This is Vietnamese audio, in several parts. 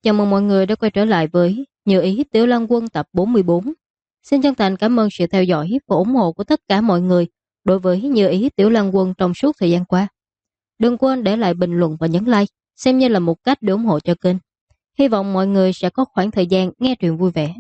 Chào mừng mọi người đã quay trở lại với Như ý Tiểu Lăng Quân tập 44. Xin chân thành cảm ơn sự theo dõi và ủng hộ của tất cả mọi người đối với Như ý Tiểu Lăng Quân trong suốt thời gian qua. Đừng quên để lại bình luận và nhấn like, xem như là một cách để ủng hộ cho kênh. Hy vọng mọi người sẽ có khoảng thời gian nghe truyện vui vẻ.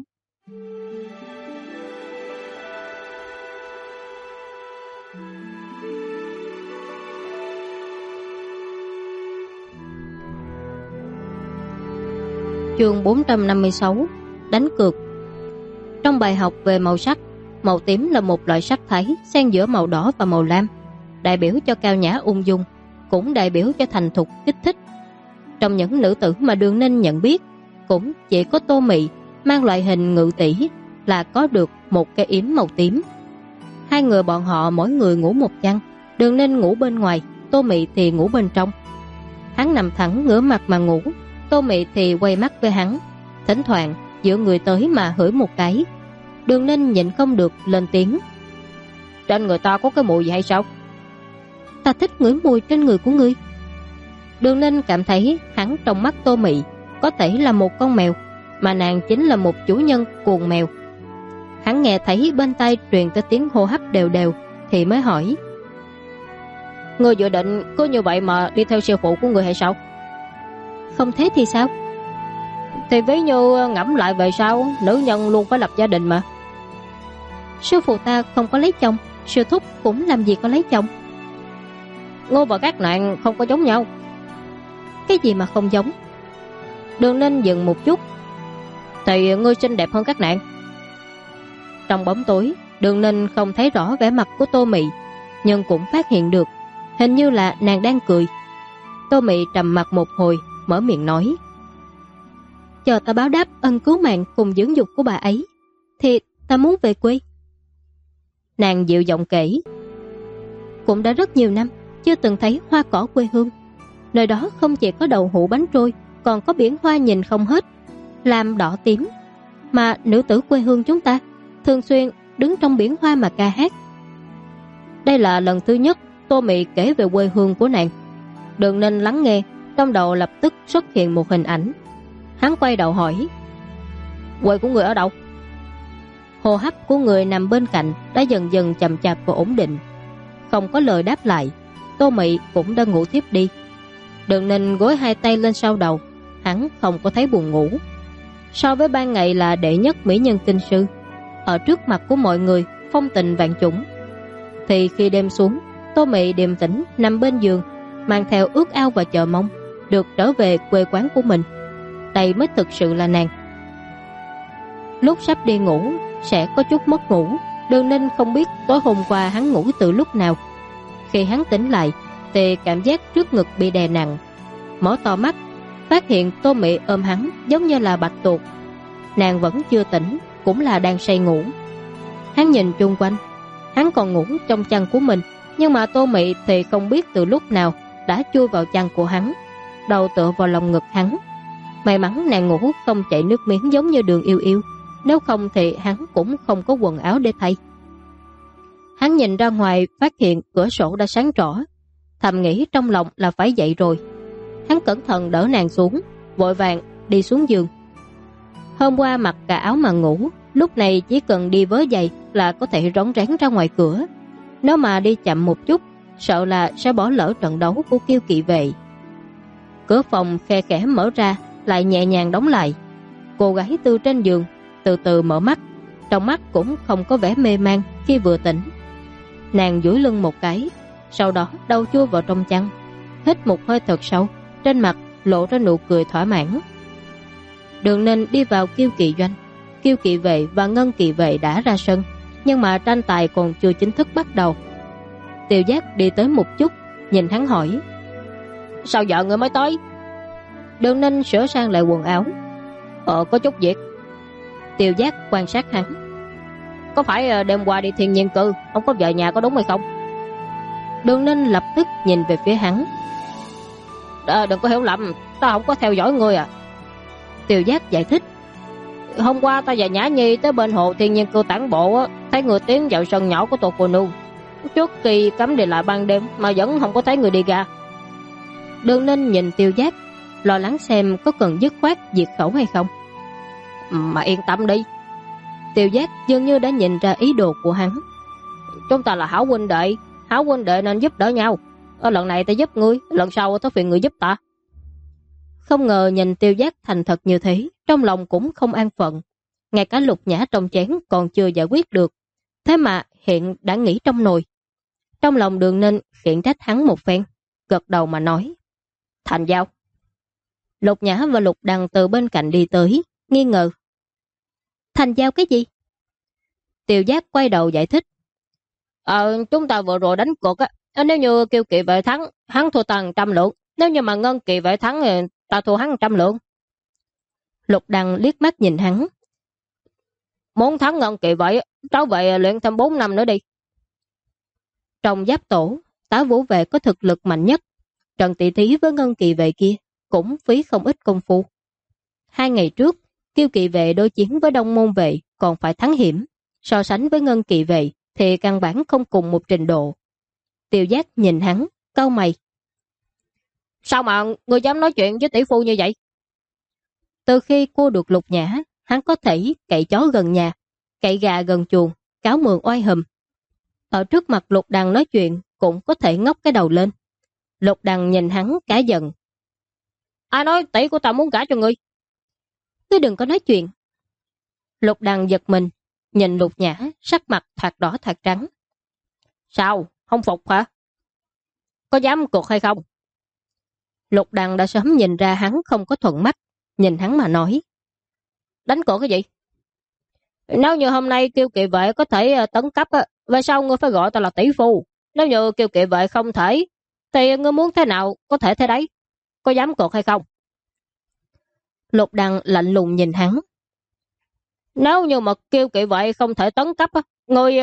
Chương 456: Đánh cược. Trong bài học về màu sắc, màu tím là một loại sắc thái xen giữa màu đỏ và màu lam, đại biểu cho cao nhã ung dung, cũng đại biểu cho thành thục kích thích. Trong những nữ tử mà Đường Ninh nhận biết, cũng chỉ có Tô Mị mang loại hình ngự tỷ là có được một cái yếm màu tím. Hai người bọn họ mỗi người ngủ một chăn, Đường Ninh ngủ bên ngoài, Tô Mị thì ngủ bên trong. Hắn nằm thẳng ngửa mặt mà ngủ, Tô Mị thì quay mắt với hắn, thỉnh thoảng giữa người tới mà hửi một cái. Đường Ninh nhịn không được lên tiếng: "Trên người ta có cái mùi gì hay sao?" "Ta thích ngửi mùi trên người của ngươi." Đường Ninh cảm thấy hắn trong mắt Tô Mị có thể là một con mèo, mà nàng chính là một chủ nhân cuồng mèo. Hắn nghe thấy bên tai truyền tới tiếng hô hấp đều đều thì mới hỏi: "Ngươi dự định cứ như vậy mà đi theo sư phụ của ngươi hay sao?" "Không thế thì sao?" "Thì ví như ngẫm lại về sau, nữ nhân luôn phải lập gia đình mà." "Sư phụ ta không có lấy chồng, sư thúc cũng làm gì có lấy chồng." "Ngươi và các nàng không có giống nhau." "Cái gì mà không giống?" Đường Ninh dừng một chút: "Thì ngươi xinh đẹp hơn các nàng." Trong bóng tối, Đường Ninh không thấy rõ vẻ mặt của Tô Mị, nhưng cũng phát hiện được hình như là nàng đang cười. Tô Mị trầm mặt một hồi, mở miệng nói: "Chờ ta báo đáp ân cứu mạng cùng dưỡng dục của bà ấy thì ta muốn về quê." Nàng dịu giọng kể: "Cũng đã rất nhiều năm chưa từng thấy hoa cỏ quê hương. Nơi đó không chỉ có đậu hũ bánh trôi, còn có biển hoa nhìn không hết, lam đỏ tím. Mà nữ tử quê hương chúng ta thường xuyên đứng trong biển hoa mà ca hát." Đây là lần thứ nhất Tô Mị kể về quê hương của nàng. Đường Ninh lắng nghe, trong đầu lập tức xuất hiện một hình ảnh. Hắn quay đầu hỏi: "Quê của người ở đâu?" Hô hấp của người nằm bên cạnh đã dần dần chậm chạp và ổn định. Không có lời đáp lại, Tô Mị cũng đã ngủ thiếp đi. Đường Ninh gối hai tay lên sau đầu, hắn không có thấy buồn ngủ. So với ban ngày là đệ nhất mỹ nhân kinh sư, ở trước mặt của mọi người phong tình vạn chủng, thì khi đêm xuống, Tô Mị điềm tĩnh nằm bên giường, mang theo ước ao và chờ mong được trở về quê quán của mình. Đây mới thực sự là nàng. Lúc sắp đi ngủ sẽ có chút mất ngủ. Đường Ninh không biết tối hôm qua hắn ngủ từ lúc nào. Khi hắn tỉnh lại thì cảm giác trước ngực bị đè nặng. Mở to mắt, phát hiện Tô Mị ôm hắn giống như là bạch tuộc. Nàng vẫn chưa tỉnh, cũng là đang say ngủ. Hắn nhìn chung quanh, hắn còn ngủ trong chăn của mình, nhưng mà Tô Mị thì không biết từ lúc nào đã chui vào chăn của hắn, đầu tựa vào lòng ngực hắn. May mắn nàng ngủ không chảy nước miếng giống như Đường Yêu Yêu, nếu không thì hắn cũng không có quần áo để thay. Hắn nhìn ra ngoài, phát hiện cửa sổ đã sáng rõ, thầm nghĩ trong lòng là phải dậy rồi. Hắn cẩn thận đỡ nàng xuống, vội vàng đi xuống giường. Hôm qua mặc cả áo mà ngủ, lúc này chỉ cần đi vớ giày là có thể rón rén ra ngoài cửa. Nếu mà đi chậm một chút, sợ là sẽ bỏ lỡ trận đấu của Kiêu Kỵ Vệ. Cửa phòng khe khẽ mở ra, lại nhẹ nhàng đóng lại. Cô gái từ trên giường từ từ mở mắt, trong mắt cũng không có vẻ mê man khi vừa tỉnh. Nàng duỗi lưng một cái, sau đó đầu chui vào trong chăn, hít một hơi thật sâu, trên mặt lộ ra nụ cười thỏa mãn. Đường Ninh đi vào Kiêu Kỵ doanh. Kiêu Kỵ Vệ và Ngân Kỵ Vệ đã ra sân, nhưng mà tranh tài còn chưa chính thức bắt đầu. Tiêu Giác đi tới một chút, nhìn hắn hỏi: "Sao giờ người mới tới?" Đường Ninh sửa sang lại quần áo: Có chút việc." Tiêu Giác quan sát hắn: "Có phải đêm qua đi thiên nhiên cư, không có về nhà có đúng hay không?" Đường Ninh lập tức nhìn về phía hắn: "Đừng có hiểu lầm, ta không có theo dõi ngươi à." Tiêu Giác giải thích: "Hôm qua ta và Nhã Nhi tới bên hồ thiên nhiên cư tản bộ, thấy người tiến vào sân nhỏ của Tô cô nương. Trước khi cấm đi lại ban đêm mà vẫn không có thấy người đi ra." Đường Ninh nhìn Tiêu Giác, lo lắng xem có cần dứt khoát diệt khẩu hay không. Mà yên tâm đi. Tiêu Giác dường như đã nhìn ra ý đồ của hắn. Chúng ta là hảo huynh đệ nên giúp đỡ nhau. Lần này ta giúp ngươi, lần sau ta phiền người giúp ta. Không ngờ nhìn Tiêu Giác thành thật như thế, trong lòng cũng không an phận. Ngay cả Lục Nhã trong chén còn chưa giải quyết được, thế mà hiện đã nghĩ trong nồi. Trong lòng Đường Ninh khiển trách hắn một phen, gật đầu mà nói: Thành giao. Lục Nhã và Lục Đằng từ bên cạnh đi tới, nghi ngờ: Thành giao cái gì? Tiêu Giác quay đầu giải thích: Chúng ta vừa rồi đánh cược á, nếu như Kiêu Kỵ Vệ thắng, hắn thua ta 100 lượng. Nếu như mà Ngân Kỳ Vệ thắng thì ta thua hắn 100 lượng. Lục Đằng liếc mắt nhìn hắn: Muốn thắng Ngân Kỳ Vệ, cháu về luyện thêm 4 năm nữa đi. Trong giáp tổ, Tá Vũ Vệ có thực lực mạnh nhất. Trận tỷ thí với Ngân Kỳ Vệ kia cũng phí không ít công phu. 2 ngày trước, Kiêu Kỵ Vệ đối chiến với Đông Môn Vệ còn phải thắng hiểm. So sánh với Ngân Kỳ Vệ thì căn bản không cùng một trình độ. Tiêu Giác nhìn hắn, cau mày: Sao mà ngươi dám nói chuyện với tỷ phu như vậy? Từ khi cua được Lục Nhã, hắn có thể cậy chó gần nhà, cậy gà gần chuồng, cáo mượn oai hùm. Ở trước mặt Lục Đằng nói chuyện cũng có thể ngóc cái đầu lên. Lục Đằng nhìn hắn cả giận: Ai nói tỷ của ta muốn gả cho ngươi? Ngươi đừng có nói chuyện. Lục Đằng giật mình, nhìn Lục Nhã, sắc mặt thoạt đỏ thoạt trắng. Sao? Không phục hả? Có dám cuộc hay không? Lục Đằng đã sớm nhìn ra hắn không có thuận mắt, nhìn hắn mà nói: Đánh cược cái gì? Nếu như hôm nay Kiêu Kỵ Vệ có thể tấn cấp, về sau ngươi phải gọi ta là tỷ phu. Nếu như Kiêu Kỵ Vệ không thể, thì ngươi muốn thế nào có thể thế đấy. Có dám cược hay không? Lục Đằng lạnh lùng nhìn hắn: Nếu như mà Kiêu Kỵ Vệ không thể tấn cấp, ngươi...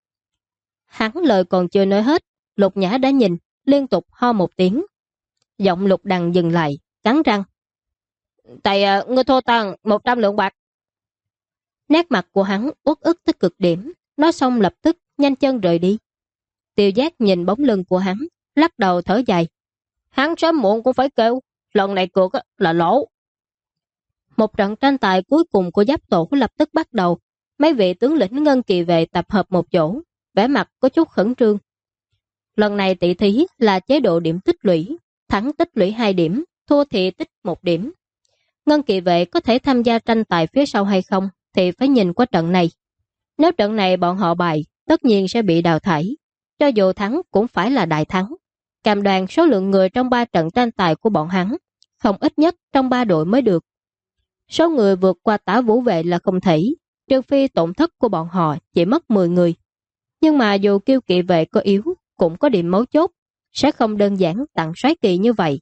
Hắn lời còn chưa nói hết, Lục Nhã đã nhìn, liên tục ho một tiếng. Giọng Lục Đằng dừng lại, cắn răng: Tại ngươi thua ta 100 lượng bạc. Nét mặt của hắn uất ức tới cực điểm, nói xong lập tức nhanh chân rời đi. Tiêu Giác nhìn bóng lưng của hắn, lắc đầu thở dài: Hắn sớm muộn cũng phải kêu, lần này cược là lỗ. Một trận tranh tài cuối cùng của giáp tổ lập tức bắt đầu. Mấy vị tướng lĩnh Ngân Kỳ Vệ tập hợp một chỗ, vẻ mặt có chút khẩn trương. Lần này tỷ thí là chế độ điểm tích lũy, thắng tích lũy 2 điểm, thua thì tích 1 điểm. Ngân Kỳ Vệ có thể tham gia tranh tài phía sau hay không thì phải nhìn qua trận này. Nếu trận này bọn họ bại, tất nhiên sẽ bị đào thải. Cho dù thắng cũng phải là đại thắng. Cam đoan số lượng người trong 3 trận tranh tài của bọn hắn không ít nhất trong 3 đội mới được. Số người vượt qua Tả Vũ Vệ là không thể, trừ phi tổn thất của bọn họ chỉ mất 10 người. Nhưng mà dù Kiêu Kỵ Vệ có yếu, cũng có điểm mấu chốt, sẽ không đơn giản tặng soái kỳ như vậy.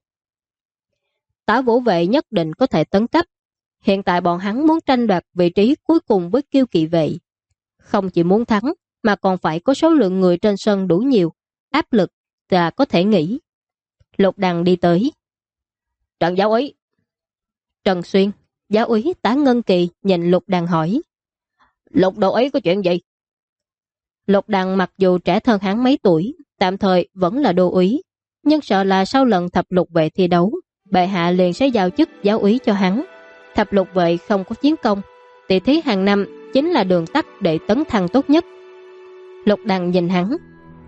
Tả Vũ Vệ nhất định có thể tấn cấp. Hiện tại bọn hắn muốn tranh đoạt vị trí cuối cùng với Kiêu Kỵ Vệ. Không chỉ muốn thắng, mà còn phải có số lượng người trên sân đủ nhiều, áp lực là có thể nghĩ. Lục Đằng đi tới: Trần giáo úy. Trần Xuyên, giáo úy Tả Ngân Kỳ nhìn Lục Đằng hỏi: Lục độ ý có chuyện gì? Lục Đằng mặc dù trẻ hơn hắn mấy tuổi, tạm thời vẫn là đô úy, nhưng sợ là sau lần thập lục vệ thi đấu, bệ hạ liền sẽ giao chức giáo úy cho hắn. Thập lục vệ không có chiến công, tỷ thí hàng năm chính là đường tắt để tấn thăng tốt nhất. Lục Đằng nhìn hắn: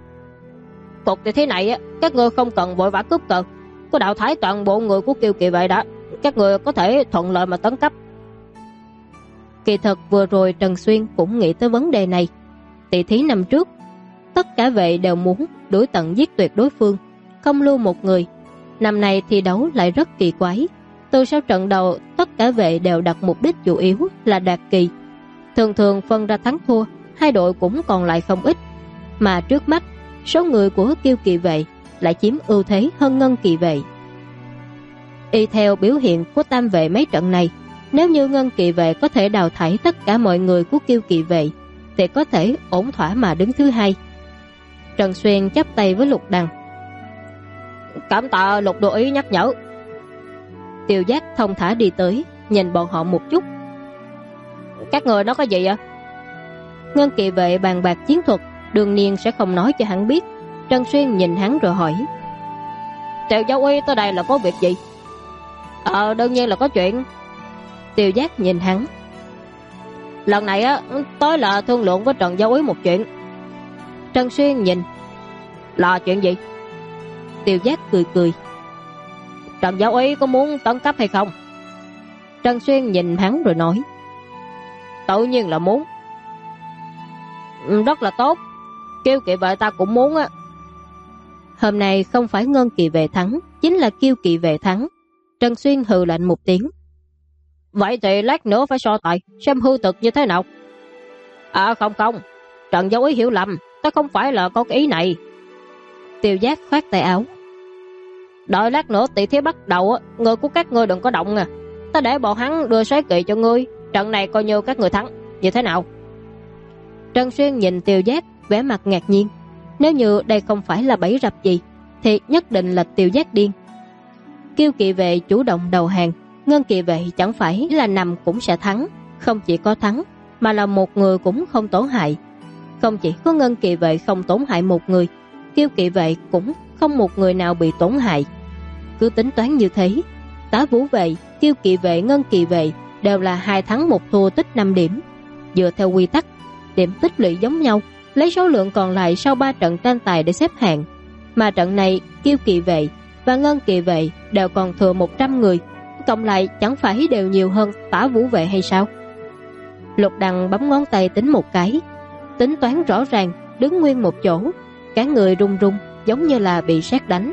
Cuộc tỷ thí này các ngươi không cần vội vã cướp cờ, có đạo thái toàn bộ người của Kiêu Kỵ Vệ đã, các ngươi có thể thuận lợi mà tấn cấp. Kỳ thật vừa rồi Trần Xuyên cũng nghĩ tới vấn đề này. Tỷ thí năm trước, tất cả vệ đều muốn đuổi tận giết tuyệt đối phương, không lưu một người. Năm nay thi đấu lại rất kỳ quái. Từ sau trận đầu, tất cả vệ đều đặt mục đích chủ yếu là đạt kỳ. Thường thường phân ra thắng thua, hai đội cũng còn lại không ít. Mà trước mắt, số người của Kiêu Kỵ Vệ lại chiếm ưu thế hơn Ngân Kỳ Vệ. Y theo biểu hiện của tam vệ mấy trận này, nếu như Ngân Kỳ Vệ có thể đào thải tất cả mọi người của Kiêu Kỵ Vệ thì có thể ổn thỏa mà đứng thứ hai. Trần Xuyên chắp tay với Lục Đằng: Cảm tạ Lục độ ý nhắc nhở. Tiêu Giác thông thả đi tới, nhìn bọn họ một chút: Các người nói cái gì vậy? Ngân Kỳ Vệ bàn bạc chiến thuật, đương nhiên sẽ không nói cho hắn biết. Trần Xuyên nhìn hắn rồi hỏi: Triệu giáo uy tới đây là có việc gì? Đương nhiên là có chuyện. Tiêu Giác nhìn hắn. Lần này tới là thương lượng với Trần Giáo Úy một chuyện. Trần Xuyên nhìn. Là chuyện gì? Tiêu Giác cười cười. Trần Giáo Úy có muốn tấn cấp hay không? Trần Xuyên nhìn hắn rồi nói. Tự nhiên là muốn. Rất là tốt. Kiêu Kỵ Vệ ta cũng muốn á. Hôm nay không phải Ngân Kỳ Vệ thắng, chính là Kiêu Kỵ Vệ thắng. Trần Xuyên hừ lạnh một tiếng. Vậy thì lát nữa phải so tài, xem hư thực như thế nào. Không, Trần Giáo Úy hiểu lầm, ta không phải là có cái ý này. Tiêu Giác khoát tay áo. Đợi lát nữa tỷ thí bắt đầu, người của các ngươi đừng có động à. Ta để bọn hắn đưa xoáy kỵ cho ngươi, trận này coi như các ngươi thắng, như thế nào? Trần Xuyên nhìn Tiêu Giác vẻ mặt ngạc nhiên. Nếu như đây không phải là bẫy rập gì thì nhất định là Tiêu Giác điên. Kiêu Kỵ Vệ chủ động đầu hàng, Ngân Kỳ Vệ chẳng phải là nằm cũng sẽ thắng. Không chỉ có thắng mà là một người cũng không tổn hại. Không chỉ có Ngân Kỳ Vệ không tổn hại một người, Kiêu Kỵ Vệ cũng không một người nào bị tổn hại. Cứ tính toán như thế, Tá Vũ Vệ, Kiêu Kỵ Vệ, Ngân Kỳ Vệ đều là 2 thắng 1 thua tích 5 điểm. Dựa theo quy tắc, điểm tích lũy giống nhau, lấy số lượng còn lại sau 3 trận tranh tài để xếp hạng. Mà trận này Kiêu Kỵ Vệ và Ngân Kỳ Vệ đều còn thừa 100 người, cộng lại chẳng phải đều nhiều hơn Tả Vũ Vệ hay sao? Lục Đằng bấm ngón tay tính một cái, tính toán rõ ràng, đứng nguyên một chỗ, cả người run run giống như là bị sét đánh.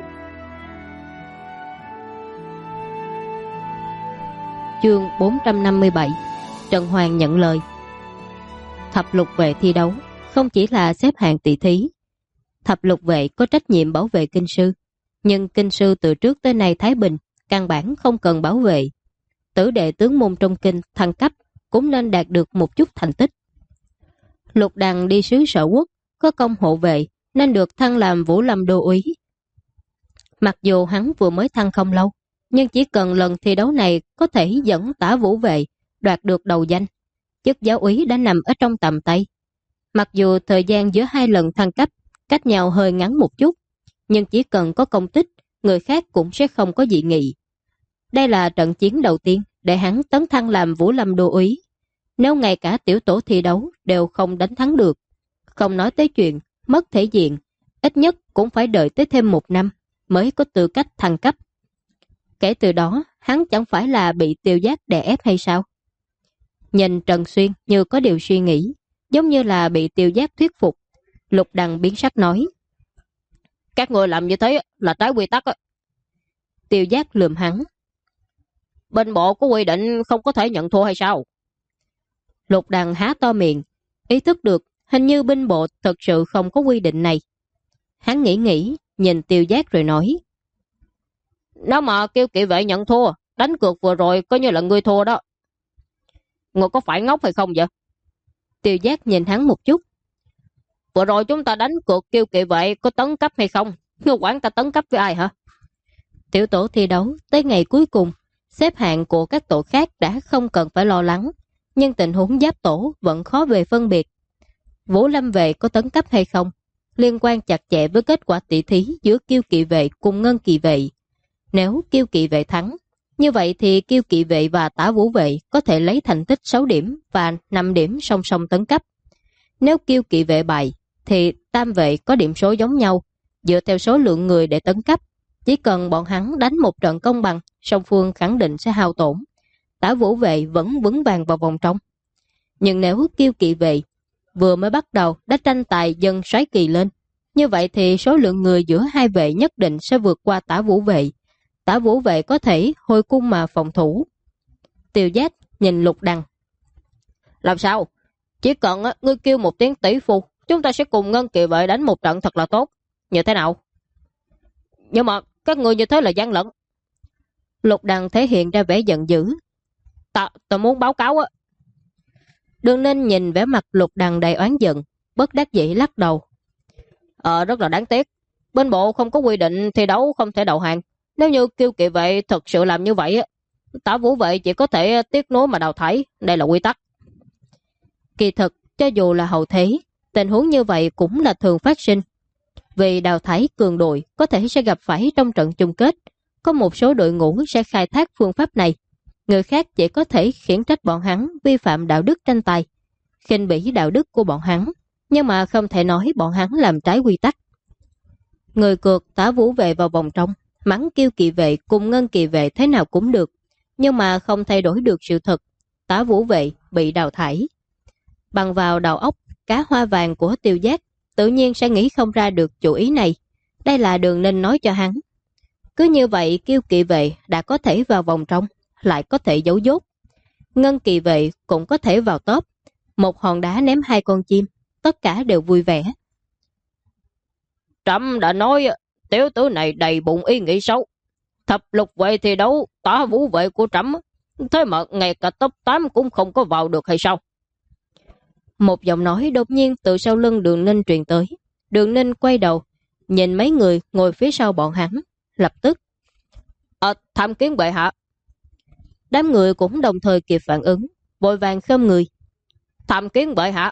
Chương 457. Trần Hoàng nhận lời. Thập lục vệ thi đấu không chỉ là xếp hạng tỷ thí. Thập lục vệ có trách nhiệm bảo vệ kinh sư, nhưng kinh sư từ trước tới nay thái bình, căn bản không cần bảo vệ. Tử đệ tướng môn trong kinh thăng cấp cũng nên đạt được một chút thành tích. Lục Đằng đi sứ sở quốc, có công hộ vệ nên được thăng làm Vũ Lâm đô úy. Mặc dù hắn vừa mới thăng không lâu, nhưng chỉ cần lần thi đấu này có thể dẫn Tả Vũ Vệ đoạt được đầu danh, chức giáo úy đã nằm ở trong tầm tay. Mặc dù thời gian giữa 2 lần thăng cấp cách nhau hơi ngắn một chút, nhưng chỉ cần có công tích, người khác cũng sẽ không có dị nghị. Đây là trận chiến đầu tiên để hắn tấn thăng làm Vũ Lâm đô úy. Nếu ngay cả tiểu tổ thi đấu đều không đánh thắng được, không nói tới chuyện mất thể diện, ít nhất cũng phải đợi tới thêm 1 năm mới có tư cách thăng cấp. Kể từ đó, hắn chẳng phải là bị Tiêu Giác đè ép hay sao? Nhìn Trần Xuyên như có điều suy nghĩ, giống như là bị Tiêu Giác thuyết phục. Lục Đằng biến sắc nói. Các người làm như thế là trái quy tắc. Tiêu Giác lườm hắn. Bên bộ có quy định không có thể nhận thua hay sao? Lục Đằng há to miệng, ý thức được hình như binh bộ thật sự không có quy định này. Hắn nghĩ, nhìn Tiêu Giác rồi nói. Nếu mà Kiêu Kỵ Vệ nhận thua, đánh cược vừa rồi coi như là ngươi thua đó. Ngươi có phải ngốc hay không vậy? Tiêu Giác nhìn hắn một chút. Vừa rồi chúng ta đánh cược Kiêu Kỵ Vệ có tấn cấp hay không? Ngươi quản ta tấn cấp với ai hả? Tiểu tổ thi đấu tới ngày cuối cùng, xếp hạng của các tổ khác đã không cần phải lo lắng, nhưng tình huống giáp tổ vẫn khó về phân biệt. Vũ Lâm Vệ có tấn cấp hay không liên quan chặt chẽ với kết quả tỷ thí giữa Kiêu Kỵ Vệ cùng Ngân Kỳ Vệ. Nếu Kiêu Kỵ Vệ thắng, như vậy thì Kiêu Kỵ Vệ và Tả Vũ Vệ có thể lấy thành tích 6 điểm và 5 điểm song song tấn cấp. Nếu Kiêu Kỵ Vệ bại, thì Tam Vệ có điểm số giống nhau, dựa theo số lượng người để tấn cấp. Chỉ cần bọn hắn đánh một trận công bằng, song phương khẳng định sẽ hao tổn. Tả Vũ Vệ vẫn vững vàng vào vòng trong. Nhưng nếu Kiêu Kỵ Vệ vừa mới bắt đầu đã tranh tài dâng xoáy kỳ lên, như vậy thì số lượng người giữa hai vệ nhất định sẽ vượt qua Tả Vũ Vệ. Tả Vũ Vệ có thể hồi cung mà phòng thủ. Tiêu Giác nhìn Lục Đằng. Làm sao? Chỉ cần ngươi kêu một tiếng tỷ phu, chúng ta sẽ cùng Ngân Kỳ Vệ đánh một trận thật là tốt. Như thế nào? Nhưng mà các ngươi như thế là gian lận. Lục Đằng thể hiện ra vẻ giận dữ. Ta muốn báo cáo á. Đừng nên nhìn vẻ mặt Lục Đằng đầy oán giận, bất đắc dĩ lắc đầu. Rất là đáng tiếc. Bên bộ không có quy định thi đấu không thể đầu hàng. Nếu như Kiêu Kỵ Vệ thật sự làm như vậy, Tả Vũ Vệ chỉ có thể tiếc nuối mà đào thải. Đây là quy tắc. Kỳ thực, cho dù là hậu thế, tình huống như vậy cũng là thường phát sinh. Vì đào thải cường đội có thể sẽ gặp phải trong trận chung kết, có một số đội ngũ sẽ khai thác phương pháp này. Người khác chỉ có thể khiển trách bọn hắn vi phạm đạo đức tranh tài, khinh bỉ đạo đức của bọn hắn, nhưng mà không thể nói bọn hắn làm trái quy tắc. Người cược Tả Vũ Vệ vào vòng trong, mắng Kiêu Kỵ Vệ cùng Ngân Kỵ Vệ thế nào cũng được, nhưng mà không thay đổi được sự thật. Tả Vũ Vệ bị đào thải. Bằng vào đầu óc cá hoa vàng của Tiêu Giác, tự nhiên sẽ nghĩ không ra được chủ ý này. Đây là Đường Ninh nói cho hắn. Cứ như vậy Kiêu Kỵ Vệ đã có thể vào vòng trong, lại có thể giấu dốt. Ngân Kỵ Vệ cũng có thể vào top. Một hòn đá ném hai con chim, tất cả đều vui vẻ. Trẫm đã nói tiểu tử này đầy bụng ý nghĩ xấu. Thập lục vệ thi đấu Tả Vũ Vệ của trẫm, thế mà ngay cả top 8 cũng không có vào được hay sao? Một giọng nói đột nhiên từ sau lưng Đường Ninh truyền tới. Đường Ninh quay đầu, nhìn mấy người ngồi phía sau bọn hắn, lập tức: Tham kiến bệ hạ. Đám người cũng đồng thời kịp phản ứng, vội vàng khom người. Tham kiến bệ hạ.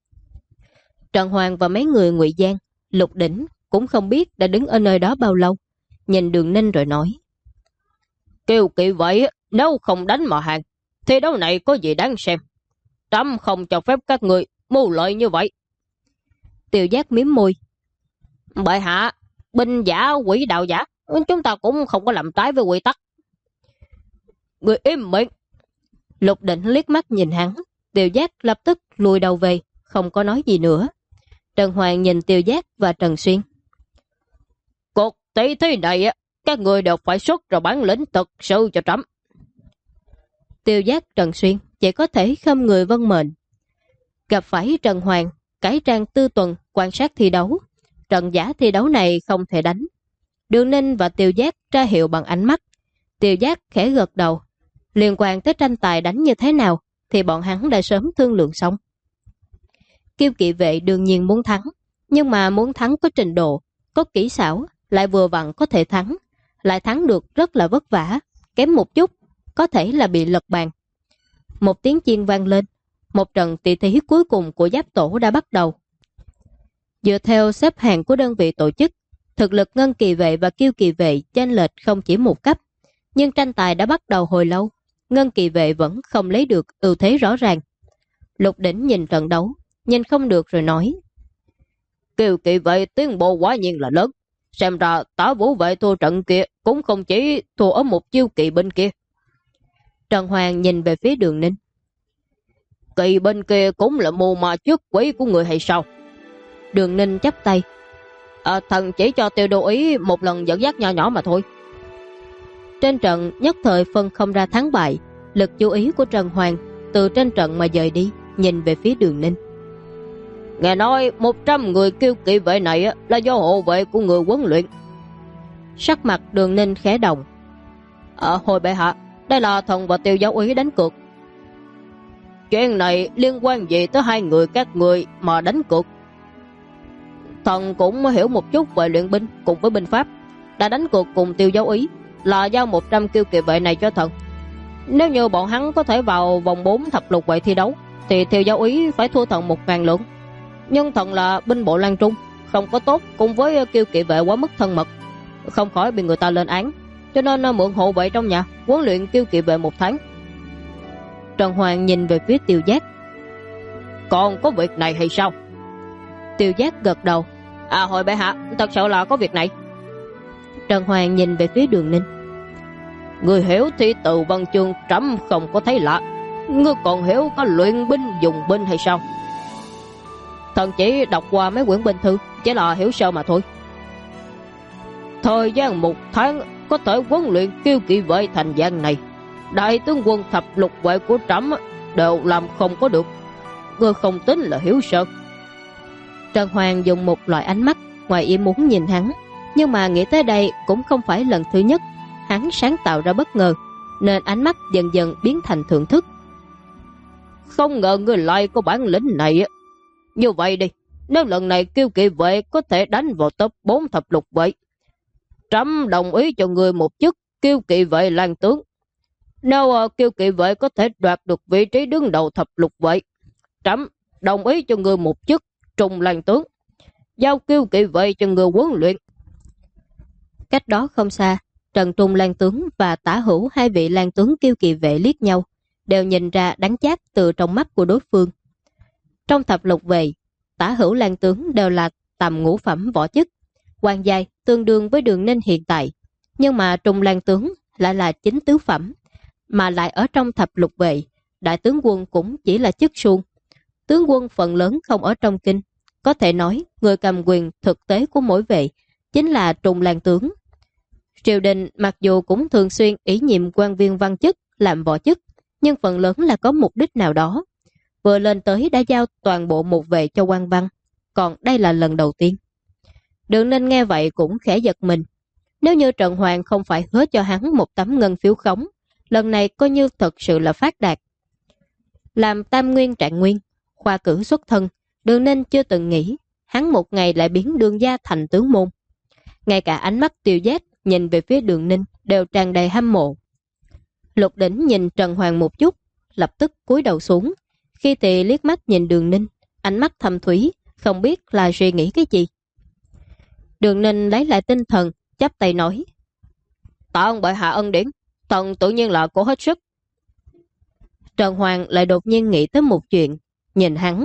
Trần Hoàng và mấy người Ngụy Giang, Lục Đỉnh cũng không biết đã đứng ở nơi đó bao lâu, nhìn Đường Ninh rồi nói: Kiêu Kỵ Vệ nếu không đánh mà hàng, thi đấu này có gì đáng xem. Trẫm không cho phép các người mưu lợi như vậy. Tiêu Giác mím môi: Bệ hạ, binh giả quỷ đạo giả, chúng ta cũng không có làm trái với quy tắc. Người im miệng. Lục Đỉnh liếc mắt nhìn hắn. Tiêu Giác lập tức lùi đầu về, không có nói gì nữa. Trần Hoàng nhìn Tiêu Giác và Trần Xuyên. Cuộc tỷ thí này các người đều phải xuất ra bản lĩnh thực sự cho trẫm. Tiêu Giác, Trần Xuyên chỉ có thể khom người vâng mệnh. Gặp phải Trần Hoàng, cải trang tư tuần quan sát thi đấu. Trận giả thi đấu này không thể đánh. Đường Ninh và Tiêu Giác ra hiệu bằng ánh mắt. Tiêu Giác khẽ gật đầu. Liên quan tới tranh tài đánh như thế nào thì bọn hắn đã sớm thương lượng xong. Kiêu Kỵ Vệ đương nhiên muốn thắng, nhưng mà muốn thắng có trình độ, có kỹ xảo, lại vừa vặn có thể thắng, lại thắng được rất là vất vả, kém một chút có thể là bị lật bàn. Một tiếng chiên vang lên, một trận tỷ thí cuối cùng của Giáp Tổ đã bắt đầu. Dựa theo xếp hạng của đơn vị tổ chức, thực lực Ngân Kỵ Vệ và Kiêu Kỵ Vệ chênh lệch không chỉ một cấp, nhưng tranh tài đã bắt đầu hồi lâu, Ngân Kỵ Vệ vẫn không lấy được ưu thế rõ ràng. Lục Đỉnh nhìn trận đấu, nhìn không được rồi nói: Kiêu Kỵ Vệ tiến bộ quá nhiên là lớn. Xem ra Tả Vũ Vệ thua trận kia cũng không chỉ thua ở một chiêu kỵ binh kia. Trần Hoàng nhìn về phía Đường Ninh: Kỵ binh kia cũng là mù mà trước quỷ của người hay sao? Đường Ninh chắp tay: Thần chỉ cho Tiêu Đô Ý một lần dẫn dắt nhỏ nhỏ mà thôi. Trên trận nhất thời phân không ra thắng bại. Lực chú ý của Trần Hoàng từ trên trận mà dời đi, nhìn về phía Đường Ninh. Nghe nói 100 người Kiêu Kỵ Vệ này là do hộ vệ của người huấn luyện. Sắc mặt Đường Ninh khẽ động: Hồi bệ hạ, đây là thần và Tiêu giáo úy đánh cược. Chuyện này liên quan gì tới hai người các người mà đánh cược? Thần cũng hiểu một chút về luyện binh cùng với binh pháp, đã đánh cược cùng Tiêu giáo úy là giao 100 Kiêu Kỵ Vệ này cho thần. Nếu như bọn hắn có thể vào vòng 4 thập lục vệ thi đấu thì Tiêu giáo úy phải thua thần 1000 lượng. Nhưng thần là binh bộ Lan Trung, không có tốt cùng với Kiêu Kỵ Vệ quá mức thân mật, không khỏi bị người ta lên án, cho nên mượn hộ vệ trong nhà huấn luyện Kiêu Kỵ Vệ 1 tháng. Trần Hoàng nhìn về phía Tiêu Giác: Còn có việc này hay sao? Tiêu Giác gật đầu: Hồi bệ hạ, thật sự là có việc này. Trần Hoàng nhìn về phía Đường Ninh: Người hiểu thi từ văn chương trẫm không có thấy lạ, ngươi còn hiểu có luyện binh dùng binh hay sao? Thần chỉ đọc qua mấy quyển binh thư, chỉ là hiểu sơ mà thôi. Thời gian 1 tháng có thể huấn luyện Kiêu Kỵ Vệ thành dạng này, đại tướng quân thập lục vệ của trẫm đều làm không có được. Ngươi không tính là hiểu sơ. Trần Hoàng dùng một loại ánh mắt ngoài ý muốn nhìn hắn, nhưng mà nghĩ tới đây cũng không phải lần thứ nhất hắn sáng tạo ra bất ngờ, nên ánh mắt dần dần biến thành thưởng thức. Không ngờ ngươi lại có bản lĩnh này. Như vậy đi, nếu lần này Kiêu Kỵ Vệ có thể đánh vào top 4 thập lục vệ, trẫm đồng ý cho người một chức Kiêu Kỵ Vệ Lan tướng. Nếu Kiêu Kỵ Vệ có thể đoạt được vị trí đứng đầu thập lục vệ, trẫm đồng ý cho người một chức Trung Lan tướng, giao Kiêu Kỵ Vệ cho người huấn luyện. Cách đó không xa, Trần Trung Lan tướng và Tả Hữu, hai vị Lan tướng Kiêu Kỵ vệ liếc nhau, đều nhìn ra đắng chát từ trong mắt của đối phương. Trong thập lục vệ, Tả Hữu Lan tướng đều là tầm ngũ phẩm võ chức, quan giai tương đương với Đường Ninh hiện tại, nhưng mà Trung Lan tướng lại là chính tứ phẩm, mà lại ở trong thập lục vệ, đại tướng quân cũng chỉ là chức suông. Tướng quân phần lớn không ở trong kinh, có thể nói người cầm quyền thực tế của mỗi vệ chính là Trung Lan tướng. Triều đình mặc dù cũng thường xuyên ủy nhiệm quan viên văn chức làm võ chức, nhưng phần lớn là có mục đích nào đó. Vừa lên tới đã giao toàn bộ một vệ cho quan văn, còn đây là lần đầu tiên. Đường Ninh nghe vậy cũng khẽ giật mình. Nếu như Trần Hoàng không phải hứa cho hắn một tấm ngân phiếu khống, lần này coi như thật sự là phát đạt. Làm tam nguyên trạng nguyên, khoa cử xuất thân, Đường Ninh chưa từng nghĩ hắn một ngày lại biến Đường gia thành tướng môn. Ngay cả ánh mắt Tiêu Giác nhìn về phía Đường Ninh đều tràn đầy hâm mộ. Lục Đỉnh nhìn Trần Hoàng một chút, lập tức cúi đầu xuống. Khi thì liếc mắt nhìn Đường Ninh, ánh mắt thâm thúy, không biết là suy nghĩ cái gì. Đường Ninh lấy lại tinh thần, chắp tay nói: "Tạ ơn bệ hạ ân điển, thần tự nhiên là cố hết sức." Trần Hoàng lại đột nhiên nghĩ tới một chuyện, nhìn hắn: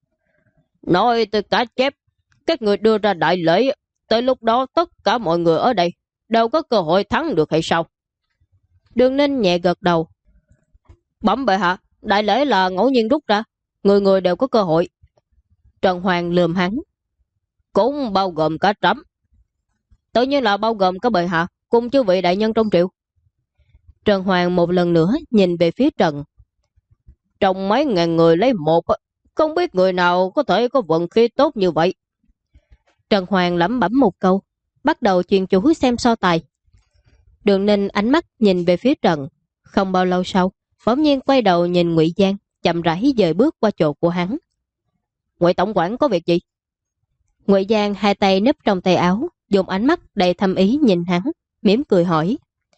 "Nói từ cả chép, các người đưa ra đại lễ, tới lúc đó tất cả mọi người ở đây đều có cơ hội thắng được hay sao?" Đường Ninh nhẹ gật đầu: "Bẩm bệ hạ, đại lễ là ngẫu nhiên rút ra, người người đều có cơ hội." Trần Hoàng lườm hắn: "Cũng bao gồm cả trẫm." "Tự nhiên là bao gồm cả bệ hạ cùng chư vị đại nhân trong triều." Trần Hoàng một lần nữa nhìn về phía Trần: "Trong mấy ngàn người lấy một, không biết người nào có thể có vận khí tốt như vậy." Trần Hoàng lẩm bẩm một câu, bắt đầu chuyên chú xem so tài. Đường Ninh ánh mắt nhìn về phía Trần, không bao lâu sau bỗng nhiên quay đầu nhìn Ngụy Giang, chậm rãi dời bước qua chỗ của hắn. "Ngụy tổng quản có việc gì?" Ngụy Giang hai tay núp trong tay áo, dùng ánh mắt đầy thâm ý nhìn hắn, mỉm cười hỏi: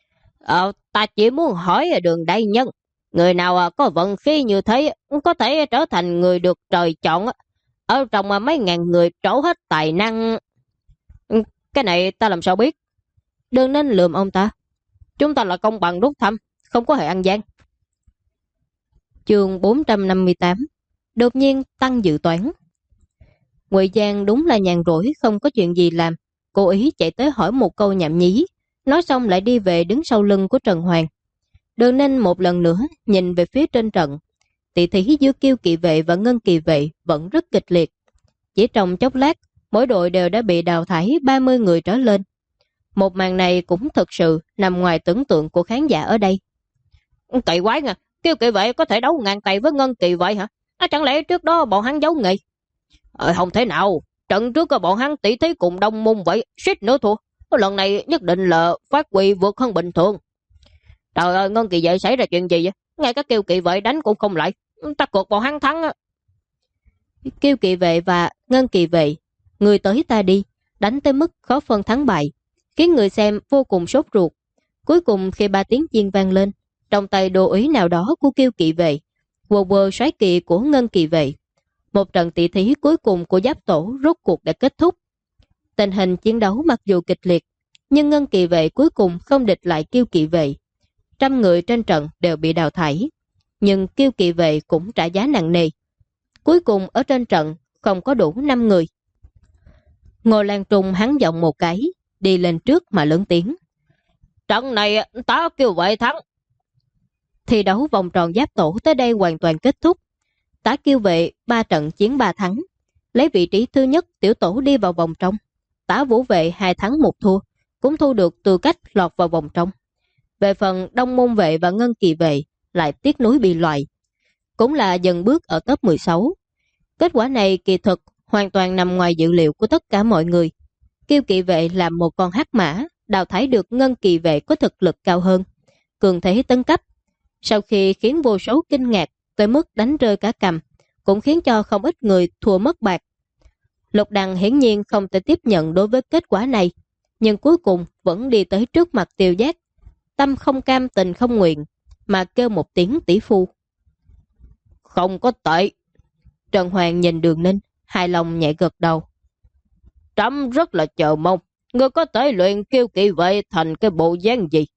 Ta chỉ muốn hỏi Đường đại nhân, người nào có vận khí như thế có thể trở thành người được trời chọn, ở trong mấy ngàn người trổ hết tài năng?" "Cái này ta làm sao biết?" Đường Ninh lườm ông ta: "Chúng ta là công bằng rút thăm, không có hề ăn gian." Chương 458 đột nhiên tăng dự toán. Ngụy Giang đúng là nhàn rỗi không có chuyện gì làm, cố ý chạy tới hỏi một câu nhảm nhí, nói xong lại đi về đứng sau lưng của Trần Hoàng. Đường Ninh một lần nữa nhìn về phía trên trận, tỷ thí giữa Kiêu Kỵ vệ và Ngân Kỵ vệ vẫn rất kịch liệt. Chỉ trong chốc lát, mỗi đội đều đã bị đào thải 30 người trở lên. Một màn này cũng thực sự nằm ngoài tưởng tượng của khán giả ở đây. "Kỳ quái nha, Kiêu Kỵ vệ có thể đấu ngang tay với Ngân Kỵ vệ hả? Chẳng lẽ trước đó bọn hắn giấu nghề?" Không thể nào, trận trước bọn hắn tỷ thí cùng Đông Môn vậy, suýt nữa thua. Lần này nhất định là phát huy vượt hơn bình thường. Trời ơi, Ngân Kỳ vệ xảy ra chuyện gì vậy? Ngay cả Kiêu Kỵ vệ đánh cũng không lại. Ta cuộc bọn hắn thắng á." Kiêu Kỵ vệ và Ngân Kỵ vệ, người tới ta đi, đánh tới mức khó phân thắng bại, khiến người xem vô cùng sốt ruột. Cuối cùng khi 3 tiếng chiên vang lên, trong tay đô úy nào đó của Kiêu Kỵ vệ, quờ xoáy kỵ của Ngân Kỵ vệ, một trận tỷ thí cuối cùng của Giáp Tổ rốt cuộc đã kết thúc. Tình hình chiến đấu mặc dù kịch liệt, nhưng Ngân Kỵ vệ cuối cùng không địch lại Kiêu Kỵ vệ. 100 người trên trận đều bị đào thải, nhưng Kiêu Kỵ vệ cũng trả giá nặng nề. Cuối cùng ở trên trận không có đủ 5 người. Ngô Lan Trung hắn giọng một cái, đi lên trước mà lớn tiếng: "Trận này ta Kiêu vệ thắng." Thi đấu vòng tròn Giáp Tổ tới đây hoàn toàn kết thúc. Tả Kiêu vệ 3 trận chiến 3 thắng, lấy vị trí thứ nhất tiểu tổ đi vào vòng trong. Tả Vũ vệ 2 thắng 1 thua, cũng thu được tư cách lọt vào vòng trong. Về phần Đông Môn vệ và Ngân Kỳ vệ lại tiếc nuối bị loại, cũng là dần bước ở top 16. Kết quả này kỳ thực hoàn toàn nằm ngoài dự liệu của tất cả mọi người. Kiêu Kỵ vệ làm một con hắc mã, đào thải được Ngân Kỳ vệ có thực lực cao hơn, cường thế tấn cấp. Sau khi khiến vô số kinh ngạc tới mức đánh rơi cả cầm, cũng khiến cho không ít người thua mất bạc. Lục Đằng hiển nhiên không thể tiếp nhận đối với kết quả này, nhưng cuối cùng vẫn đi tới trước mặt Tiêu Giác, tâm không cam tình không nguyện, mà kêu một tiếng tỷ phu. "Không có tệ." Trần Hoàng nhìn Đường Ninh, hài lòng nhẹ gật đầu. "Trẫm rất là chờ mong, Ngươi có thể luyện kiêu kỵ vệ thành cái bộ dáng gì?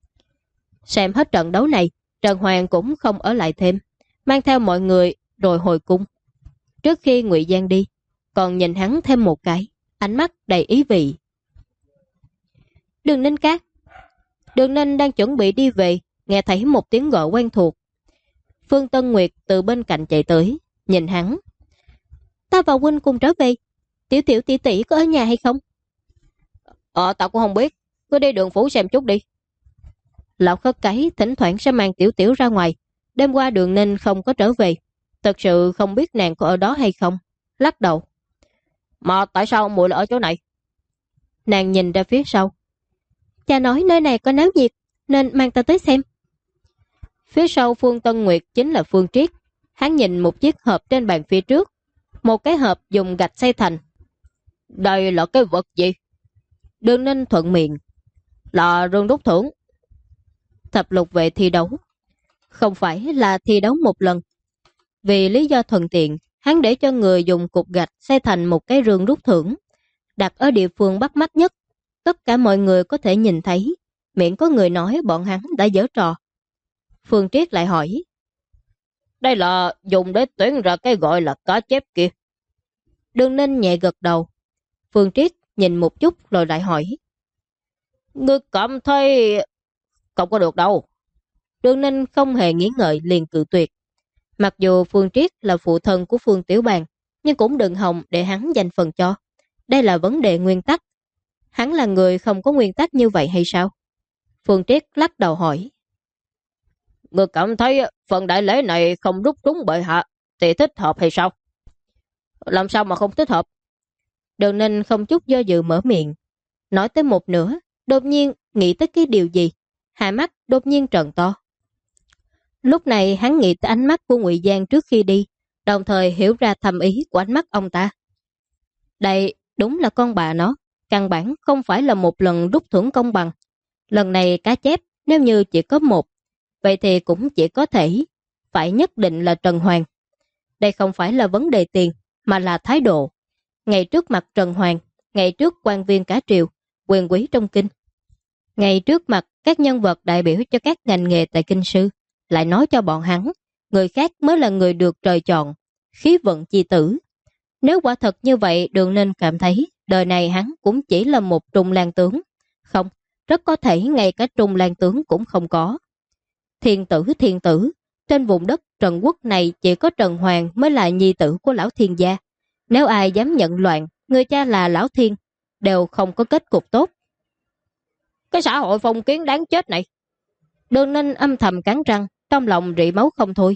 Xem hết trận đấu này, Trần Hoàng cũng không ở lại thêm, mang theo mọi người rồi hồi cung. Trước khi Ngụy Giang đi, còn nhìn hắn thêm một cái, ánh mắt đầy ý vị. Đường Ninh Cát. Đường Ninh đang chuẩn bị đi về, nghe thấy một tiếng gọi quen thuộc. Phương Tân Nguyệt từ bên cạnh chạy tới, nhìn hắn. Ta và huynh cùng trở về, Tiểu Tiểu tỷ tỷ có ở nhà hay không? Tao cũng không biết, cứ đi đường phủ xem chút đi. Lão Khất Cái thỉnh thoảng sẽ mang Tiểu Tiểu ra ngoài. Đêm qua Đường Ninh không có trở về, thật sự không biết nàng có ở đó hay không. Lắc đầu. Mà tại sao muội lại ở chỗ này? Nàng nhìn ra phía sau. Cha nói nơi này có náo nhiệt, nên mang ta tới xem. Phía sau Phương Tân Nguyệt chính là Phương Triết. Hắn nhìn một chiếc hộp trên bàn phía trước. Một cái hộp dùng gạch xây thành. Đây là cái vật gì? Đường Ninh thuận miệng. Là rương rút thưởng. Thập lục vệ thi đấu. Không phải là thi đấu một lần. Vì lý do thuận tiện, hắn để cho người dùng cục gạch xây thành một cái rương rút thưởng, đặt ở địa phương bắt mắt nhất. Tất cả mọi người có thể nhìn thấy, miễn có người nói bọn hắn đã giở trò. Phương Triết lại hỏi. Đây là dùng để tuyển ra cái gọi là cá chép kia. Đường Ninh nhẹ gật đầu. Phương Triết nhìn một chút rồi lại hỏi. Ngươi cảm thấy không có được đâu. Đường Ninh không hề nghĩ ngợi liền cự tuyệt. Mặc dù Phương Triết là phụ thân của Phương Tiểu Bàn, nhưng cũng đừng hòng để hắn dành phần cho. Đây là vấn đề nguyên tắc. Hắn là người không có nguyên tắc như vậy hay sao? Phương Triết lắc đầu hỏi. Ngươi cảm thấy phần đại lễ này không rút trúng bệ hạ thì thích hợp hay sao? Làm sao mà không thích hợp? Đường Ninh không chút do dự mở miệng. Nói tới một nửa, đột nhiên nghĩ tới cái điều gì. Hai mắt đột nhiên trợn to. Lúc này hắn nghĩ tới ánh mắt của Ngụy Giang trước khi đi, đồng thời hiểu ra thầm ý của ánh mắt ông ta. Đây đúng là con bà nó, căn bản không phải là một lần rút thưởng công bằng. Lần này cá chép nếu như chỉ có một, vậy thì cũng chỉ có thể phải nhất định là Trần Hoàng. Đây không phải là vấn đề tiền, mà là thái độ. Ngay trước mặt Trần Hoàng, ngay trước quan viên cả triều, quyền quý trong kinh, ngay trước mặt các nhân vật đại biểu cho các ngành nghề tại kinh sư, lại nói cho bọn hắn, người khác mới là người được trời chọn, khí vận chi tử. Nếu quả thật như vậy, Đường Ninh cảm thấy đời này hắn cũng chỉ là một trung lang tướng. Không, rất có thể ngay cả trung lang tướng cũng không có. Thiên tử, trên vùng đất Trần Quốc này chỉ có Trần Hoàng mới là nhi tử của lão thiên gia. Nếu ai dám nhận loạn, người cha là lão thiên, đều không có kết cục tốt. Cái xã hội phong kiến đáng chết này. Đường Ninh âm thầm cắn răng, trong lòng rỉ máu không thôi.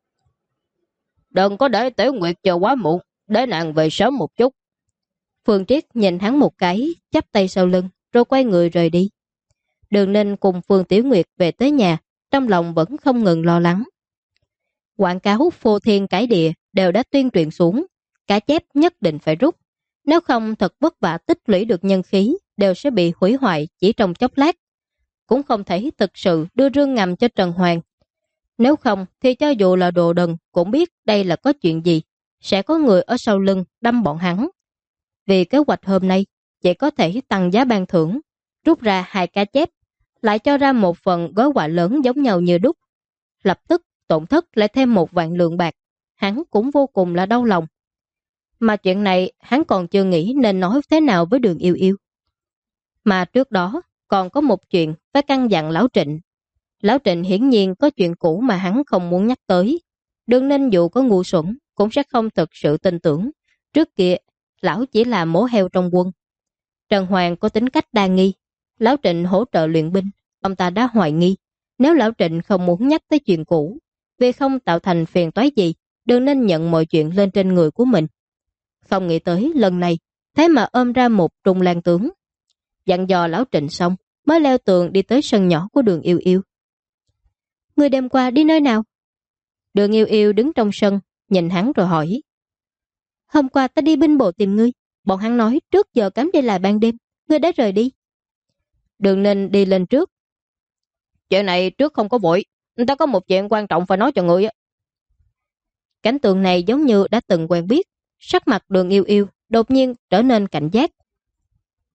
Đừng có để Tiểu Nguyệt chờ quá muộn, để nàng về sớm một chút. Phương Triết nhìn hắn một cái, chắp tay sau lưng, rồi quay người rời đi. Đường Ninh cùng Phương Tiểu Nguyệt về tới nhà, trong lòng vẫn không ngừng lo lắng. Quảng cáo phô thiên cải địa đều đã tuyên truyền xuống, cá chép nhất định phải rút. Nếu không thật vất vả tích lũy được nhân khí, đều sẽ bị hủy hoại chỉ trong chốc lát. Cũng không thể thực sự đưa rương ngầm cho Trần Hoàng. Nếu không thì cho dù là đồ đần cũng biết đây là có chuyện gì, sẽ có người ở sau lưng đâm bọn hắn. Vì kế hoạch hôm nay, chỉ có thể tăng giá ban thưởng, rút ra 2 cá chép, lại cho ra một phần gói quà lớn giống nhau như đúc. Lập tức tổn thất lại thêm 1 vạn lượng bạc, hắn cũng vô cùng là đau lòng. Mà chuyện này hắn còn chưa nghĩ nên nói thế nào với Đường Yêu Yêu. Mà trước đó còn có một chuyện phải căn dặn Lão Trịnh. Lão Trịnh hiển nhiên có chuyện cũ mà hắn không muốn nhắc tới. Đường Ninh dù có ngu xuẩn cũng sẽ không thực sự tin tưởng. Trước kia lão chỉ là mổ heo trong quân. Trần Hoàng có tính cách đa nghi. Lão Trịnh hỗ trợ luyện binh, ông ta đã hoài nghi. Nếu Lão Trịnh không muốn nhắc tới chuyện cũ, vì không tạo thành phiền toái gì, Đường Ninh nhận mọi chuyện lên trên người của mình. Không nghĩ tới lần này, thế mà ôm ra một trung lang tướng. Dặn dò Lão Trịnh xong, mới leo tường đi tới sân nhỏ của Đường Yêu Yêu. Người đêm qua đi nơi nào? Đường Yêu Yêu đứng trong sân, nhìn hắn rồi hỏi. Hôm qua ta đi binh bộ tìm ngươi, bọn hắn nói trước giờ cấm đi lại ban đêm, ngươi đã rời đi. Đường Ninh đi lên trước. Chuyện này trước không có vội, ta có một chuyện quan trọng phải nói cho ngươi. Cảnh tượng này giống như đã từng quen biết, sắc mặt Đường Yêu Yêu đột nhiên trở nên cảnh giác.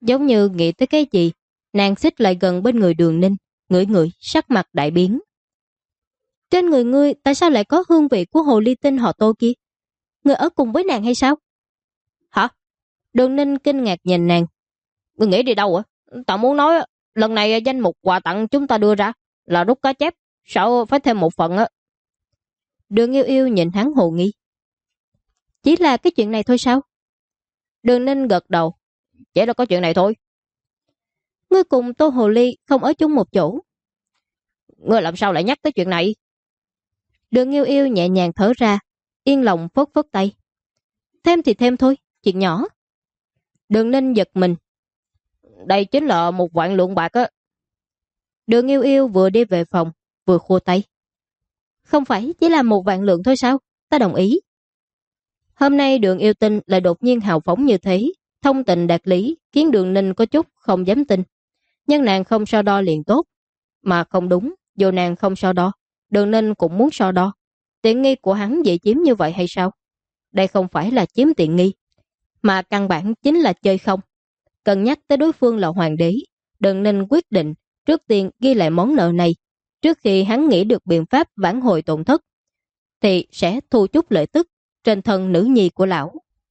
Giống như nghĩ tới cái gì, nàng xích lại gần bên người Đường Ninh, ngửi ngửi, sắc mặt đại biến. Trên người ngươi tại sao lại có hương vị của hồ ly tinh họ Tô kia? Ngươi ở cùng với nàng hay sao? Hả? Đường Ninh kinh ngạc nhìn nàng. Ngươi nghĩ đi đâu ạ? Tao muốn nói lần này danh mục quà tặng chúng ta đưa ra là rút cá chép, sao phải thêm một phần á? Đường Yêu Yêu nhìn hắn hồ nghi. Chỉ là cái chuyện này thôi sao? Đường Ninh gật đầu. Chỉ là có chuyện này thôi. Ngươi cùng Tô Hồ Ly không ở chung một chỗ. Ngươi làm sao lại nhắc tới chuyện này? Đường Yêu Yêu nhẹ nhàng thở ra, yên lòng phất phất tay. Thêm thì thêm thôi, chuyện nhỏ. Đường Ninh giật mình. Đây chính là 1.000.000 bạc á. Đường Yêu Yêu vừa đi về phòng, vừa khua tay. Không phải chỉ là 1.000.000 thôi sao? Ta đồng ý. Hôm nay Đường Yêu Tinh lại đột nhiên hào phóng như thế, thông tình đạt lý, khiến Đường Ninh có chút không dám tin. Nhưng nàng không so đo liền tốt. Mà không đúng, dù nàng không so đo, Đường Ninh cũng muốn so đo. Tiện nghi của hắn dễ chiếm như vậy hay sao? Đây không phải là chiếm tiện nghi, mà căn bản chính là chơi không. Cần nhắc tới đối phương là hoàng đế, Đường Ninh quyết định trước tiên ghi lại món nợ này. Trước khi hắn nghĩ được biện pháp vãn hồi tổn thất, thì sẽ thu chút lợi tức trên thân nữ nhi của lão.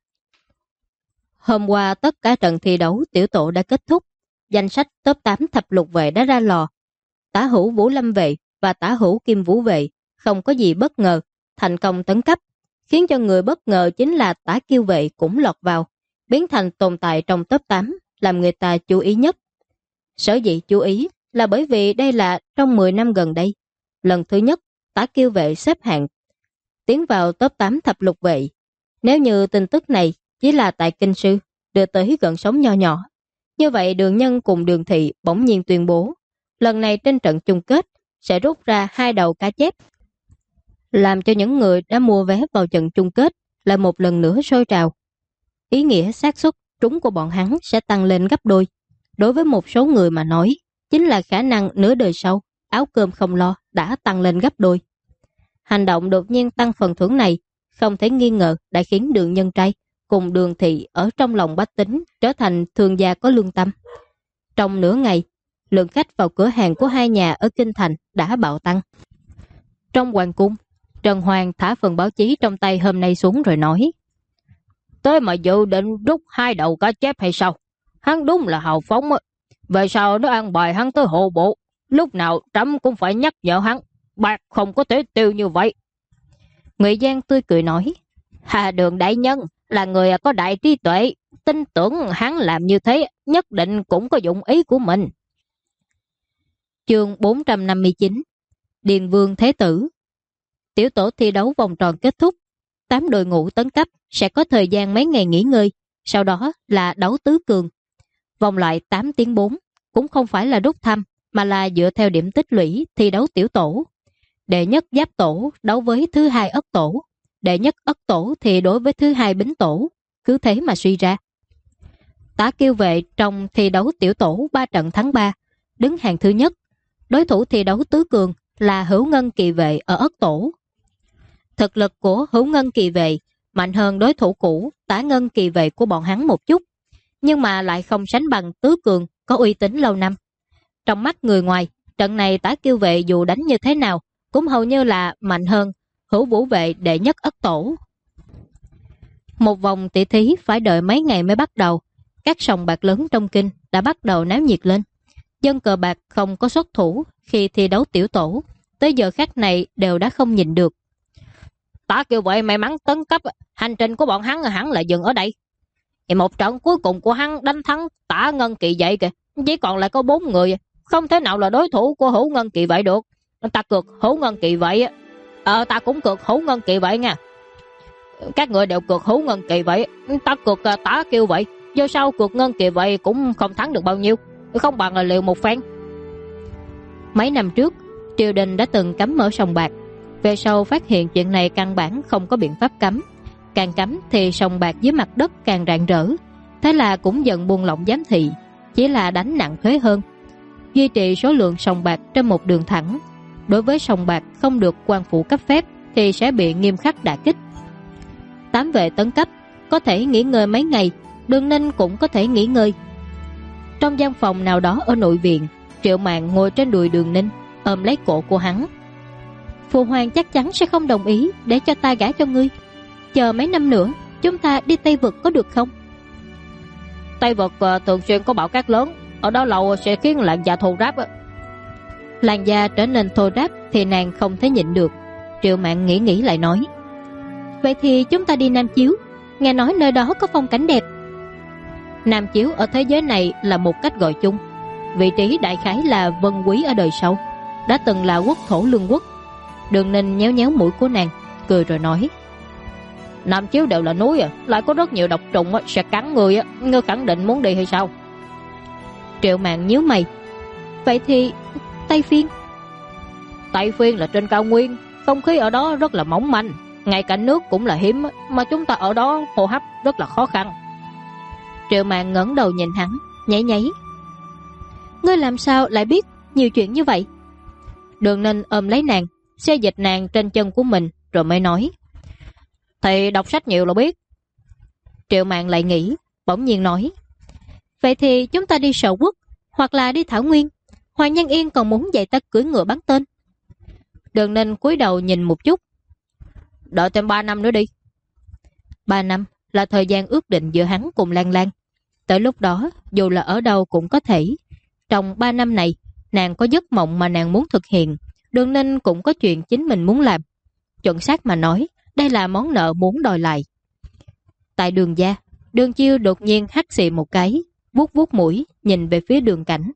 Hôm qua tất cả trận thi đấu tiểu tổ đã kết thúc. Danh sách top 8 thập lục vệ đã ra lò. Tả hữu Vũ Lâm vệ và tả hữu Kim Vũ vệ không có gì bất ngờ, thành công tấn cấp. Khiến cho người bất ngờ chính là tả Kiêu vệ cũng lọt vào, biến thành tồn tại trong top 8, làm người ta chú ý nhất. Sở dĩ chú ý là bởi vì đây là trong 10 năm gần đây, lần thứ nhất tả Kiêu vệ xếp hạng tiến vào top 8 thập lục vệ. Nếu như tin tức này chỉ là tại kinh sư đưa tới gần sống nho nhỏ, như vậy Đường Nhân cùng Đường Thị bỗng nhiên tuyên bố lần này trên trận chung kết sẽ rút ra 2 đầu cá chép, làm cho những người đã mua vé vào trận chung kết lại một lần nữa sôi trào. Ý nghĩa xác suất trúng của bọn hắn sẽ tăng lên gấp đôi. Đối với một số người mà nói, chính là khả năng nửa đời sau áo cơm không lo đã tăng lên gấp đôi. Hành động đột nhiên tăng phần thưởng này không thể nghi ngờ đã khiến Đường Nhân trai cùng Đường Thị ở trong lòng bách tính trở thành thương gia có lương tâm. Trong nửa ngày, lượng khách vào cửa hàng của hai nhà ở Kinh Thành đã bạo tăng. Trong hoàng cung, Trần Hoàng thả phần báo chí trong tay hôm nay xuống rồi nói: Tới mà dự định rút 2 đầu cá chép hay sao? Hắn đúng là hào phóng á. Về sau nó ăn bài hắn tới hộ bộ, lúc nào Trẫm cũng phải nhắc nhở hắn, bạc không có thể tiêu như vậy. Ngụy Giang tươi cười nói: Đường đại nhân là người có đại trí tuệ, tin tưởng hắn làm như thế nhất định cũng có dụng ý của mình. Chương 459 Điền Vương Thế Tử. Tiểu tổ thi đấu vòng tròn kết thúc, 8 đội ngũ tấn cấp sẽ có thời gian mấy ngày nghỉ ngơi, sau đó là đấu tứ cường. Vòng loại 8 tiếng 4 cũng không phải là rút thăm, mà là dựa theo điểm tích lũy thi đấu tiểu tổ. Đệ nhất Giáp tổ đấu với thứ hai Ất tổ, đệ nhất Ất tổ thì đối với thứ hai Bính tổ, cứ thế mà suy ra. Tả Kiêu vệ trong thi đấu tiểu tổ 3 trận thắng 3, đứng hàng thứ nhất. Đối thủ thi đấu tứ cường là Hữu Ngân Kỳ vệ ở Ất tổ. Thực lực của Hữu Ngân Kỳ vệ mạnh hơn đối thủ cũ Tả Ngân Kỳ vệ của bọn hắn một chút, nhưng mà lại không sánh bằng tứ cường có uy tín lâu năm. Trong mắt người ngoài, trận này Tả Kiêu vệ dù đánh như thế nào cũng hầu như là mạnh hơn Hữu Vũ vệ đệ nhất Ất tổ. Một vòng tỷ thí phải đợi mấy ngày mới bắt đầu. Các sòng bạc lớn trong kinh đã bắt đầu náo nhiệt lên. Dân cờ bạc không có xuất thủ khi thi đấu tiểu tổ, tới giờ khắc này đều đã không nhìn được. Tả Kiêu vệ may mắn tấn cấp, hành trình của bọn hắn hẳn là dừng ở đây. Thì một trận cuối cùng của hắn đánh thắng Tả Ngân Kỳ vệ kìa, chỉ còn lại có 4 người, không thể nào là đối thủ của Hữu Ngân Kỳ vệ được. Ta cược Hữu Ngân Kỳ vệ. Ta cũng cược Hữu Ngân Kỳ vệ nha. Các người đều cược Hữu Ngân Kỳ vệ, ta cược Tả Kiêu vệ. Do sao cược Ngân Kỳ vệ cũng không thắng được bao nhiêu, không bằng là liều một phen. Mấy năm trước, triều đình đã từng cấm mở sòng bạc. Về sau phát hiện chuyện này căn bản không có biện pháp cấm. Càng cấm thì sòng bạc dưới mặt đất càng rạng rỡ. Thế là cũng dần buông lỏng giám thị, chỉ là đánh nặng thuế hơn, duy trì số lượng sòng bạc trên một đường thẳng. Đối với sòng bạc không được quan phủ cấp phép thì sẽ bị nghiêm khắc đả kích. 8 vệ tấn cấp có thể nghỉ ngơi mấy ngày, Đường Ninh cũng có thể nghỉ ngơi. Trong gian phòng nào đó ở nội viện, Triệu Mạn ngồi trên đùi Đường Ninh, ôm lấy cổ của hắn. Phụ hoàng chắc chắn sẽ không đồng ý để cho ta gả cho ngươi. Chờ mấy năm nữa, chúng ta đi Tây Vực có được không? Tây Vực thường xuyên có bão cát lớn, ở đó lâu sẽ khiến làn da thô ráp. Làn da trở nên thô ráp thì nàng không thể nhịn được. Triệu Mạn nghĩ lại nói, vậy thì chúng ta đi Nam Chiếu, nghe nói nơi đó có phong cảnh đẹp. Nam Chiếu ở thế giới này là một cách gọi chung, vị trí đại khái là Vân Quý ở đời sau, đã từng là quốc thổ lương quốc. Đường Ninh nhéo nhéo mũi của nàng, cười rồi nói, Nam Chiếu đều là núi lại có rất nhiều độc trùng sẽ cắn ngươi ngươi khẳng định muốn đi hay sao? Triệu Mạn nhíu mày, vậy thì Tây Phiên? Tây Phiên là trên cao nguyên, không khí ở đó rất là mỏng manh, ngay cả nước cũng là hiếm, mà chúng ta ở đó hô hấp rất là khó khăn. Triệu Mạn ngẩng đầu nhìn hắn, nháy. Ngươi làm sao lại biết nhiều chuyện như vậy? Đường Ninh ôm lấy nàng, xê dịch nàng trên chân của mình rồi mới nói, thì đọc sách nhiều là biết. Triệu Mạn lại nghĩ, bỗng nhiên nói, vậy thì chúng ta đi Sở Quốc hoặc là đi Thảo Nguyên. Hoàng Nhân Yên còn muốn dạy ta cưỡi ngựa bắn tên. Đường Ninh cúi đầu nhìn một chút, đợi thêm 3 năm nữa đi. 3 năm là thời gian ước định giữa hắn cùng Lan Lan. Tới lúc đó dù là ở đâu cũng có thể. Trong 3 năm này, nàng có giấc mộng mà nàng muốn thực hiện, Đường Ninh cũng có chuyện chính mình muốn làm. Chuẩn xác mà nói, đây là món nợ muốn đòi lại. Tại Đường gia, Đường Chiêu đột nhiên hắt xì một cái, vuốt mũi nhìn về phía Đường Cảnh.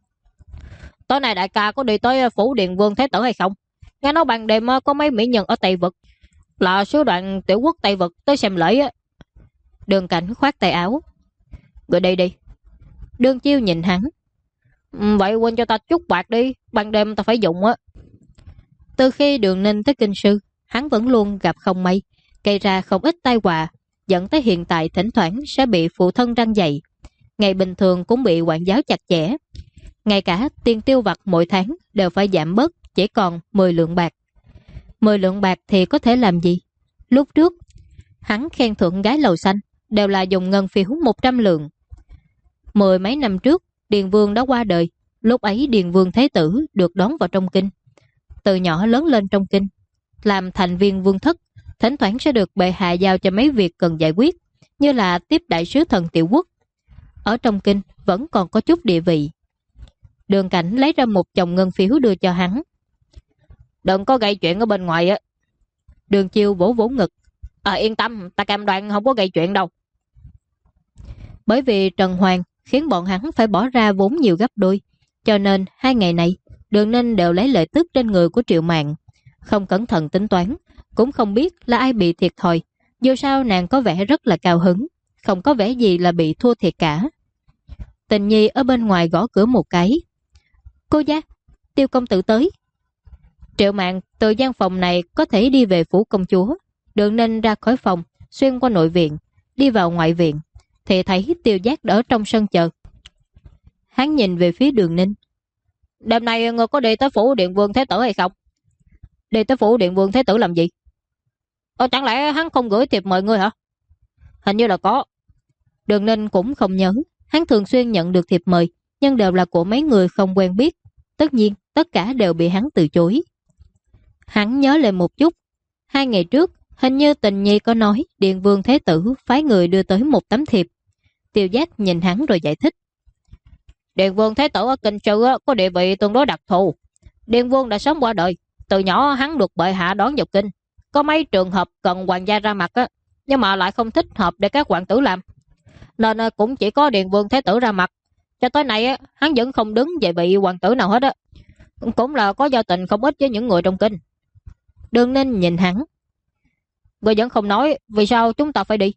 Tối nay đại ca có đi tới phủ Điện Vương Thế Tử hay không? Nghe nói ban đêm có mấy mỹ nhân ở Tây Vực, là sứ đoàn tiểu quốc Tây Vực tới xem lễ. Đường Cảnh khoát tay áo, gọi đây đi. Đường Chiêu nhìn hắn, vậy quên cho ta chút bạc đi, ban đêm ta phải dùng á. Từ khi Đường Ninh tới kinh sư, hắn vẫn luôn gặp không may, gây ra không ít tai họa, dẫn tới hiện tại thỉnh thoảng sẽ bị phụ thân răn dạy. Ngày bình thường cũng bị quản giáo chặt chẽ. Ngay cả tiền tiêu vặt mỗi tháng đều phải giảm bớt, chỉ còn 10 lượng bạc. 10 lượng bạc thì có thể làm gì? Lúc trước, hắn khen thưởng gái lầu xanh đều là dùng ngân phiếu 100 lượng. 10 mấy năm trước, Điền Vương đã qua đời. Lúc ấy Điền Vương Thế Tử được đón vào trong kinh. Từ nhỏ lớn lên trong kinh, làm thành viên vương thất, thỉnh thoảng sẽ được bệ hạ giao cho mấy việc cần giải quyết, như là tiếp đại sứ thần tiểu quốc. Ở trong kinh vẫn còn có chút địa vị. Đường Cảnh lấy ra một chồng ngân phiếu đưa cho hắn. Đừng có gây chuyện ở bên ngoài á. Đường Chiêu vỗ ngực. Yên tâm, ta cam đoan không có gây chuyện đâu. Bởi vì Trần Hoàng khiến bọn hắn phải bỏ ra vốn nhiều gấp đôi, cho nên 2 ngày này Đường Ninh đều lấy lợi tức trên người của Triệu Mạn. Không cẩn thận tính toán, cũng không biết là ai bị thiệt thòi. Dù sao nàng có vẻ rất là cao hứng, không có vẻ gì là bị thua thiệt cả. Tình Nhi ở bên ngoài gõ cửa một cái. Cô gia, Tiêu công tử tới. Triệu Mạn từ gian phòng này có thể đi về phủ công chúa. Đường Ninh ra khỏi phòng, xuyên qua nội viện, đi vào ngoại viện, thì thấy Tiêu Giác ở trong sân chờ. Hắn nhìn về phía Đường Ninh. Đêm nay ngươi có đi tới phủ Điện Vương Thế Tử hay không? Đi tới phủ Điện Vương Thế Tử làm gì? Chẳng lẽ hắn không gửi thiệp mời ngươi hả? Hình như là có. Đường Ninh cũng không nhớ. Hắn thường xuyên nhận được thiệp mời, nhưng đều là của mấy người không quen biết. Tất nhiên, tất cả đều bị hắn từ chối. Hắn nhớ lại một chút. 2 ngày trước, hình như Tình Nhi có nói Điện Vương Thế Tử phái người đưa tới một tấm thiệp. Tiêu Giác nhìn hắn rồi giải thích. Điện Vương Thế Tử ở kinh sư có địa vị tương đối đặc thù. Điện Vương đã sớm qua đời, từ nhỏ hắn được bệ hạ đón vào kinh. Có mấy trường hợp cần hoàng gia ra mặt nhưng mà lại không thích hợp để các hoàng tử làm, nên cũng chỉ có Điện Vương Thế Tử ra mặt. Cho tới nay hắn vẫn không đứng về vị hoàng tử nào hết cũng là có giao tình không ít với những người trong kinh. Đường Ninh nhìn hắn. Ngươi vẫn không nói vì sao chúng ta phải đi?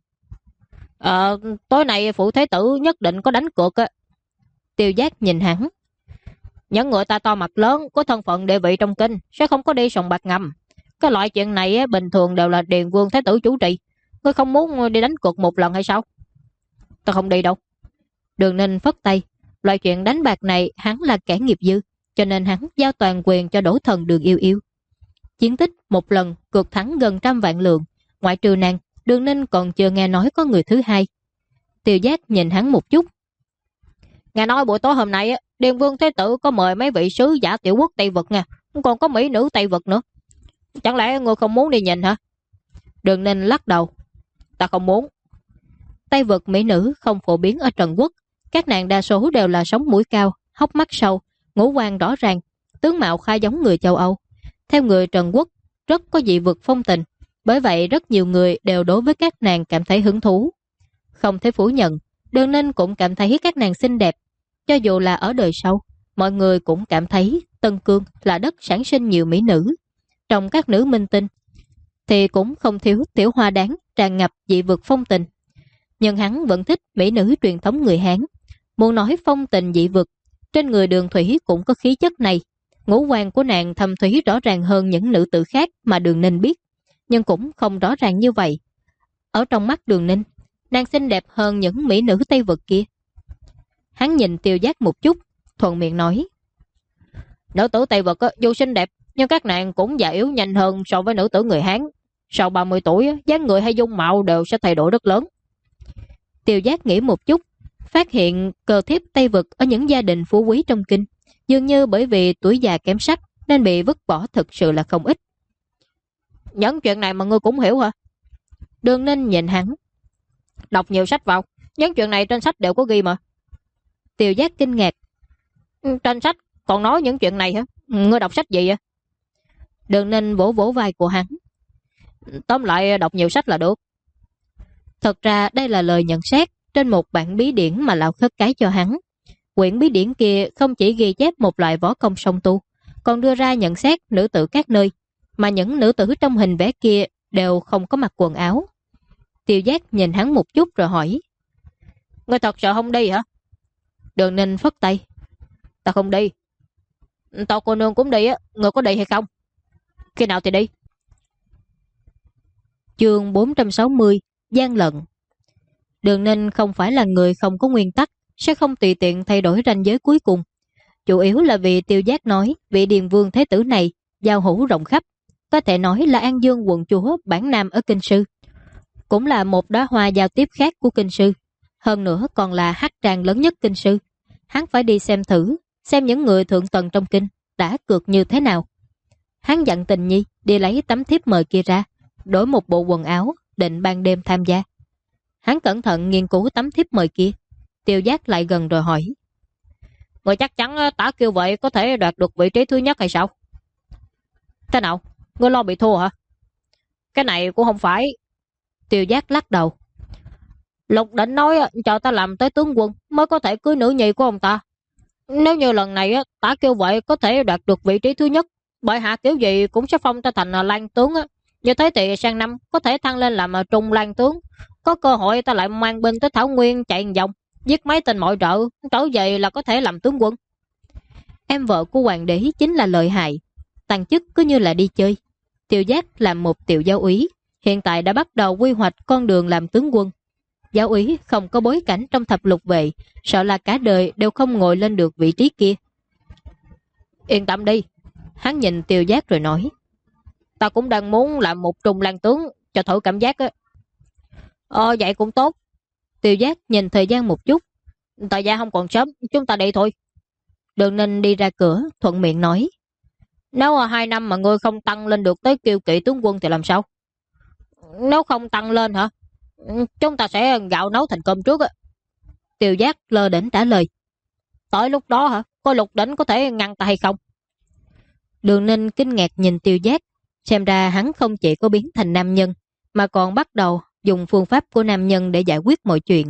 Tối nay phủ Thế Tử nhất định có đánh cược Tiêu Giác nhìn hắn. Những người ta to mặt lớn, có thân phận địa vị trong kinh sẽ không có đi sòng bạc ngầm. Cái loại chuyện này bình thường đều là Điền Vương Thế Tử chủ trì. Ngươi không muốn đi đánh cược một lần hay sao? Ta không đi đâu. Đường Ninh phất tay. Loại chuyện đánh bạc này hắn là kẻ nghiệp dư, cho nên hắn giao toàn quyền cho đổ thần Đường Yêu Yêu. Chiến tích một lần cược thắng gần 100 vạn lượng. Ngoại trừ nàng, Đường Ninh còn chưa nghe nói có người thứ hai. Tiêu Giác nhìn hắn một chút. Nghe nói buổi tối hôm nay Điền Vương Thế Tử có mời mấy vị sứ giả tiểu quốc Tây Vực nha, còn có mỹ nữ Tây Vực nữa. Chẳng lẽ ngươi không muốn đi nhìn hả? Đường Ninh lắc đầu. Ta không muốn. Tây Vực mỹ nữ không phổ biến ở Trần Quốc. Các nàng đa số đều là sống mũi cao, hốc mắt sâu, ngũ quan rõ ràng, tướng mạo khá giống người châu Âu. Theo người Trần Quốc, rất có dị vực phong tình. Bởi vậy rất nhiều người đều đối với các nàng cảm thấy hứng thú. Không thể phủ nhận, Đường Ninh cũng cảm thấy các nàng xinh đẹp. Cho dù là ở đời sau, mọi người cũng cảm thấy Tân Cương là đất sản sinh nhiều mỹ nữ. Trong các nữ minh tinh thì cũng không thiếu tiểu hoa đáng tràn ngập dị vực phong tình. Nhưng hắn vẫn thích mỹ nữ truyền thống người Hán. Muốn nói phong tình dị vực, trên người Đường Thủy cũng có khí chất này. Ngũ quan của nàng thâm thúy rõ ràng hơn những nữ tử khác mà Đường Ninh biết, nhưng cũng không rõ ràng như vậy. Ở trong mắt Đường Ninh, nàng xinh đẹp hơn những mỹ nữ Tây Vực kia. Hắn nhìn Tiêu Giác một chút, thuận miệng nói: Nữ tử Tây Vực dù xinh đẹp, nhưng các nàng cũng già yếu nhanh hơn so với nữ tử người Hán. Sau 30 tuổi, dáng người hay dung mạo đều sẽ thay đổi rất lớn. Tiêu Giác nghĩ một chút, phát hiện cờ thiếp Tây Vực ở những gia đình phú quý trong kinh, dường như bởi vì tuổi già kém sắc nên bị vứt bỏ thực sự là không ít. Những chuyện này mà ngươi cũng hiểu hả? Đường Ninh nhìn hắn. Đọc nhiều sách vào, những chuyện này trên sách đều có ghi mà. Tiêu Giác kinh ngạc. Trên sách còn nói những chuyện này hả? Ngươi đọc sách gì vậy? Đường Ninh vỗ vỗ vai của hắn. Tóm lại đọc nhiều sách là được. Thật ra đây là lời nhận xét trên một bản bí điển mà lão khất cái cho hắn. Quyển bí điển kia không chỉ ghi chép một loại võ công song tu, còn đưa ra nhận xét nữ tử các nơi, mà những nữ tử trong hình vẽ kia đều không có mặc quần áo. Tiêu Giác nhìn hắn một chút rồi hỏi: Ngươi thật sợ không đi hả? Đường Ninh phất tay. Ta không đi. Tao cô nương cũng đi á, ngươi có đi hay không? Khi nào thì đi? Chương 460 Gian lận. Đường Ninh không phải là người không có nguyên tắc, sẽ không tùy tiện thay đổi ranh giới cuối cùng. Chủ yếu là vì Tiêu Giác nói vị Điền Vương Thế Tử này giao hữu rộng khắp, có thể nói là An Dương quận chúa bản Nam ở Kinh Sư, cũng là một đóa hoa giao tiếp khác của Kinh Sư, hơn nữa còn là hắc tràng lớn nhất Kinh Sư. Hắn phải đi xem thử, xem những người thượng tầng trong kinh đã cược như thế nào. Hắn dặn Tình Nhi đi lấy tấm thiếp mời kia ra, đổi một bộ quần áo, định ban đêm tham gia. Hắn cẩn thận nghiên cứu tấm thiếp mời kia. Tiêu Giác lại gần rồi hỏi: Người chắc chắn Tả Kiêu Vệ có thể đoạt được vị trí thứ nhất hay sao? Thế nào? Ngươi lo bị thua hả? Cái này cũng không phải. Tiêu Giác lắc đầu. Lục Định nói cho ta làm tới tướng quân mới có thể cưới nữ nhi của ông ta. Nếu như lần này Tả Kiêu Vệ có thể đoạt được vị trí thứ nhất, bệ hạ kiểu gì cũng sẽ phong ta thành Lan tướng. Như thế thì sang năm có thể thăng lên làm Trung Lan tướng. Có cơ hội ta lại mang binh tới Thảo Nguyên chạy vòng, giết mấy tên mọi trợ, trở về là có thể làm tướng quân. Em vợ của hoàng đế chính là lợi hại, tăng chức cứ như là đi chơi. Tiêu Giác làm một tiểu giáo úy, hiện tại đã bắt đầu quy hoạch con đường làm tướng quân. Giáo úy không có bối cảnh trong thập lục vệ, sợ là cả đời đều không ngồi lên được vị trí kia. Yên tâm đi. Hắn nhìn Tiêu Giác rồi nói: Ta cũng đang muốn làm một Trung Lan tướng cho thử cảm giác á. Vậy cũng tốt. Tiêu Giác nhìn thời gian một chút. Thời gian không còn sớm, chúng ta đi thôi. Đường Ninh đi ra cửa, thuận miệng nói: Nếu 2 năm mà ngươi không tăng lên được tới kiêu kỵ tướng quân thì làm sao? Nếu không tăng lên hả? Chúng ta sẽ gạo nấu thành cơm trước á. Tiêu Giác lơ đễnh trả lời: Tới lúc đó hả? Có Lục Đỉnh có thể ngăn ta hay không? Đường Ninh kinh ngạc nhìn Tiêu Giác, xem ra hắn không chỉ có biến thành nam nhân, mà còn bắt đầu dùng phương pháp của nam nhân để giải quyết mọi chuyện.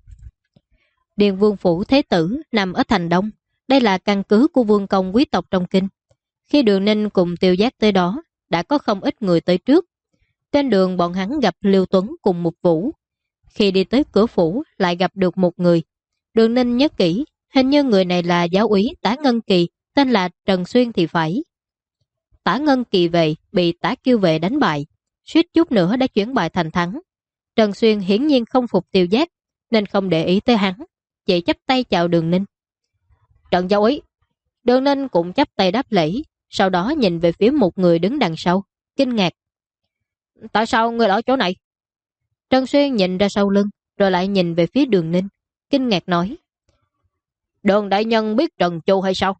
Điền Vương Phủ Thế Tử nằm ở thành Đông, đây là căn cứ của vương công quý tộc trong kinh. Khi Đường Ninh cùng Tiêu Giác tới đó, đã có không ít người tới trước. Trên đường bọn hắn gặp Lưu Tuấn cùng Mục Vũ. Khi đi tới cửa phủ lại gặp được một người. Đường Ninh nhớ kỹ, hình như người này là giáo úy Tả Ngân Kỳ, tên là Trần Xuyên thì phải. Tả Ngân Kỳ về bị Tả Kiêu Vệ đánh bại, suýt chút nữa đã chuyển bại thành thắng. Trần Xuyên hiển nhiên không phục Tiêu Giác nên không để ý tới hắn, chỉ chắp tay chào Đường Ninh. Trần giáo úy. Đường Ninh cũng chắp tay đáp lễ, sau đó nhìn về phía một người đứng đằng sau, kinh ngạc. Tại sao ngươi ở chỗ này? Trần Xuyên nhìn ra sau lưng, rồi lại nhìn về phía Đường Ninh, kinh ngạc nói. Đường đại nhân biết Trần Chu hay sao?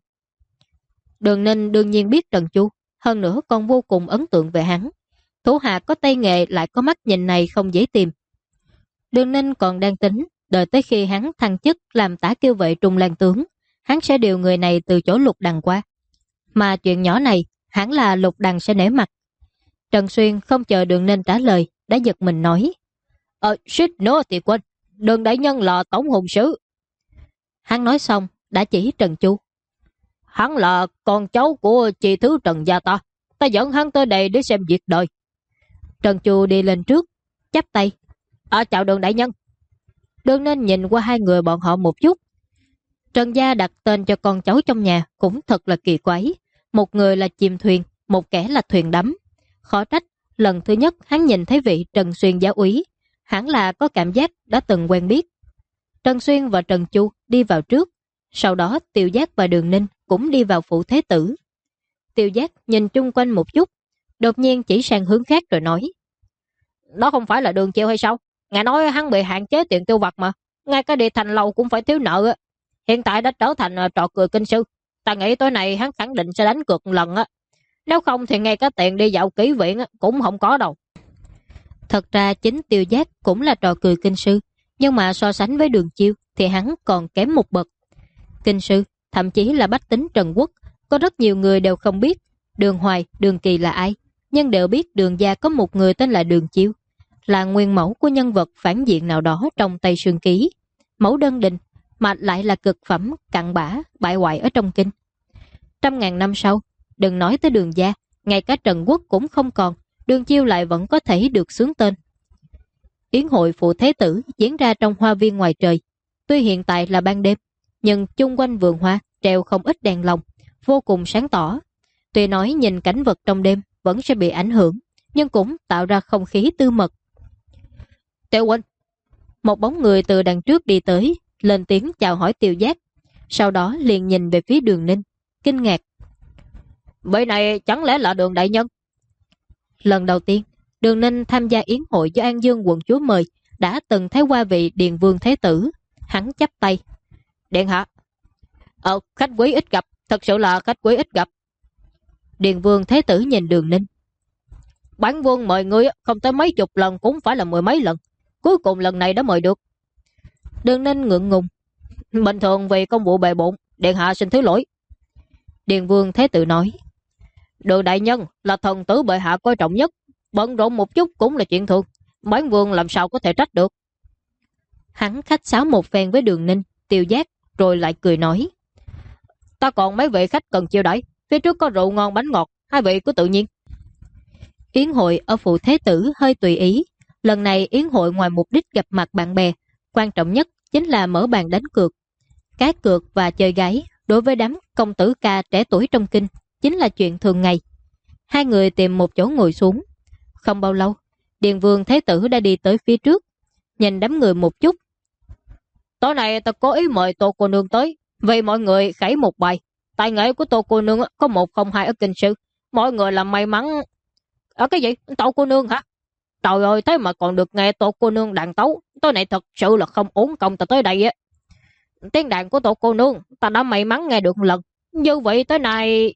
Đường Ninh đương nhiên biết Trần Chu, hơn nữa còn vô cùng ấn tượng về hắn. Thủ hạ có tay nghề lại có mắt nhìn này không dễ tìm. Đường Ninh còn đang tính, đợi tới khi hắn thăng chức làm tả kiêu vệ Trung Lang tướng, hắn sẽ điều người này từ chỗ Lục Đằng qua. Mà chuyện nhỏ này, hẳn là Lục Đằng sẽ nể mặt. Trần Xuyên không chờ Đường Ninh trả lời, đã giật mình nói. Suýt nữa thì quên, Đường đại nhân là tổng hùng sứ. Hắn nói xong, đã chỉ Trần Chu. Hắn là con cháu của chị thứ Trần gia ta. Ta dẫn hắn tới đây để xem việc đời. Trần Chu đi lên trước, chắp tay. Chào Đường đại nhân. Đường Ninh nhìn qua hai người bọn họ một chút. Trần gia đặt tên cho con cháu trong nhà cũng thật là kỳ quái. Một người là chìm thuyền, một kẻ là thuyền đắm. Khó trách, lần thứ nhất hắn nhìn thấy vị Trần Xuyên giáo úy, hẳn là có cảm giác đã từng quen biết. Trần Xuyên và Trần Chu đi vào trước, sau đó Tiêu Giác và Đường Ninh cũng đi vào phủ thế tử. Tiêu Giác nhìn chung quanh một chút, đột nhiên chỉ sang hướng khác rồi nói. Đó không phải là Đường Chiêu hay sao? Ngài nói hắn bị hạn chế tiền tiêu vặt mà. Ngay cả đi thành lầu cũng phải thiếu nợ. Hiện tại đã trở thành trò cười kinh sư. Ta nghĩ tối nay hắn khẳng định sẽ đánh cược một lần. Nếu không thì ngay cả tiền đi dạo kỹ viện cũng không có đâu. Thật ra chính Tiêu Giác cũng là trò cười kinh sư, nhưng mà so sánh với Đường Chiêu thì hắn còn kém một bậc. Kinh sư, thậm chí là bách tính Trần Quốc, có rất nhiều người đều không biết Đường Hoài, Đường Kỳ là ai, nhưng đều biết Đường gia có một người tên là Đường Chiêu, là nguyên mẫu của nhân vật phản diện nào đó trong Tây Sương Ký, mẫu đơn đình, mà lại là cực phẩm cặn bã, bại hoại ở trong kinh. 100.000 năm sau, đừng nói tới Đường gia, ngay cả Trần Quốc cũng không còn, Đường Chiêu lại vẫn có thể được xướng tên. Yến hội phụ thế tử diễn ra trong hoa viên ngoài trời. Tuy hiện tại là ban đêm, nhưng chung quanh vườn hoa treo không ít đèn lồng, vô cùng sáng tỏ. Tuy nói nhìn cảnh vật trong đêm vẫn sẽ bị ảnh hưởng, nhưng cũng tạo ra không khí tư mật. Tiêu huynh. Một bóng người từ đằng trước đi tới, lên tiếng chào hỏi Tiêu Giác, sau đó liền nhìn về phía Đường Ninh, kinh ngạc. Vậy này chẳng lẽ là Đường đại nhân? Lần đầu tiên, Đường Ninh tham gia yến hội do An Dương quận chúa mời, đã từng thấy qua vị Điền Vương Thế Tử. Hắn chắp tay. Điện hạ. Khách quý ít gặp, thật sự là khách quý ít gặp. Điền Vương Thế Tử nhìn Đường Ninh. Bản vương mời ngươi không tới mấy chục lần cũng phải là mười mấy lần. Cuối cùng lần này đã mời được. Đường Ninh ngượng ngùng. Bình thường vì công vụ bề bộn, điện hạ xin thứ lỗi. Điền Vương Thế Tử nói. Đường đại nhân là thần tử bệ hạ coi trọng nhất, bận rộn một chút cũng là chuyện thường. Bản vương làm sao có thể trách được. Hắn khách sáo một phen với Đường Ninh, Tiêu Giác, rồi lại cười nói. Ta còn mấy vị khách cần chiêu đãi, phía trước có rượu ngon bánh ngọt, hai vị cứ tự nhiên. Yến hội ở phủ thế tử hơi tùy ý. Lần này yến hội ngoài mục đích gặp mặt bạn bè, quan trọng nhất chính là mở bàn đánh cược. Cá cược và chơi gái đối với đám công tử ca trẻ tuổi trong kinh chính là chuyện thường ngày. Hai người tìm một chỗ ngồi xuống. Không bao lâu, Điền Vương Thế Tử đã đi tới phía trước, nhìn đám người một chút. Tối nay ta cố ý mời Tô cô nương tới, vì mọi người khẩy một bài. Tài nghệ của Tô cô nương có 102 ở kinh sư, mọi người làm may mắn. Ở cái gì? Tô cô nương hả? Trời ơi, thế mà còn được nghe Tô cô nương đàn tấu. Tối nay thật sự là không uổng công ta tới đây á. Tiếng đàn của Tô cô nương ta đã may mắn nghe được một lần. Như vậy tới nay...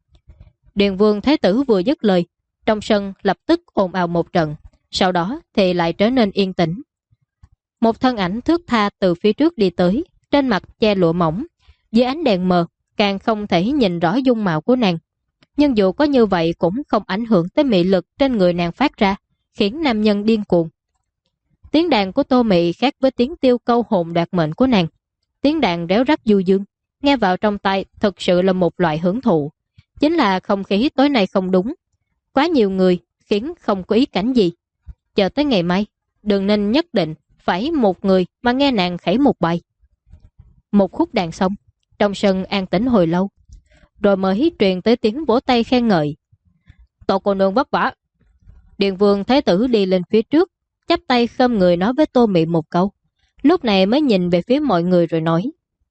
Điền Vương Thế Tử vừa dứt lời, trong sân lập tức ồn ào một trận, sau đó thì lại trở nên yên tĩnh. Một thân ảnh thướt tha từ phía trước đi tới, trên mặt che lụa mỏng, dưới ánh đèn mờ càng không thể nhìn rõ dung mạo của nàng. Nhưng dù có như vậy cũng không ảnh hưởng tới mị lực trên người nàng phát ra, khiến nam nhân điên cuồng. Tiếng đàn của Tô Mị khác với tiếng tiêu câu hồn đoạt mệnh của nàng. Tiếng đàn réo rắt du dương, nghe vào trong tai thực sự là một loại hưởng thụ. Chính là không khí tối nay không đúng. Quá nhiều người khiến không có ý cảnh gì. Chờ tới ngày mai, Đường Ninh nhất định phải một người mà nghe nàng khẩy một bài. Một khúc đàn xong, trong sân an tĩnh hồi lâu, rồi mới truyền tới tiếng vỗ tay khen ngợi. Tô cô nương vất vả. Điền Vương Thế Tử đi lên phía trước, chắp tay khom người nói với Tô Mị một câu. Lúc này mới nhìn về phía mọi người rồi nói.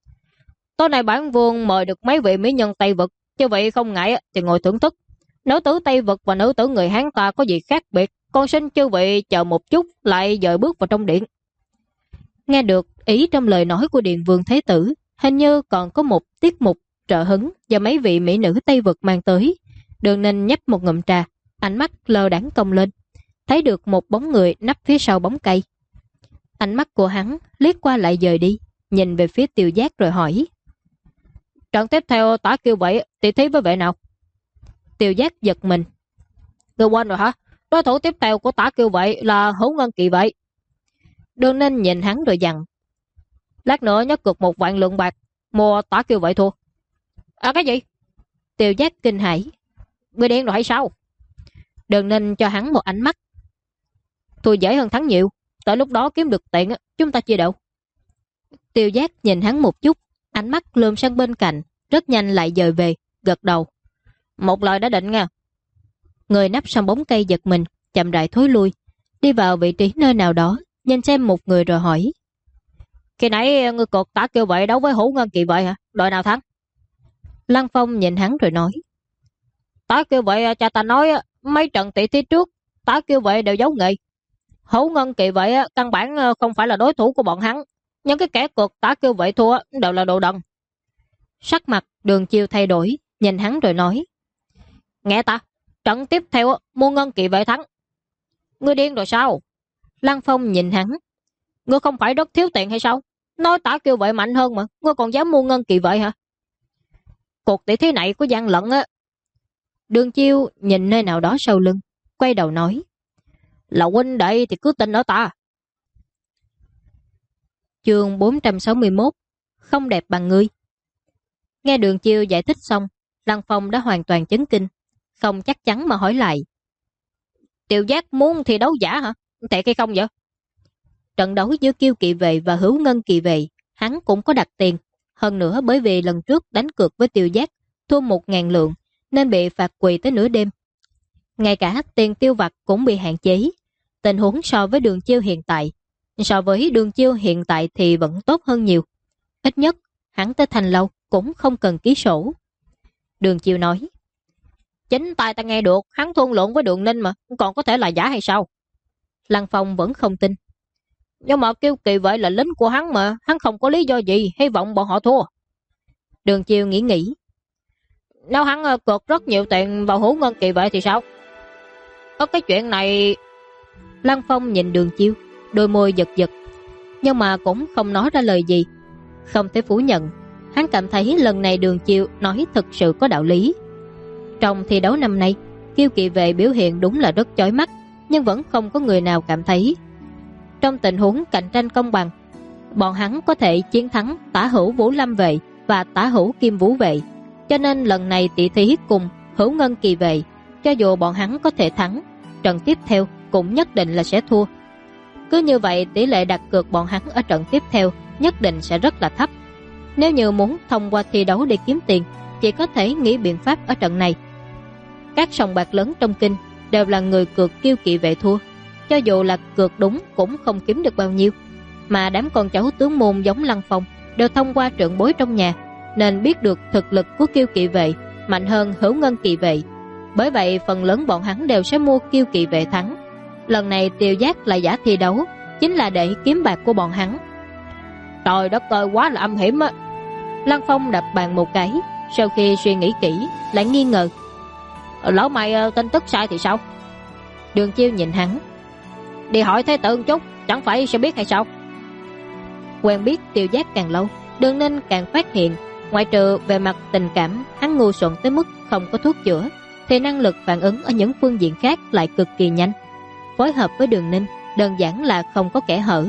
Tối nay bản vương mời được mấy vị mỹ nhân Tây Vực, chứ vậy không ngại thì ngồi thưởng thức. Nữ tử Tây Vực và nữ tử người Hán ta có gì khác biệt, con xin chư vị chờ một chút lại dời bước vào trong điện. Nghe được ý trong lời nói của Điền Vương Thế Tử, Hình như còn có một tiết mục trợ hứng do mấy vị mỹ nữ Tây Vực mang tới. Đường Ninh nhấp một ngụm trà, ánh mắt lơ đãng cong lên, thấy được một bóng người nấp phía sau bóng cây. Ánh mắt của hắn liếc qua lại dời đi, nhìn về phía Tiêu Giác rồi hỏi: trận tiếp theo Tả Kiêu Vệ tỷ thí với vệ nào? Tiêu Giác giật mình: ngươi quên rồi hả? Đối thủ tiếp theo của Tả Kiêu Vệ là Hữu Ngân Kỳ Vệ. Đường Ninh nhìn hắn rồi dặn: lát nữa nhớ cược 1 vạn lượng bạc mua Tả Kiêu Vệ thua. À, cái gì? Tiêu Giác kinh hãi: ngươi điên rồi hay sao? Đường Ninh cho hắn một ánh mắt: thua dễ hơn thắng nhiều, tới lúc đó kiếm được tiền chúng ta chia đều. Tiêu Giác nhìn hắn một chút, ánh mắt lườm sang bên cạnh, rất nhanh lại dời về, gật đầu: một lời đã định nha. Người nấp sau bóng cây giật mình, chậm rãi thối lui, đi vào vị trí nơi nào đó, nhìn xem một người rồi hỏi: khi nãy ngươi cược Tả Kiêu Vệ đấu với Hữu Ngân Kỳ Vệ hả? Đội nào thắng? Lăng Phong nhìn hắn rồi nói: Tả Kiêu Vệ cha ta nói mấy trận tỷ thí trước Tả Kiêu Vệ đều giấu nghề. Hữu Ngân Kỳ Vệ căn bản không phải là đối thủ của bọn hắn, nhưng cái kẻ cược Tả Kiêu Vệ thua đều là đồ đần. Sắc mặt Đường Chiêu thay đổi, nhìn hắn rồi nói: nghe ta, trận tiếp theo mua Ngân Kỳ Vệ thắng. Ngươi điên rồi sao? Lăng Phong nhìn hắn: ngươi không phải rất thiếu tiền hay sao? Nói Tả Kiêu Vệ mạnh hơn mà, ngươi còn dám mua Ngân Kỳ Vệ hả? Cuộc tỷ thí này có gian lận á. Đường Chiêu nhìn nơi nào đó sau lưng, quay đầu nói: là huynh đệ thì cứ tin ở ta. Chương 461: không đẹp bằng ngươi. Nghe Đường Chiêu giải thích xong, Lăng Phong đã hoàn toàn chấn kinh, không chắc chắn mà hỏi lại: Tiêu Giác muốn thi đấu giả hả? Thiệt hay không vậy? Trận đấu giữa Kiêu Kỵ Vệ và Hữu Ngân Kỳ Vệ, hắn cũng có đặt tiền. Hơn nữa bởi vì lần trước đánh cược với Tiêu Giác thua 1.000 lượng nên bị phạt quỳ tới nửa đêm. Ngay cả tiền tiêu vặt cũng bị hạn chế. Tình huống so với Đường Chiêu hiện tại thì vẫn tốt hơn nhiều. Ít nhất hắn tới Thành Lâu cũng không cần ký sổ. Đường Chiêu nói: chính tai ta nghe được hắn thương lượng với Đường Ninh mà, còn có thể là giả hay sao? Lăng Phong vẫn không tin: nhưng mà Kiêu Kỵ Vệ là lính của hắn mà, hắn không có lý do gì hy vọng bọn họ thua. Đường Chiêu nghĩ: nếu hắn cược rất nhiều tiền vào Hữu Ngân Kỳ Vệ thì sao? Có cái chuyện này. Lăng Phong nhìn Đường Chiêu, đôi môi giật giật, nhưng mà cũng không nói ra lời gì. Không thể phủ nhận, hắn cảm thấy lần này Đường Chiêu nói thực sự có đạo lý. Trong thi đấu năm nay, Kiêu Kỵ Vệ biểu hiện đúng là rất chói mắt, nhưng vẫn không có người nào cảm thấy. Trong tình huống cạnh tranh công bằng, bọn hắn có thể chiến thắng Tả Hữu Vũ Lâm Vệ và Tả Hữu Kim Vũ Vệ, cho nên lần này tỷ thí cùng Hữu Ngân Kỳ Vệ, cho dù bọn hắn có thể thắng, trận tiếp theo cũng nhất định là sẽ thua. Cứ như vậy tỷ lệ đặt cược bọn hắn ở trận tiếp theo nhất định sẽ rất là thấp. Nếu như muốn thông qua thi đấu để kiếm tiền, chỉ có thể nghĩ biện pháp ở trận này. Các sòng bạc lớn trong kinh đều là người cược Kiêu Kỵ Vệ thua, cho dù là cược đúng cũng không kiếm được bao nhiêu. Mà đám con cháu tướng môn giống Lăng Phong đều thông qua trưởng bối trong nhà, nên biết được thực lực của Kiêu Kỵ Vệ mạnh hơn Hữu Ngân Kỳ Vệ. Bởi vậy phần lớn bọn hắn đều sẽ mua Kiêu Kỵ Vệ thắng. Lần này Tiêu Giác là giả thi đấu, chính là để kiếm bạc của bọn hắn. Trời đất ơi, quá là âm hiểm á. Lăng Phong đập bàn một cái, sau khi suy nghĩ kỹ lại nghi ngờ: lỡ mày tin tức sai thì sao? Đường Chiêu nhìn hắn: đi hỏi Thế Tử chút, chẳng phải sẽ biết hay sao? Quen biết Tiêu Giác càng lâu, Đường Ninh càng phát hiện, ngoại trừ về mặt tình cảm hắn ngu xuẩn tới mức không có thuốc chữa, thì năng lực phản ứng ở những phương diện khác lại cực kỳ nhanh. Phối hợp với Đường Ninh đơn giản là không có kẽ hở.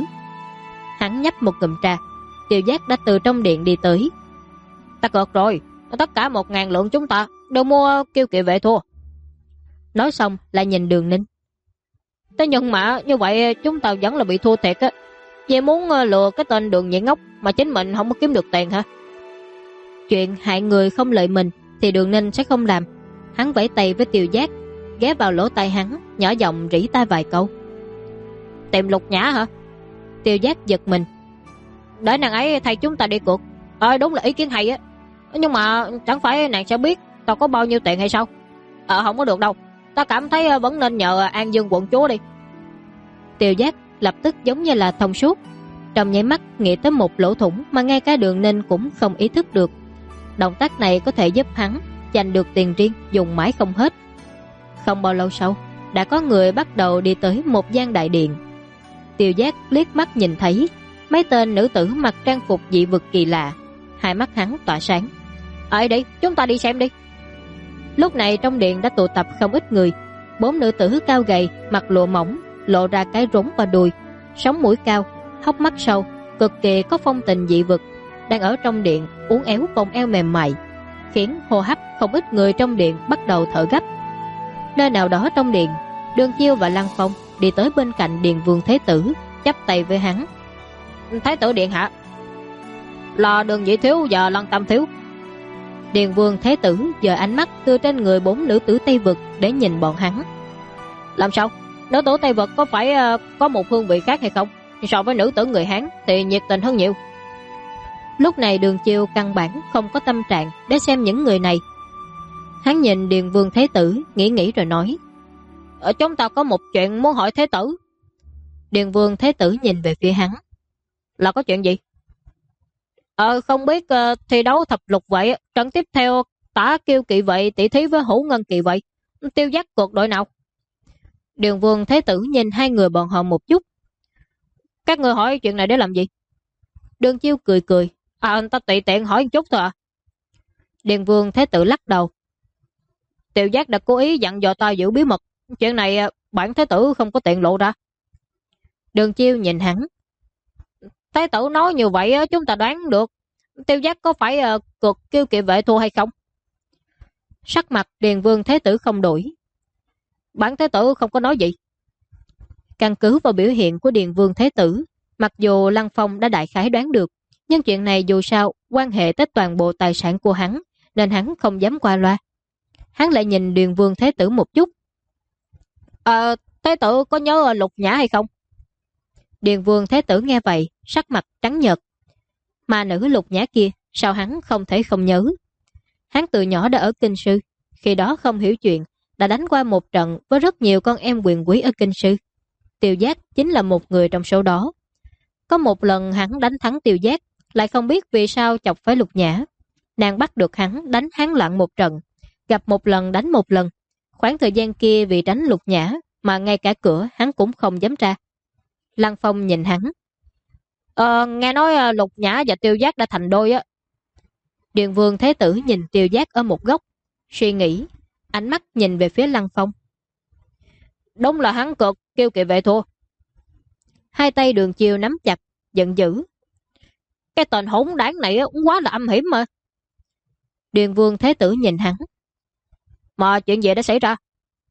Hắn nhấp một ngụm trà, Tiêu Giác đã từ trong điện đi tới: ta cược rồi, tất cả 1.000 lượng chúng ta đều mua Kiêu Kỵ Vệ thua. Nói xong lại nhìn Đường Ninh: thế nhưng mà như vậy chúng ta vẫn là bị thua thiệt á. Vì muốn lừa cái tên Đường Nhị Ngốc mà chính mình không có kiếm được tiền hả? Chuyện hại người không lợi mình thì Đường Ninh sẽ không làm. Hắn vẫy tay với Tiêu Giác, ghé vào lỗ tai hắn, nhỏ giọng rỉ tai vài câu: tìm Lục Nhã hả? Tiêu Giác giật mình: để nàng ấy thay chúng ta đi cược. Đúng là ý kiến hay á, nhưng mà chẳng phải nàng sẽ biết tao có bao nhiêu tiền hay sao? Không có được đâu, ta cảm thấy vẫn nên nhờ An Dương quận chúa đi. Tiêu Giác lập tức giống như là thông suốt: trong nháy mắt nghĩ tới một lỗ thủng mà ngay cả Đường Ninh cũng không ý thức được. Động tác này có thể giúp hắn giành được tiền riêng dùng mãi không hết. Không bao lâu sau, đã có người bắt đầu đi tới một gian đại điện. Tiêu Giác liếc mắt nhìn thấy mấy tên nữ tử mặc trang phục dị vực kỳ lạ, hai mắt hắn tỏa sáng. "Ở đây, chúng ta đi xem đi." Lúc này trong điện đã tụ tập không ít người. 4 nữ tử cao gầy, mặc lụa mỏng, lộ ra cái rốn và đùi, sống mũi cao, hốc mắt sâu, cực kỳ có phong tình dị vực, đang ở trong điện uốn éo vòng eo mềm mại, khiến hô hấp không ít người trong điện bắt đầu thở gấp. Nơi nào đó trong điện, Đường Chiêu và Lăng Phong đi tới bên cạnh Điền Vương Thế Tử, chắp tay với hắn. "Thái tử điện hạ." "Là Đường Nhị thiếu và Lăng Tam thiếu." Điền Vương Thế Tử giờ ánh mắt từ trên người 4 nữ tử Tây Vực để nhìn bọn hắn. "Làm sao? Nữ tử Tây Vực có phải có một hương vị khác hay không? So với nữ tử người Hán thì nhiệt tình hơn nhiều." Lúc này Đường Chiêu căn bản không có tâm trạng để xem những người này. Hắn nhìn Điền Vương Thế Tử, nghĩ rồi nói: "Chúng ta có một chuyện muốn hỏi Thế tử." Điền Vương Thế Tử nhìn về phía hắn. "Là có chuyện gì?" Không biết thi đấu thập lục vậy, trận tiếp theo Tả Kiêu kỵ vậy tỷ thí với Hữu Ngân kỵ vậy, Tiêu Giác cuộc đội nào?" Điền Vương Thế Tử nhìn hai người bọn họ một chút. "Các người hỏi chuyện này để làm gì?" Đường Chiêu cười. Anh ta tùy tiện hỏi một chút thôi à." Điền Vương Thế Tử lắc đầu. "Tiêu Giác đã cố ý dặn dò ta giữ bí mật, chuyện này bản Thế tử không có tiện lộ ra." Đường Chiêu nhìn hắn. "Thế tử nói như vậy chúng ta đoán được Tiêu Giác có phải cực Kiêu kỵ vệ thua hay không?" Sắc mặt Điền Vương Thế Tử không đổi. "Bản Thế tử không có nói gì." Căn cứ vào biểu hiện của Điền Vương Thế Tử, mặc dù Lăng Phong đã đại khái đoán được, nhưng chuyện này dù sao quan hệ tới toàn bộ tài sản của hắn, nên hắn không dám qua loa. Hắn lại nhìn Điền Vương Thế Tử một chút. Thế tử có nhớ Lục Nhã hay không?" Điền Vương Thế Tử nghe vậy, sắc mặt trắng nhợt. Mà nữ Lục Nhã kia, sao hắn không thể không nhớ? Hắn từ nhỏ đã ở Kinh Sư, khi đó không hiểu chuyện, đã đánh qua một trận với rất nhiều con em quyền quý ở Kinh Sư. Tiêu Giác chính là một người trong số đó. Có một lần hắn đánh thắng Tiêu Giác, lại không biết vì sao chọc phải Lục Nhã. Nàng bắt được hắn đánh hắn lặng một trận, gặp một lần đánh một lần. Khoảng thời gian kia vì tránh Lục Nhã mà ngay cả cửa hắn cũng không dám ra. Lăng Phong nhìn hắn. Nghe nói Lục Nhã và Tiêu Giác đã thành đôi á." Điền Vương Thế Tử nhìn Tiêu Giác ở một góc, suy nghĩ, ánh mắt nhìn về phía Lăng Phong. "Đúng là hắn cực Kiêu kỵ vệ thua." Hai tay Đường Chiêu nắm chặt, giận dữ. "Cái tên hỗn đảng này cũng quá là âm hiểm mà." Điền Vương Thế Tử nhìn hắn. "Mà chuyện gì đã xảy ra?"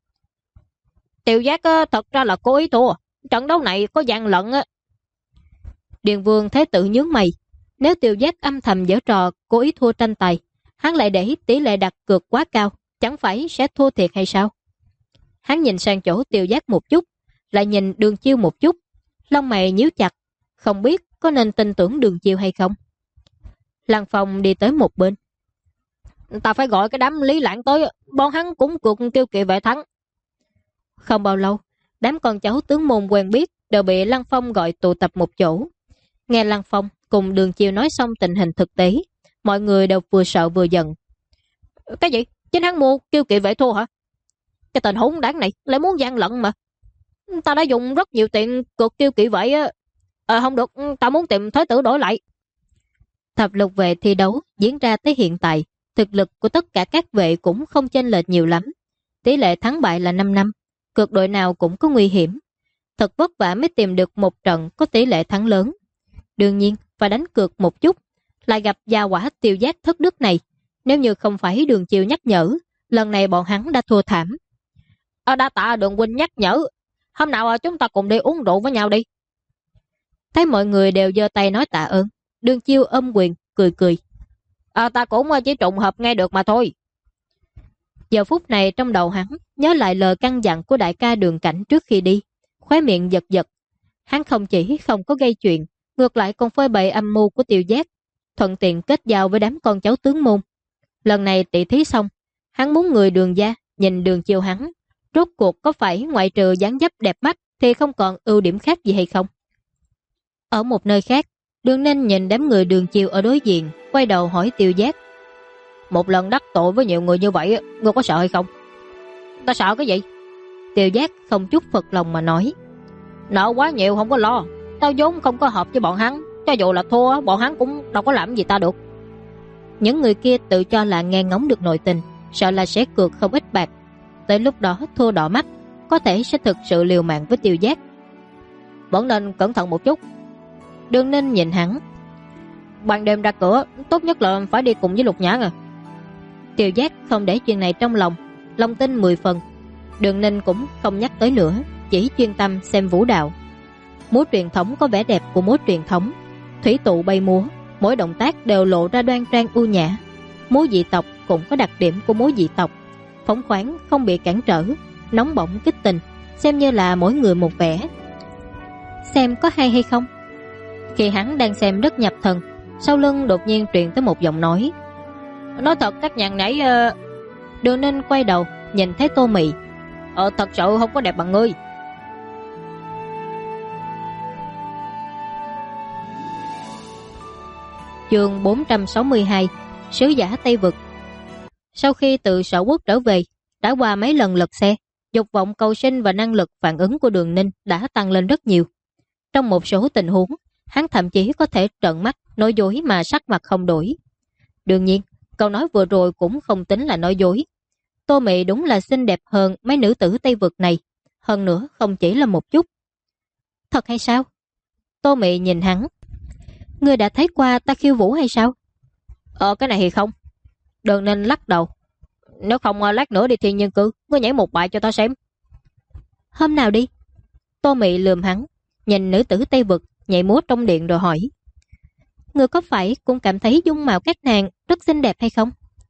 "Tiêu Giác thật ra là cố ý thua. Trận đấu này có gian lận á." Điền Vương Thế Tử nhướng mày. Nếu Tiêu Giác âm thầm giở trò cố ý thua tranh tài, hắn lại để tỷ lệ đặt cược quá cao, chẳng phải sẽ thua thiệt hay sao? Hắn nhìn sang chỗ Tiêu Giác một chút, lại nhìn Đường Chiêu một chút, lông mày nhíu chặt, không biết có nên tin tưởng Đường Chiêu hay không. Lăng Phong đi tới một bên. "Ta phải gọi cái đám Lý Lãng tới, bọn hắn cũng cuộc Kiêu kỵ vệ thắng." Không bao lâu, đám con cháu tướng môn quen biết đều bị Lăng Phong gọi tụ tập một chỗ. Nghe Lăng Phong cùng Đường Chiêu nói xong tình hình thực tế, mọi người đều vừa sợ vừa giận. "Cái gì? Chính hắn mua Kiêu kỵ vệ thua hả? Cái tên hỗn đảng này lại muốn gian lận mà. Ta đã dùng rất nhiều tiền cược Kiêu kỵ vệ á. Không được, ta muốn tìm Thế tử đổi lại." Thập lục vệ thi đấu diễn ra tới hiện tại, thực lực của tất cả các vệ cũng không chênh lệch nhiều lắm. Tỷ lệ thắng bại là 5-5, cược đội nào cũng có nguy hiểm. Thật vất vả mới tìm được một trận có tỷ lệ thắng lớn. Đương nhiên phải đánh cược một chút, lại gặp gia quả Tiêu Giác thất đức này. Nếu như không phải Đường Chiêu nhắc nhở, lần này bọn hắn đã thua thảm. Đa tạ Đường huynh nhắc nhở, hôm nào chúng ta cùng đi uống rượu với nhau đi." Thấy mọi người đều giơ tay nói tạ ơn, Đường Chiêu ôm quyền, cười. Ta cũng chỉ trùng hợp nghe được mà thôi." Giờ phút này trong đầu hắn nhớ lại lời căn dặn của đại ca Đường Cảnh trước khi đi, khóe miệng giật. Hắn không chỉ không có gây chuyện, ngược lại còn phơi bày âm mưu của Tiêu Giác, thuận tiện kết giao với đám con cháu tướng môn. Lần này tỷ thí xong, hắn muốn người Đường gia nhìn Đường Chiêu hắn, rốt cuộc có phải ngoại trừ dáng dấp đẹp mắt thì không còn ưu điểm khác gì hay không? Ở một nơi khác, Đường Ninh nhìn đám người Đường Chiêu ở đối diện, quay đầu hỏi Tiêu Giác. Một lần đắc tội với nhiều người như vậy, ngươi có sợ hay không? Ta sợ cái gì? Tiêu Giác không chút phật lòng mà nói. Nợ quá nhiều không có lo, tao vốn không có hợp với bọn hắn, cho dù là thua bọn hắn cũng đâu có làm gì ta được. Những người kia tự cho là nghe ngóng được nội tình, sợ là sẽ cược không ít bạc. Tới lúc đó thua đỏ mắt, có thể sẽ thực sự liều mạng với Tiêu Giác. Vẫn nên cẩn thận một chút. Đường Ninh nhìn hắn. Ban đêm ra cửa, tốt nhất là phải đi cùng với Lục Nhã à. Tiêu Giác không để chuyện này trong lòng, lòng tin 10 phần. Đường Ninh cũng không nhắc tới nữa, chỉ chuyên tâm xem vũ đạo. Múa truyền thống có vẻ đẹp của múa truyền thống, thủy tụ bay múa, mỗi động tác đều lộ ra đoan trang ưu nhã. Múa dị tộc cũng có đặc điểm của múa dị tộc, phóng khoáng không bị cản trở, nóng bỏng kích tình, xem như là mỗi người một vẻ. Xem có hay hay không? Khi hắn đang xem rất nhập thần, sau lưng đột nhiên truyền tới một giọng nói. Nói thật các nhàn nãy Đường Ninh quay đầu nhìn thấy Tô Mị. Thật sự không có đẹp bằng ngươi. Chương 462, Sứ giả Tây Vực. Sau khi từ Sở Quốc trở về, đã qua mấy lần lật xe, dục vọng cầu sinh và năng lực phản ứng của Đường Ninh đã tăng lên rất nhiều. Trong một số tình huống, hắn thậm chí có thể trợn mắt, nói dối mà sắc mặt không đổi. Đương nhiên, câu nói vừa rồi cũng không tính là nói dối. Tô Mị đúng là xinh đẹp hơn mấy nữ tử Tây Vực này, hơn nữa không chỉ là một chút. Thật hay sao? Tô Mị nhìn hắn. Ngươi đã thấy qua ta khiêu vũ hay sao? Cái này thì không. Đường Ninh lắc đầu. Nếu không lát nữa đi Thiên Nhân Cư, ngươi nhảy một bài cho ta xem. Hôm nào đi? Tô Mị lườm hắn, nhìn nữ tử Tây Vực nhảy múa trong điện rồi hỏi. Ngươi có phải cũng cảm thấy dung mạo các nàng rất xinh đẹp hay không?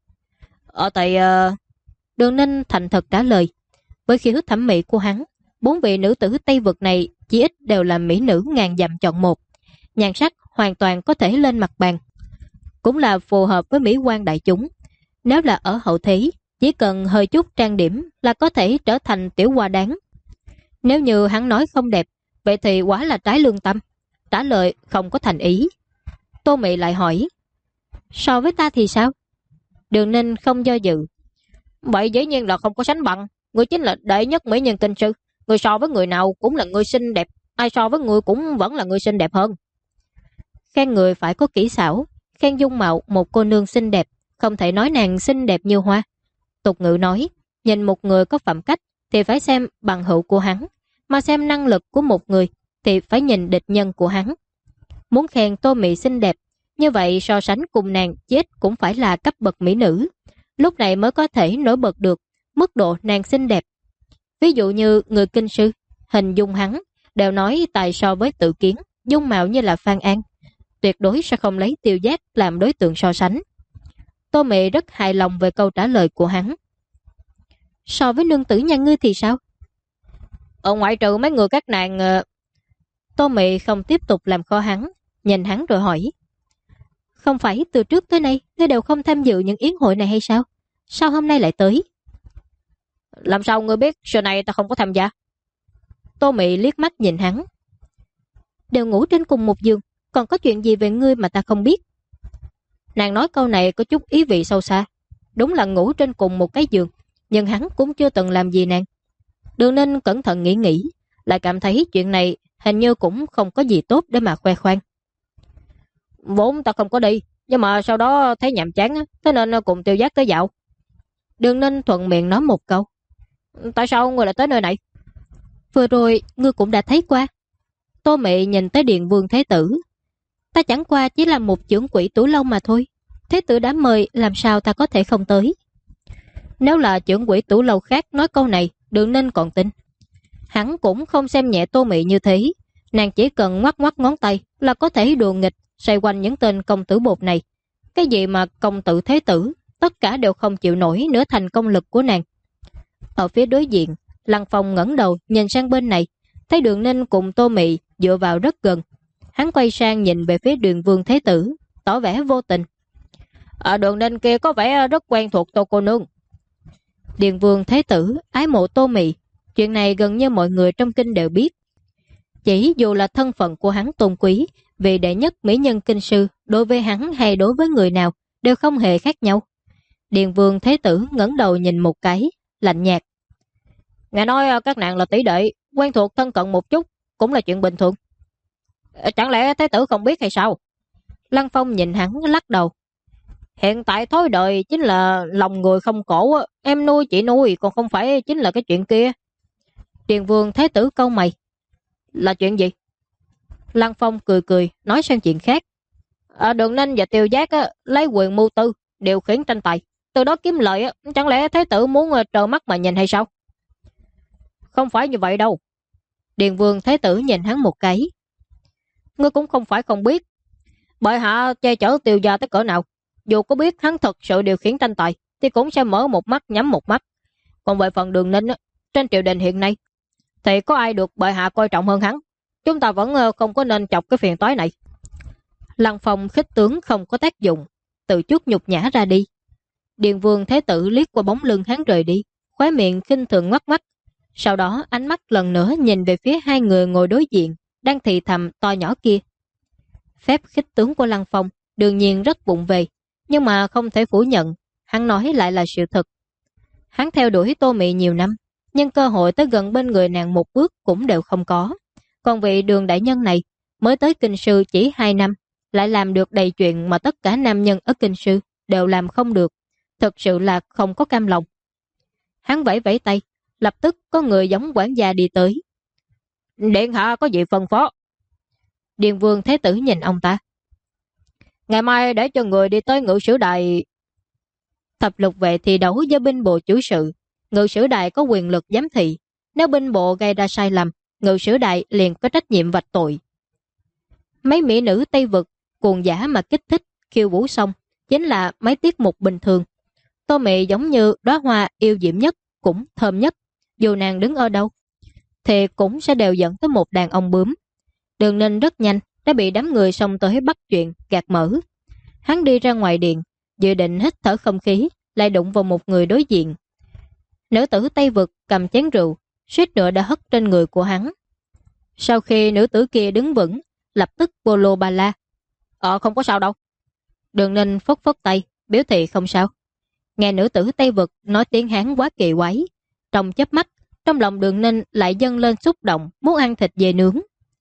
Đường Ninh thành thật trả lời. Với khiếu thẩm mỹ của hắn, 4 vị nữ tử Tây Vực này chỉ ít đều là mỹ nữ ngàn dặm chọn một. Nhan sắc hoàn toàn có thể lên mặt bàn, cũng là phù hợp với mỹ quan đại chúng. Nếu là ở hậu thế, chỉ cần hơi chút trang điểm là có thể trở thành tiểu hoa đáng. Nếu như hắn nói không đẹp, vậy thì quá là trái lương tâm. Trả lời không có thành ý. Tô Mị lại hỏi, so với ta thì sao? Đường Ninh không do dự. Vậy dĩ nhiên là không có sánh bằng. Ngươi chính là đệ nhất mỹ nhân kinh sư. Ngươi so với người nào cũng là người xinh đẹp. Ai so với ngươi cũng vẫn là người xinh đẹp hơn. Khen người phải có kỹ xảo. Khen dung mạo một cô nương xinh đẹp, không thể nói nàng xinh đẹp như hoa. Tục ngữ nói, nhìn một người có phẩm cách thì phải xem bằng hữu của hắn, mà xem năng lực của một người thì phải nhìn địch nhân của hắn. Muốn khen Tô Mị xinh đẹp, như vậy so sánh cùng nàng chết cũng phải là cấp bậc mỹ nữ. Lúc này mới có thể nổi bật được mức độ nàng xinh đẹp. Ví dụ như người kinh sư, hình dung hắn đều nói tài so với Tự Kiến, dung mạo như là Phan An, tuyệt đối sẽ không lấy Tiêu Giác làm đối tượng so sánh. Tô Mị rất hài lòng về câu trả lời của hắn. So với nương tử nhà ngươi thì sao? Ở ngoại trừ mấy người các nàng... Tô Mị không tiếp tục làm khó hắn, nhìn hắn rồi hỏi. Không phải từ trước tới nay ngươi đều không tham dự những yến hội này hay sao? Sao hôm nay lại tới? Làm sao ngươi biết xưa này ta không có tham gia? Tô Mị liếc mắt nhìn hắn. Đều ngủ trên cùng một giường, còn có chuyện gì về ngươi mà ta không biết? Nàng nói câu này có chút ý vị sâu xa. Đúng là ngủ trên cùng một cái giường, nhưng hắn cũng chưa từng làm gì nàng. Đường Ninh cẩn thận nghĩ, lại cảm thấy chuyện này hình như cũng không có gì tốt để mà khoe khoang. Vốn ta không có đi, nhưng mà sau đó thấy nhàm chán, thế nên cùng Tiêu Giác tới dạo. Đường Ninh thuận miệng nói một câu. Tại sao ngươi lại tới nơi này? Vừa rồi ngươi cũng đã thấy qua. Tô Mị nhìn tới Điện Vương Thế Tử. Ta chẳng qua chỉ là một trưởng quỹ Tủ Lâu mà thôi. Thế tử đã mời, làm sao ta có thể không tới? Nếu là trưởng quỹ Tủ Lâu khác nói câu này, Đường Ninh còn tin. Hắn cũng không xem nhẹ Tô Mị như thế. Nàng chỉ cần ngoắc ngoắc ngón tay là có thể đùa nghịch xoay quanh những tên công tử bột này. Cái gì mà công tử thế tử, tất cả đều không chịu nổi nửa thành công lực của nàng. Ở phía đối diện, Lăng Phong ngẩng đầu nhìn sang bên này, thấy Đường Ninh cùng Tô Mị dựa vào rất gần. Hắn quay sang nhìn về phía Đường Vương Thế Tử, tỏ vẻ vô tình. Đường Ninh kia có vẻ rất quen thuộc Tô cô nương. Đường Vương Thế Tử ái mộ Tô Mị, chuyện này gần như mọi người trong kinh đều biết. Chỉ dù là thân phận của hắn tôn quý, vị đệ nhất mỹ nhân kinh sư đối với hắn hay đối với người nào đều không hề khác nhau. Điền Vương Thế Tử ngẩng đầu nhìn một cái, lạnh nhạt. Nghe nói các nàng là tỷ đệ, quen thuộc thân cận một chút, cũng là chuyện bình thường. Chẳng lẽ Thế Tử không biết hay sao? Lăng Phong nhìn hắn lắc đầu. Hiện tại thói đời chính là lòng người không cổ, em nuôi chị nuôi, còn không phải chính là cái chuyện kia. Điền Vương Thế Tử cau mày. Là chuyện gì? Lăng Phong cười cười, nói sang chuyện khác. Đường Ninh và Tiêu Giác lấy quyền mưu tư, điều khiển tranh tài, từ đó kiếm lợi. Chẳng lẽ Thế Tử muốn trợn mắt mà nhìn hay sao? Không phải như vậy đâu. Điền Vương Thế Tử nhìn hắn một cái. Ngươi cũng không phải không biết, bệ hạ che chở Tiêu gia tới cỡ nào, dù có biết hắn thật sự điều khiển tranh tài thì cũng sẽ mở một mắt nhắm một mắt. Còn về phần Đường Ninh trên triều đình hiện nay thì có ai được bệ hạ coi trọng hơn hắn? Chúng ta vẫn không có nên chọc cái phiền toái này. Lăng Phong khích tướng không có tác dụng, tự chút nhục nhã ra đi. Điền Vương Thế Tử liếc qua bóng lưng hắn rời đi, khóe miệng khinh thường ngoắc mắt. Sau đó ánh mắt lần nữa nhìn về phía hai người ngồi đối diện, đang thì thầm to nhỏ kia. Phép khích tướng của Lăng Phong đương nhiên rất vụng về, nhưng mà không thể phủ nhận, hắn nói lại là sự thật. Hắn theo đuổi Tô Mị nhiều năm, nhưng cơ hội tới gần bên người nàng một bước cũng đều không có. Còn vị Đường đại nhân này mới tới kinh sư chỉ 2 năm, lại làm được đầy chuyện mà tất cả nam nhân ở kinh sư đều làm không được. Thực sự là không có cam lòng. Hắn vẫy vẫy tay, lập tức có người giống quản gia đi tới. Điện hạ có gì phân phó? Điền Vương Thế Tử nhìn ông ta. Ngày mai để cho người đi tới Ngự Sử Đài. Thập lục vệ thi đấu với binh bộ chủ sự. Ngự Sử Đài có quyền lực giám thị. Nếu binh bộ gây ra sai lầm, Ngự Sử Đài liền có trách nhiệm vạch tội. Mấy mỹ nữ Tây Vực cuồng giả mà kích thích khiêu vũ xong chính là mấy tiết mục bình thường. Tô Mị giống như đóa hoa yêu diễm nhất, cũng thơm nhất. Dù nàng đứng ở đâu thì cũng sẽ đều dẫn tới một đàn ông bướm. Đường Ninh rất nhanh đã bị đám người xông tới bắt chuyện, gạt mở. Hắn đi ra ngoài điện, dự định hít thở không khí, lại đụng vào một người đối diện. Nữ tử Tây Vực cầm chén rượu, suýt nữa đã hất trên người của hắn. Sau khi nữ tử kia đứng vững, lập tức bô lô ba la. Không có sao đâu. Đường Ninh phất phất tay, biểu thị không sao. Nghe nữ tử Tây Vực nói tiếng Hán quá kỳ quái. Trong chớp mắt, trong lòng Đường Ninh lại dâng lên xúc động muốn ăn thịt dê nướng.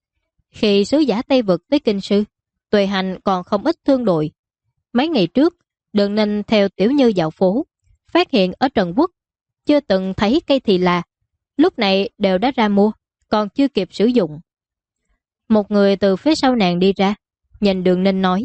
Khi sứ giả Tây Vực tới kinh sư, Tuệ Hành còn không ít thương đội. Mấy ngày trước, Đường Ninh theo Tiểu Như dạo phố, phát hiện ở Trần Quốc chưa từng thấy cây thì là, lúc này đều đã ra mua, còn chưa kịp sử dụng. Một người từ phía sau nàng đi ra, nhìn Đường Ninh nói.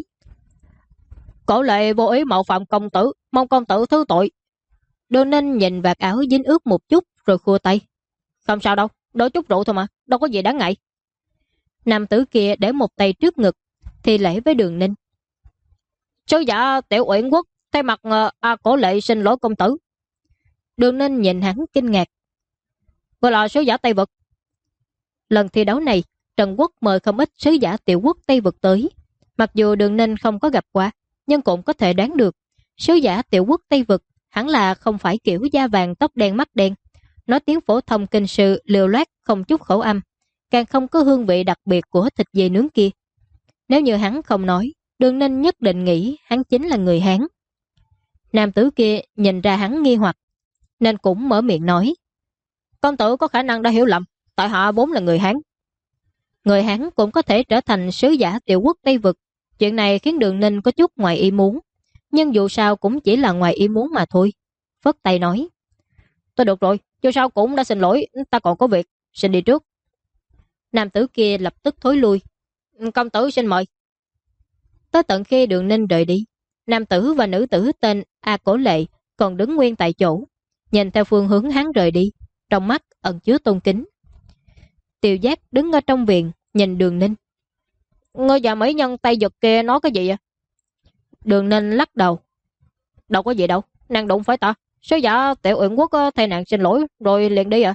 Cổ Lệ vô ý mạo phạm công tử, mong công tử thứ tội. Đường Ninh nhìn vạt áo dính ướt một chút rồi khua tay. Không sao đâu, đổ chút rượu thôi mà, đâu có gì đáng ngại. Nam tử kia để một tay trước ngực, thì lễ với Đường Ninh. Sứ giả Tiểu Uyển Quốc thay mặt Cổ Lệ xin lỗi công tử. Đường Ninh nhìn hắn kinh ngạc. Gọi là sứ giả Tây Vực. Lần thi đấu này, Trần Quốc mời không ít sứ giả Tiểu Quốc Tây Vực tới. Mặc dù Đường Ninh không có gặp qua, nhưng cũng có thể đoán được sứ giả Tiểu Quốc Tây Vực hẳn là không phải kiểu da vàng tóc đen mắt đen, nói tiếng phổ thông kinh sự liều loát không chút khẩu âm, càng không có hương vị đặc biệt của thịt dê nướng kia. Nếu như hắn không nói, Đường Ninh nhất định nghĩ hắn chính là người Hán. Nam tử kia nhìn ra hắn nghi hoặc, nên cũng mở miệng nói. Công tử có khả năng đã hiểu lầm, tại hạ vốn là người Hán. Người Hán cũng có thể trở thành sứ giả Tiểu Quốc Tây Vực. Chuyện này khiến Đường Ninh có chút ngoài ý muốn, nhưng dù sao cũng chỉ là ngoài ý muốn mà thôi. Phất tay nói. Tôi được rồi, dù sao cũng đã xin lỗi, ta còn có việc, xin đi trước. Nam tử kia lập tức thối lui. Công tử xin mời. Tới tận khi Đường Ninh rời đi, nam tử và nữ tử tên Cổ Lệ còn đứng nguyên tại chỗ, nhìn theo phương hướng hắn rời đi, trong mắt ẩn chứa tôn kính. Tiêu Giác đứng ở trong viện, nhìn Đường Ninh. Ngươi và mỹ nhân Tây Vực kia nói cái gì vậy? Đường Ninh lắc đầu. Đâu có gì đâu, nàng đụng phải ta. Sứ giả Tiểu Uyển Quốc thay nàng xin lỗi rồi liền đi à?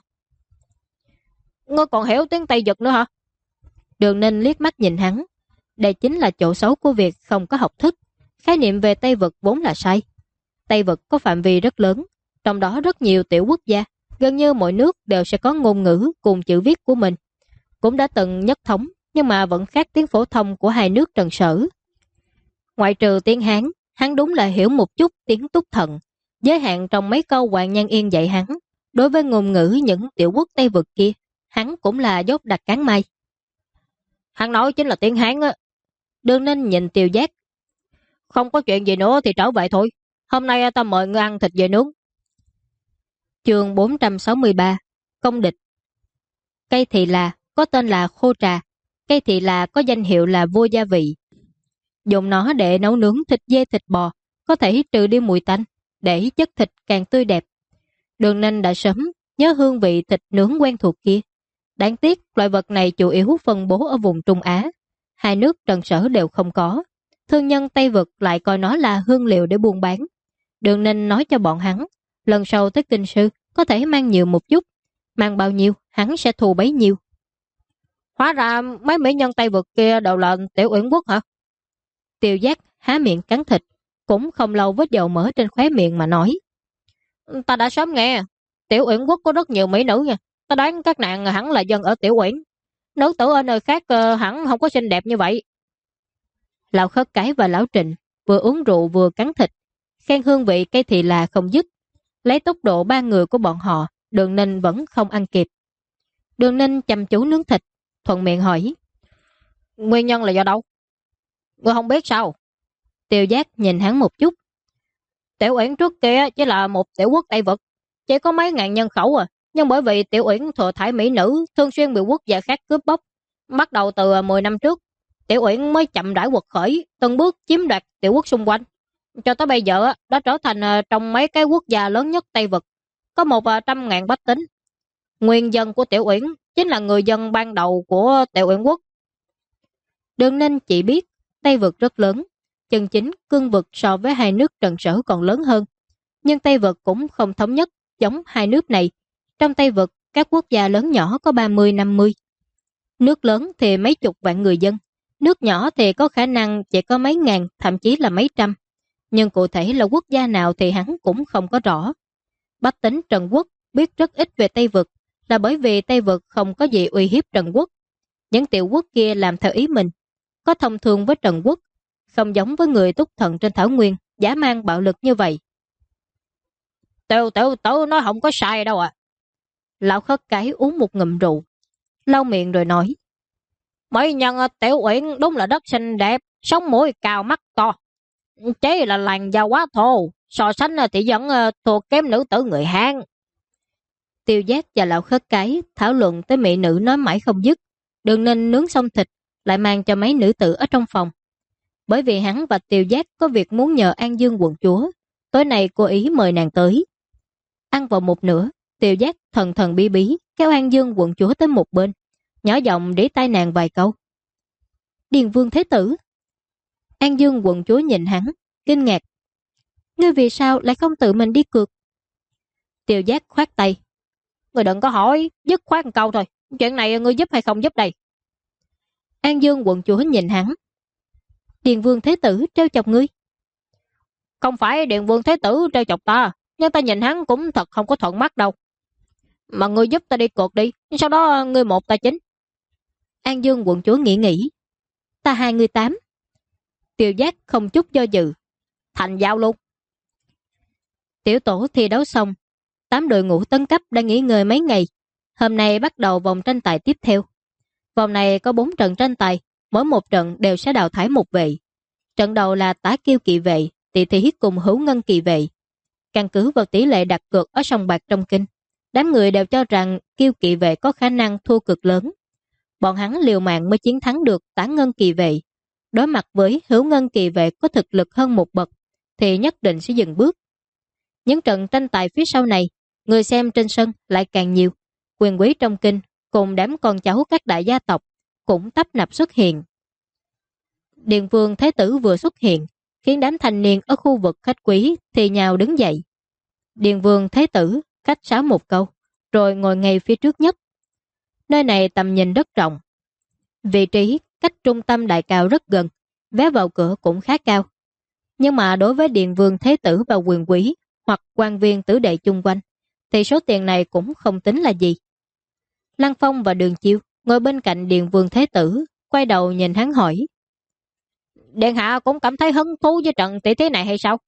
Ngươi còn hiểu tiếng Tây Vực nữa hả? Đường Ninh liếc mắt nhìn hắn. Đây chính là chỗ xấu của việc không có học thức. Khái niệm về Tây Vực vốn là sai. Tây Vực có phạm vi rất lớn, trong đó rất nhiều tiểu quốc gia, gần như mỗi nước đều sẽ có ngôn ngữ cùng chữ viết của mình. cũng đã từng nhất thống, nhưng mà vẫn khác tiếng phổ thông của hai nước Trần Sở. Ngoại trừ tiếng Hán, hắn đúng là hiểu một chút tiếng Túc Thận, giới hạn trong mấy câu Hoàng Nhan Yên dạy hắn. Đối với ngôn ngữ những tiểu quốc Tây vực kia, hắn cũng là dốt đặt cán mai. Hắn nói chính là tiếng Hán á. Đường Ninh nhìn Tiêu Giác. Không có chuyện gì nữa thì trở về thôi. Hôm nay ta mời ngươi ăn thịt dê nướng. Chương 463 Công địch. Cây thị là có tên là khô trà. Cây thị là có danh hiệu là vua gia vị. Dùng nó để nấu nướng thịt dê thịt bò, có thể trừ đi mùi tanh, để chất thịt càng tươi đẹp. Đường Ninh đã sớm nhớ hương vị thịt nướng quen thuộc kia. Đáng tiếc loại vật này chủ yếu phân bố ở vùng Trung Á. Hai nước Trần Sở đều không có. Thương nhân Tây Vực lại coi nó là hương liệu để buôn bán. Đường Ninh nói cho bọn hắn, lần sau tới Kinh Sư có thể mang nhiều một chút, mang bao nhiêu hắn sẽ thu bấy nhiêu. Hóa ra mấy mỹ nhân Tây Vực kia đều là Tiểu Uyển Quốc hả? Tiêu Giác há miệng cắn thịt, cũng không lâu với dầu mỡ trên khóe miệng mà nói. Ta đã sớm nghe, Tiểu Uyển Quốc có rất nhiều mỹ nữ nha. Ta đoán các nàng hẳn là dân ở Tiểu Uyển. Nữ tử ở nơi khác hẳn không có xinh đẹp như vậy. Lão Khất Cái và Lão Trịnh vừa uống rượu vừa cắn thịt, khen hương vị cây thị là không dứt. Lấy tốc độ ba người của bọn họ, Đường Ninh vẫn không ăn kịp. Đường Ninh chăm chú nướng thịt, thuận miệng hỏi. Nguyên nhân là do đâu? Ngươi không biết sao? Tiêu Giác nhìn hắn một chút. Tiểu Uyển trước kia chỉ là một tiểu quốc Tây Vực, chỉ có mấy ngàn nhân khẩu à. Nhưng bởi vì Tiểu Uyển thừa thải mỹ nữ thường xuyên bị quốc gia khác cướp bóc, bắt đầu từ 10 năm trước, Tiểu Uyển mới chậm rãi quật khởi, từng bước chiếm đoạt tiểu quốc xung quanh. Cho tới bây giờ đã trở thành trong mấy cái quốc gia lớn nhất Tây Vực, có 100.000 bách tính. Nguyên dân của Tiểu Uyển chính là người dân ban đầu của Tiểu Uyển Quốc. Đường Ninh chỉ biết Tây Vực rất lớn, chân chính cương vực so với hai nước Trần Sở còn lớn hơn. Nhưng Tây Vực cũng không thống nhất giống hai nước này. Trong Tây Vực, các quốc gia lớn nhỏ có 30-50. Nước lớn thì mấy chục vạn người dân, nước nhỏ thì có khả năng chỉ có mấy ngàn, thậm chí là mấy trăm. Nhưng cụ thể là quốc gia nào thì hắn cũng không có rõ. Bách tính Trần Quốc biết rất ít về Tây Vực, là bởi vì Tây Vực không có gì uy hiếp Trần Quốc. Những tiểu quốc kia làm theo ý mình, có thông thường với Trần Quốc, không giống với người Túc Thận trên Thảo Nguyên, dã man bạo lực như vậy. Tiểu tử nói không có sai đâu ạ. Lão Khất Cái uống một ngụm rượu, lau miệng rồi nói. Mấy nhân Tiểu Uyển đúng là rất xinh đẹp, sống mũi cao mắt to. Chỉ là làn da quá thô, so sánh thì vẫn thua kém nữ tử người Hán. Tiêu Giác và Lão Khất Cái thảo luận tới mỹ nữ nói mãi không dứt. Đường Ninh nướng xong thịt, lại mang cho mấy nữ tử ở trong phòng. Bởi vì hắn và Tiêu Giác có việc muốn nhờ An Dương quận chúa, tối nay cô ý mời nàng tới. Ăn vào một nửa, Tiêu Giác thần thần bí bí kéo An Dương quận chúa tới một bên, nhỏ giọng để tai nàng vài câu. Điền Vương Thế Tử. An Dương quận chúa nhìn hắn, kinh ngạc. Ngươi vì sao lại không tự mình đi cược? Tiêu Giác khoát tay. Ngươi đừng có hỏi, dứt khoát một câu thôi. Chuyện này ngươi giúp hay không giúp đây? An Dương quận chúa nhìn hắn. Điền Vương Thế Tử trêu chọc ngươi? Không phải Điền Vương Thế Tử trêu chọc ta, nhưng ta nhìn hắn cũng thật không có thuận mắt đâu. Mà ngươi giúp ta đi cược đi, sau đó ngươi 1 ta 9. An Dương quận chúa nghĩ. Ta 2 ngươi 8. Tiêu Giác không chút do dự. Thành giao luôn. Tiểu tổ thi đấu xong, 8 đội ngũ tấn cấp đã nghỉ ngơi mấy ngày. Hôm nay bắt đầu vòng tranh tài tiếp theo. Vòng này có 4 trận tranh tài, mỗi một trận đều sẽ đào thải một vệ. Trận đầu là Tả Kiêu kỵ vệ, Tỳ Thí cùng Hữu Ngân kỵ vệ. Căn cứ vào tỷ lệ đặt cược ở sòng bạc trong kinh, đám người đều cho rằng Kiêu kỵ vệ có khả năng thua cực lớn. Bọn hắn liều mạng mới chiến thắng được Tả Ngân kỵ vệ. Đối mặt với Hữu Ngân kỵ vệ có thực lực hơn một bậc, thì nhất định sẽ dừng bước. Những trận tranh tài phía sau này, người xem trên sân lại càng nhiều. Quyền quý trong kinh cùng đám con cháu các đại gia tộc cũng tấp nập xuất hiện. Điền Vương Thế Tử vừa xuất hiện, khiến đám thanh niên ở khu vực khách quý thì nhào đứng dậy. Điền Vương Thế Tử khách sáo một câu, rồi ngồi ngay phía trước nhất. Nơi này tầm nhìn rất rộng. Vị trí cách trung tâm đại cao rất gần, vé vào cửa cũng khá cao. Nhưng mà đối với Điền Vương Thế Tử và quyền quý hoặc quan viên tử đệ chung quanh, thì số tiền này cũng không tính là gì. Lăng Phong và Đường Chiêu ngồi bên cạnh Điền Vương Thế Tử, quay đầu nhìn hắn hỏi. Điện hạ cũng cảm thấy hứng thú với trận tỷ thí này hay sao?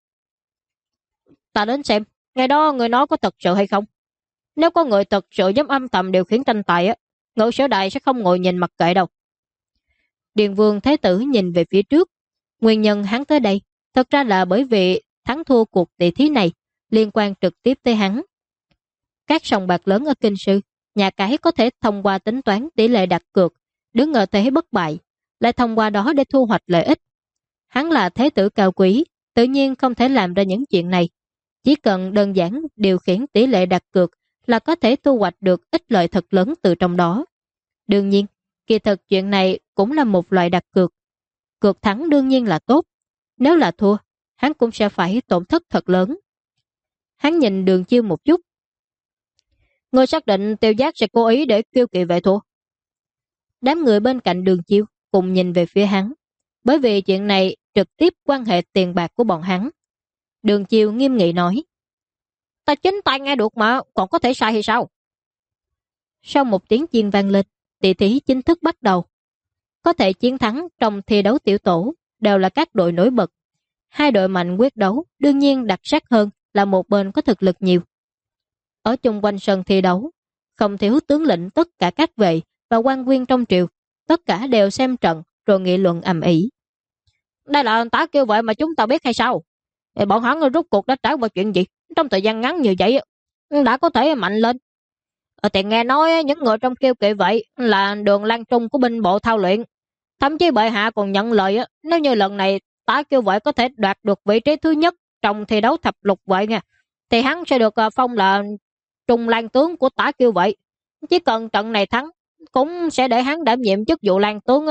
Ta đến xem, ngày đó người nói có thật sự hay không? Nếu có người thật sự dám âm thầm điều khiển tranh tài á, Ngự Sử Đài sẽ không ngồi nhìn mặc kệ đâu. Điền Vương Thế Tử nhìn về phía trước. Nguyên nhân hắn tới đây thật ra là bởi vì thắng thua cuộc tỷ thí này liên quan trực tiếp tới hắn. Các sòng bạc lớn ở Kinh Sư, nhà cái có thể thông qua tính toán tỷ lệ đặt cược, đứng ở thế bất bại, lại thông qua đó để thu hoạch lợi ích. Hắn là thế tử cao quý, tự nhiên không thể làm ra những chuyện này. Chỉ cần đơn giản điều khiển tỷ lệ đặt cược là có thể thu hoạch được ích lợi thật lớn từ trong đó. Đương nhiên, kỳ thực chuyện này cũng là một loại đặt cược. Cược thắng đương nhiên là tốt. Nếu là thua, hắn cũng sẽ phải tổn thất thật lớn. Hắn nhìn Đường Chiêu một chút. Ngươi xác định Tiêu Giác sẽ cố ý để Kiêu Kỵ Vệ thua? Đám người bên cạnh Đường Chiêu cùng nhìn về phía hắn, bởi vì chuyện này trực tiếp quan hệ tiền bạc của bọn hắn. Đường Chiêu nghiêm nghị nói. Ta chính tay nghe được mà, còn có thể sai hay sao? Sau một tiếng chiên vang lên, tỷ thí chính thức bắt đầu. Có thể chiến thắng trong thi đấu tiểu tổ đều là các đội nổi bật. Hai đội mạnh quyết đấu đương nhiên đặc sắc hơn là một bên có thực lực nhiều. Ở chung quanh sân thi đấu, không thiếu tướng lĩnh tất cả các vệ và quan viên trong triều, tất cả đều xem trận rồi nghị luận ầm ĩ. Đây là Tá Kiêu Vệ mà chúng ta biết hay sao? Bọn hắn rốt cuộc đã trải qua chuyện gì? Trong thời gian ngắn như vậy đã có thể mạnh lên. Thì nghe nói những người trong Kiêu Kỵ Vệ là Đường Lan Trung của binh bộ thao luyện. Thậm chí bệ hạ còn nhận lời nếu như lần này Tá Kiêu Vệ có thể đoạt được vị trí thứ nhất trong thi đấu thập lục vệ nha, thì hắn sẽ được phong là Trung Lan tướng của Tá Kiêu Vệ. Chỉ cần trận này thắng cũng sẽ để hắn đảm nhiệm chức vụ Lan tướng.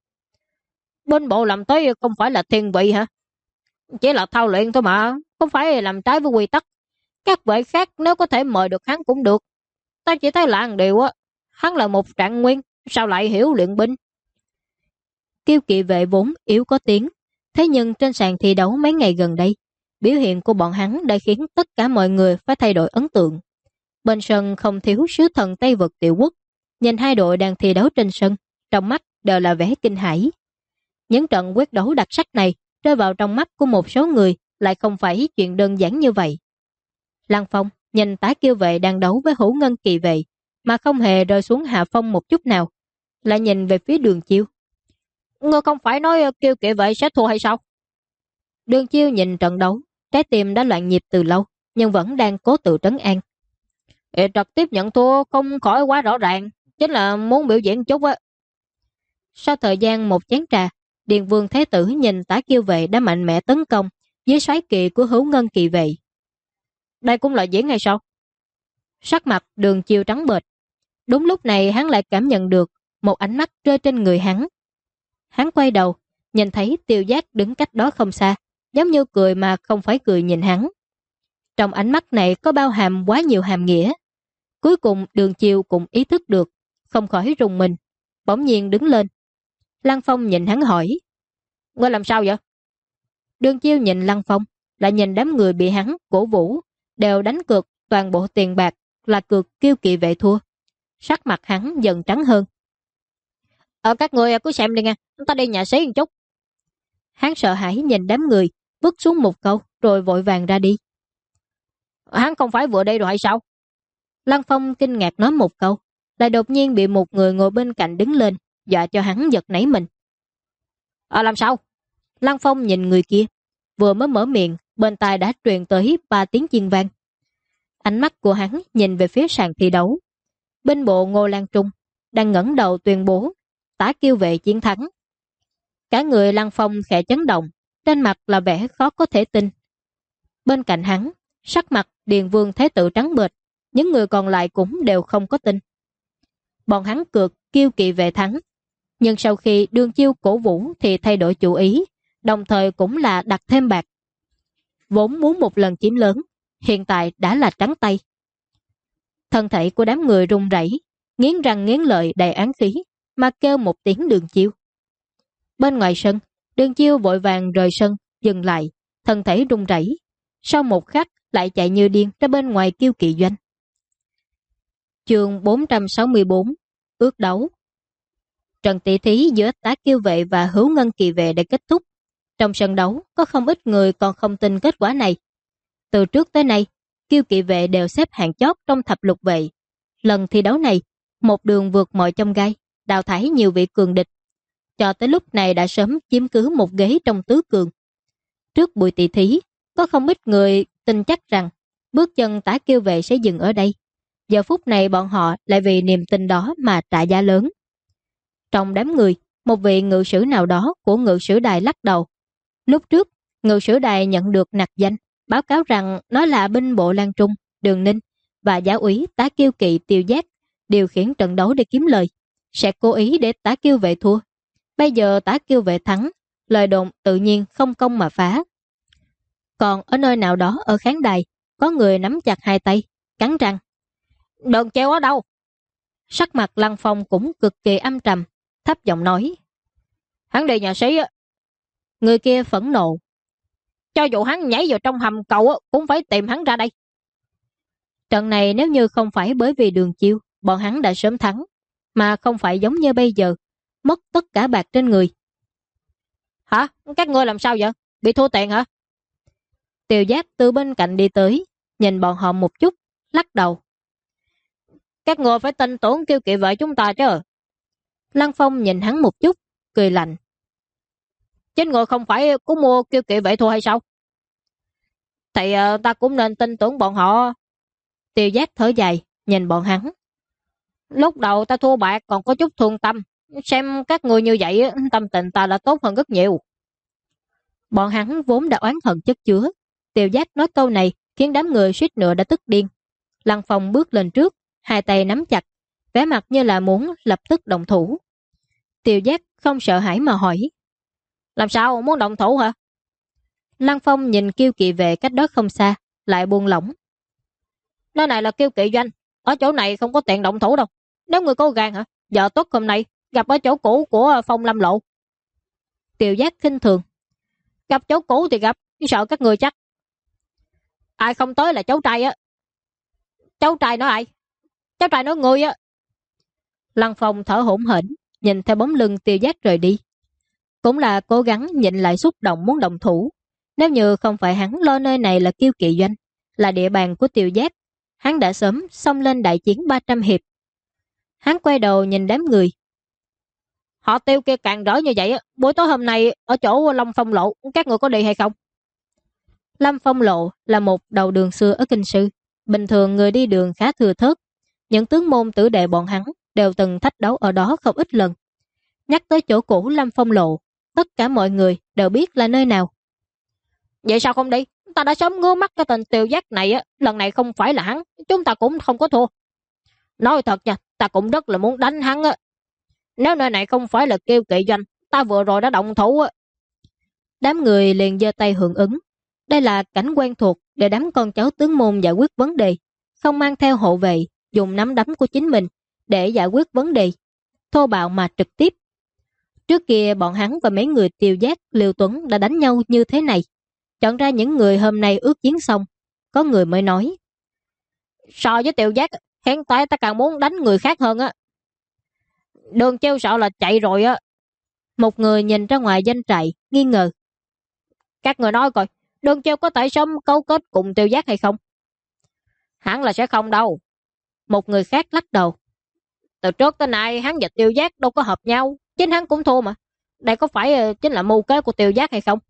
Binh bộ làm tới không phải là thiên vị hả? Chỉ là thao luyện thôi mà, không phải làm trái với quy tắc. Các vệ khác nếu có thể mời được hắn cũng được. Ta chỉ thấy là một điều hắn là một trạng nguyên, sao lại hiểu luyện binh? Kiêu Kỵ Vệ vốn yếu có tiếng, thế nhưng trên sàn thi đấu mấy ngày gần đây, biểu hiện của bọn hắn đã khiến tất cả mọi người phải thay đổi ấn tượng. Bên sân không thiếu sứ thần Tây Vực Tiểu Quốc, nhìn hai đội đang thi đấu trên sân, trong mắt đều là vẻ kinh hãi. Những trận quyết đấu đặc sắc này rơi vào trong mắt của một số người lại không phải chuyện đơn giản như vậy. Lăng Phong nhìn Tá Kiêu Vệ đang đấu với Hữu Ngân Kỳ Vệ mà không hề rơi xuống hạ phong một chút nào, lại nhìn về phía Đường Chiêu. Ngươi không phải nói Kiêu Kỵ Vệ sẽ thua hay sao? Đường Chiêu nhìn trận đấu, trái tim đã loạn nhịp từ lâu, nhưng vẫn đang cố tự trấn an. Trực tiếp nhận thua không khỏi quá rõ ràng, chính là muốn biểu diễn chút á. Sau thời gian một chén trà, Điền Vương Thế Tử nhìn Tá Kiêu Vệ đã mạnh mẽ tấn công dưới xoáy kỵ của Hữu Ngân Kỳ Vệ. Đây cũng là diễn hay sao? Sắc mặt Đường Chiêu trắng bệch. Đúng lúc này hắn lại cảm nhận được một ánh mắt rơi trên người hắn. Hắn quay đầu, nhìn thấy Tiêu Giác đứng cách đó không xa, giống như cười mà không phải cười nhìn hắn. Trong ánh mắt này có bao hàm quá nhiều hàm nghĩa. Cuối cùng Đường Chiêu cũng ý thức được, không khỏi rùng mình, bỗng nhiên đứng lên. Lăng Phong nhìn hắn hỏi. Ngươi làm sao vậy? Đường Chiêu nhìn Lăng Phong, lại nhìn đám người bị hắn cổ vũ, đều đánh cược toàn bộ tiền bạc là cược Kiêu Kỵ Vệ thua. Sắc mặt hắn dần trắng hơn. Các người cứ xem đi nha, ta đi nhà xí một chút. Hắn sợ hãi nhìn đám người, vứt xuống một câu rồi vội vàng ra đi. Hắn không phải vừa đây rồi hay sao? Lăng Phong kinh ngạc nói một câu, lại đột nhiên bị một người ngồi bên cạnh đứng lên, dọa cho hắn giật nảy mình. Làm sao? Lăng Phong nhìn người kia, vừa mới mở miệng, bên tai đã truyền tới 3 tiếng chiên vang. Ánh mắt của hắn nhìn về phía sàn thi đấu. Binh bộ Ngô Lan Trung đang ngẩng đầu tuyên bố Tá Kiêu Vệ chiến thắng. Cả người Lăng Phong khẽ chấn động, trên mặt là vẻ khó có thể tin. Bên cạnh hắn, sắc mặt Điền Vương Thế Tử trắng bệch, những người còn lại cũng đều không có tin. Bọn hắn cược Kiêu Kỵ Vệ thắng, nhưng sau khi Đường Chiêu cổ vũ thì thay đổi chủ ý, đồng thời cũng là đặt thêm bạc. Vốn muốn một lần chiếm lớn, hiện tại đã là trắng tay. Thân thể của đám người run rẩy, nghiến răng nghiến lợi đầy án khí, mà kêu một tiếng Đường Chiêu. Bên ngoài sân, Đường Chiêu vội vàng rời sân, dừng lại, thân thể run rẩy. Sau một khắc lại chạy như điên ra bên ngoài Kiêu Kỵ doanh. Chương 464, ước đấu. Trận tỷ thí giữa Tá Kiêu Vệ và Hữu Ngân Kỳ Vệ đã kết thúc. Trong sân đấu, có không ít người còn không tin kết quả này. Từ trước tới nay, Kiêu Kỵ Vệ đều xếp hạng chót trong thập lục vệ. Lần thi đấu này, một đường vượt mọi chông gai, đào thải nhiều vị cường địch. Cho tới lúc này đã sớm chiếm cứ một ghế trong tứ cường. Trước buổi tỷ thí, có không ít người tin chắc rằng bước chân Tá Kiêu Vệ sẽ dừng ở đây. Giờ phút này bọn họ lại vì niềm tin đó mà trả giá lớn. Trong đám người, một vị ngự sử nào đó của ngự sử đài lắc đầu. Lúc trước, ngự sử đài nhận được nặc danh, báo cáo rằng nó là binh bộ Lan Trung, Đường Ninh và giáo úy Tá Kiêu Kỵ Tiêu Giác điều khiển trận đấu để kiếm lời, sẽ cố ý để Tá Kiêu Vệ thua. Bây giờ Tá Kiêu Vệ thắng, lời đồn tự nhiên không công mà phá. Còn ở nơi nào đó ở khán đài, có người nắm chặt hai tay, cắn răng. Đừng treo ở đâu? Sắc mặt Lăng Phong cũng cực kỳ âm trầm, thấp giọng nói. Hắn đi nhà sĩ á. Người kia phẫn nộ. Cho dù hắn nhảy vào trong hầm cầu á, cũng phải tìm hắn ra đây. Trận này nếu như không phải bởi vì Đường Chiêu, bọn hắn đã sớm thắng, mà không phải giống như bây giờ, mất tất cả bạc trên người. Hả? Các ngươi làm sao vậy? Bị thua tiền hả? Tiêu Giác từ bên cạnh đi tới, nhìn bọn họ một chút, lắc đầu. Các ngươi phải tin tưởng Kiêu Kỵ Vệ chúng ta chứ. Lăng Phong nhìn hắn một chút, cười lạnh. Chính người không phải cũng mua Kiêu Kỵ Vệ thua hay sao? Thì ta cũng nên tin tưởng bọn họ. Tiêu Giác thở dài, nhìn bọn hắn. Lúc đầu ta thua bạc còn có chút thương tâm. Xem các người như vậy, tâm tình ta đã tốt hơn rất nhiều. Bọn hắn vốn đã oán hận chất chứa. Tiêu Giác nói câu này khiến đám người suýt nữa đã tức điên. Lăng Phong bước lên trước, hai tay nắm chặt, vẻ mặt như là muốn lập tức động thủ. Tiêu Giác không sợ hãi mà hỏi. Làm sao, muốn động thủ hả? Lăng Phong nhìn Kiêu Kỵ Vệ cách đó không xa, lại buông lỏng. Nơi này là Kiêu Kỵ doanh, ở chỗ này không có tiện động thủ đâu. Nếu người có gan hả, giờ tốt hôm nay gặp ở chỗ cũ của Phong Lâm Lộ. Tiêu Giác khinh thường. Gặp chỗ cũ thì gặp, sợ các người chắc. Ai không tới là cháu trai á. Cháu trai nói ai? Cháu trai nói người á. Lăng Phong thở hổn hển, nhìn theo bóng lưng Tiêu Giác rời đi. Cũng là cố gắng nhịn lại xúc động muốn động thủ. Nếu như không phải hắn lo nơi này là Kiêu Kỵ doanh, là địa bàn của Tiêu Giác, hắn đã sớm xông lên đại chiến 300 hiệp. Hắn quay đầu nhìn đám người. Họ Tiêu kia càng rỡ như vậy, buổi tối hôm nay ở chỗ Long Phong Lộ, các người có đi hay không? Lâm Phong Lộ là một đầu đường xưa ở Kinh Sư. Bình thường người đi đường khá thừa thớt. Những tướng môn tử đệ bọn hắn đều từng thách đấu ở đó không ít lần. Nhắc tới chỗ cũ Lâm Phong Lộ, tất cả mọi người đều biết là nơi nào. Vậy sao không đi? Ta đã sớm ngứa mắt cái tên Tiêu Giác này á, lần này không phải là hắn, chúng ta cũng không có thua. Nói thật nha, ta cũng rất là muốn đánh hắn á. Nếu nơi này không phải là Kiêu Kỵ doanh, ta vừa rồi đã động thủ á. Đám người liền giơ tay hưởng ứng. Đây là cảnh quen thuộc để đám con cháu tướng môn giải quyết vấn đề, không mang theo hộ vệ, dùng nắm đấm của chính mình để giải quyết vấn đề, thô bạo mà trực tiếp. Trước kia bọn hắn và mấy người Tiêu Giác, Liêu Tuấn đã đánh nhau như thế này. Chọn ra những người hôm nay ước chiến xong, có người mới nói. So với Tiêu Giác, hiện tại ta càng muốn đánh người khác hơn á. Đường Chiêu sợ là chạy rồi á. Một người nhìn ra ngoài doanh trại, nghi ngờ. Các người nói coi, Đường Chiêu có thể sớm cấu kết cùng Tiêu Giác hay không? Hẳn là sẽ không đâu. Một người khác lắc đầu. Từ trước tới nay hắn và Tiêu Giác đâu có hợp nhau, chính hắn cũng thua mà. Đây có phải chính là mưu kế của Tiêu Giác hay không?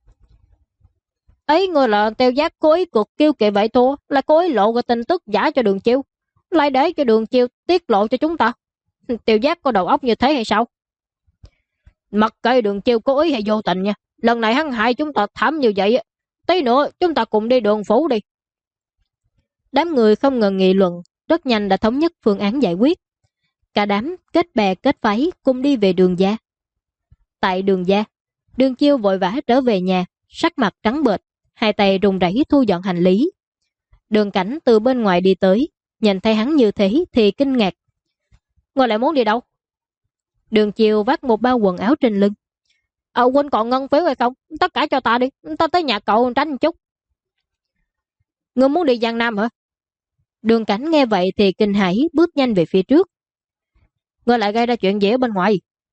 Ấy người là Tiêu Giác cố ý cuộc Kiêu Kỵ Vệ thua, là cố ý lộ cái tin tức giả cho Đường Chiêu, lại để cho Đường Chiêu tiết lộ cho chúng ta. Tiêu Giác có đầu óc như thế hay sao? Mặc kệ Đường Chiêu cố ý hay vô tình nha, lần này hắn hại chúng ta thảm như vậy, tí nữa chúng ta cùng đi Đường Phủ đi. Đám người không ngừng nghị luận, rất nhanh đã thống nhất phương án giải quyết. Cả đám kết bè kết phái cùng đi về Đường gia. Tại Đường gia, Đường Chiêu vội vã trở về nhà, sắc mặt trắng bệch, hai tay run rẩy thu dọn hành lý. Đường Cảnh từ bên ngoài đi tới, nhìn thấy hắn như thế thì kinh ngạc. Ngươi lại muốn đi đâu? Đường Chiêu vác một bao quần áo trên lưng. Huynh còn ngân phiếu hay không? Tất cả cho ta đi, ta tới nhà cậu tránh một chút. Ngươi muốn đi Giang Nam hả? Đường Cảnh nghe vậy thì kinh hãi bước nhanh về phía trước. Ngươi lại gây ra chuyện gì ở bên ngoài?